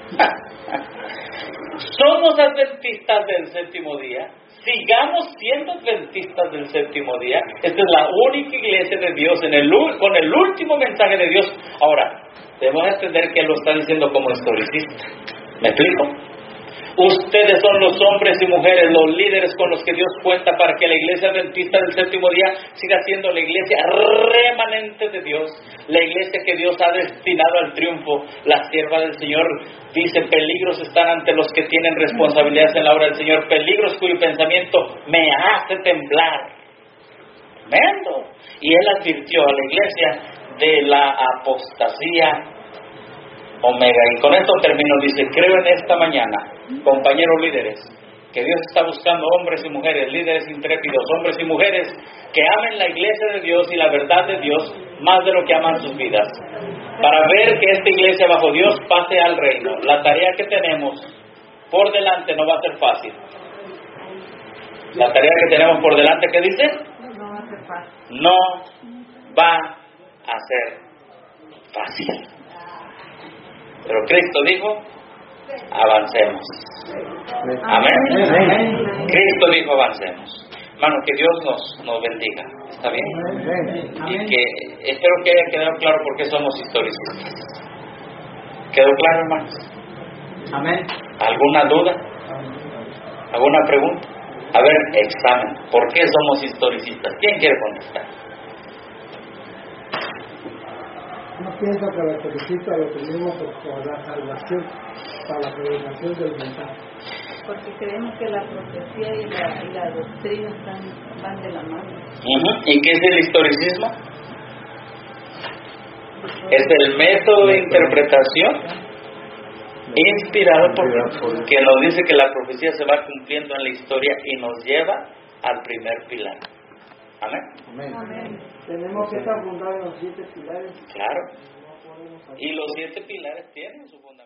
Somos adventistas del séptimo día. Sigamos siendo adventistas del séptimo día. Esta es la única iglesia de Dios en el, con el último mensaje de Dios. Ahora, debemos entender que Él lo está diciendo como historicista. ¿Me explico? Ustedes son los hombres y mujeres, los líderes con los que Dios cuenta para que la iglesia adventista del séptimo día siga siendo la iglesia remanente de Dios, la iglesia que Dios ha destinado al triunfo. La sierva del Señor dice: peligros están ante los que tienen responsabilidades en la obra del Señor, peligros cuyo pensamiento me hace temblar. Tremendo. Y él advirtió a la iglesia de la apostasía omega. Y con esto termino. Dice: creo en esta mañana, compañeros líderes, que Dios está buscando hombres y mujeres, líderes intrépidos, hombres y mujeres que amen la iglesia de Dios y la verdad de Dios más de lo que aman sus vidas, para ver que esta iglesia bajo Dios pase al reino. La tarea que tenemos por delante no va a ser fácil. La tarea que tenemos por delante, ¿qué dice? No va a ser fácil. No va a ser fácil. Pero Cristo dijo: avancemos. Amén. Amén. Cristo dijo: avancemos. Hermano, que Dios nos, nos bendiga. ¿Está bien? Y que espero que haya quedado claro por qué somos historicistas. ¿Quedó claro, hermanos? Amén. ¿Alguna duda? ¿Alguna pregunta? A ver, examen. ¿Por qué somos historicistas? ¿Quién quiere contestar? No pienso que la felicita lo tenemos por la salvación, para la predicación del mensaje. Porque creemos que la profecía y la, y la doctrina están, van de la mano. Uh-huh. ¿Y qué es el historicismo? Es el método de interpretación inspirado por Dios, que nos dice que la profecía se va cumpliendo en la historia y nos lleva al primer pilar. Amén. Amén. Amén. Tenemos que estar fundados en los siete pilares. Claro. Y los siete pilares tienen su fundamento.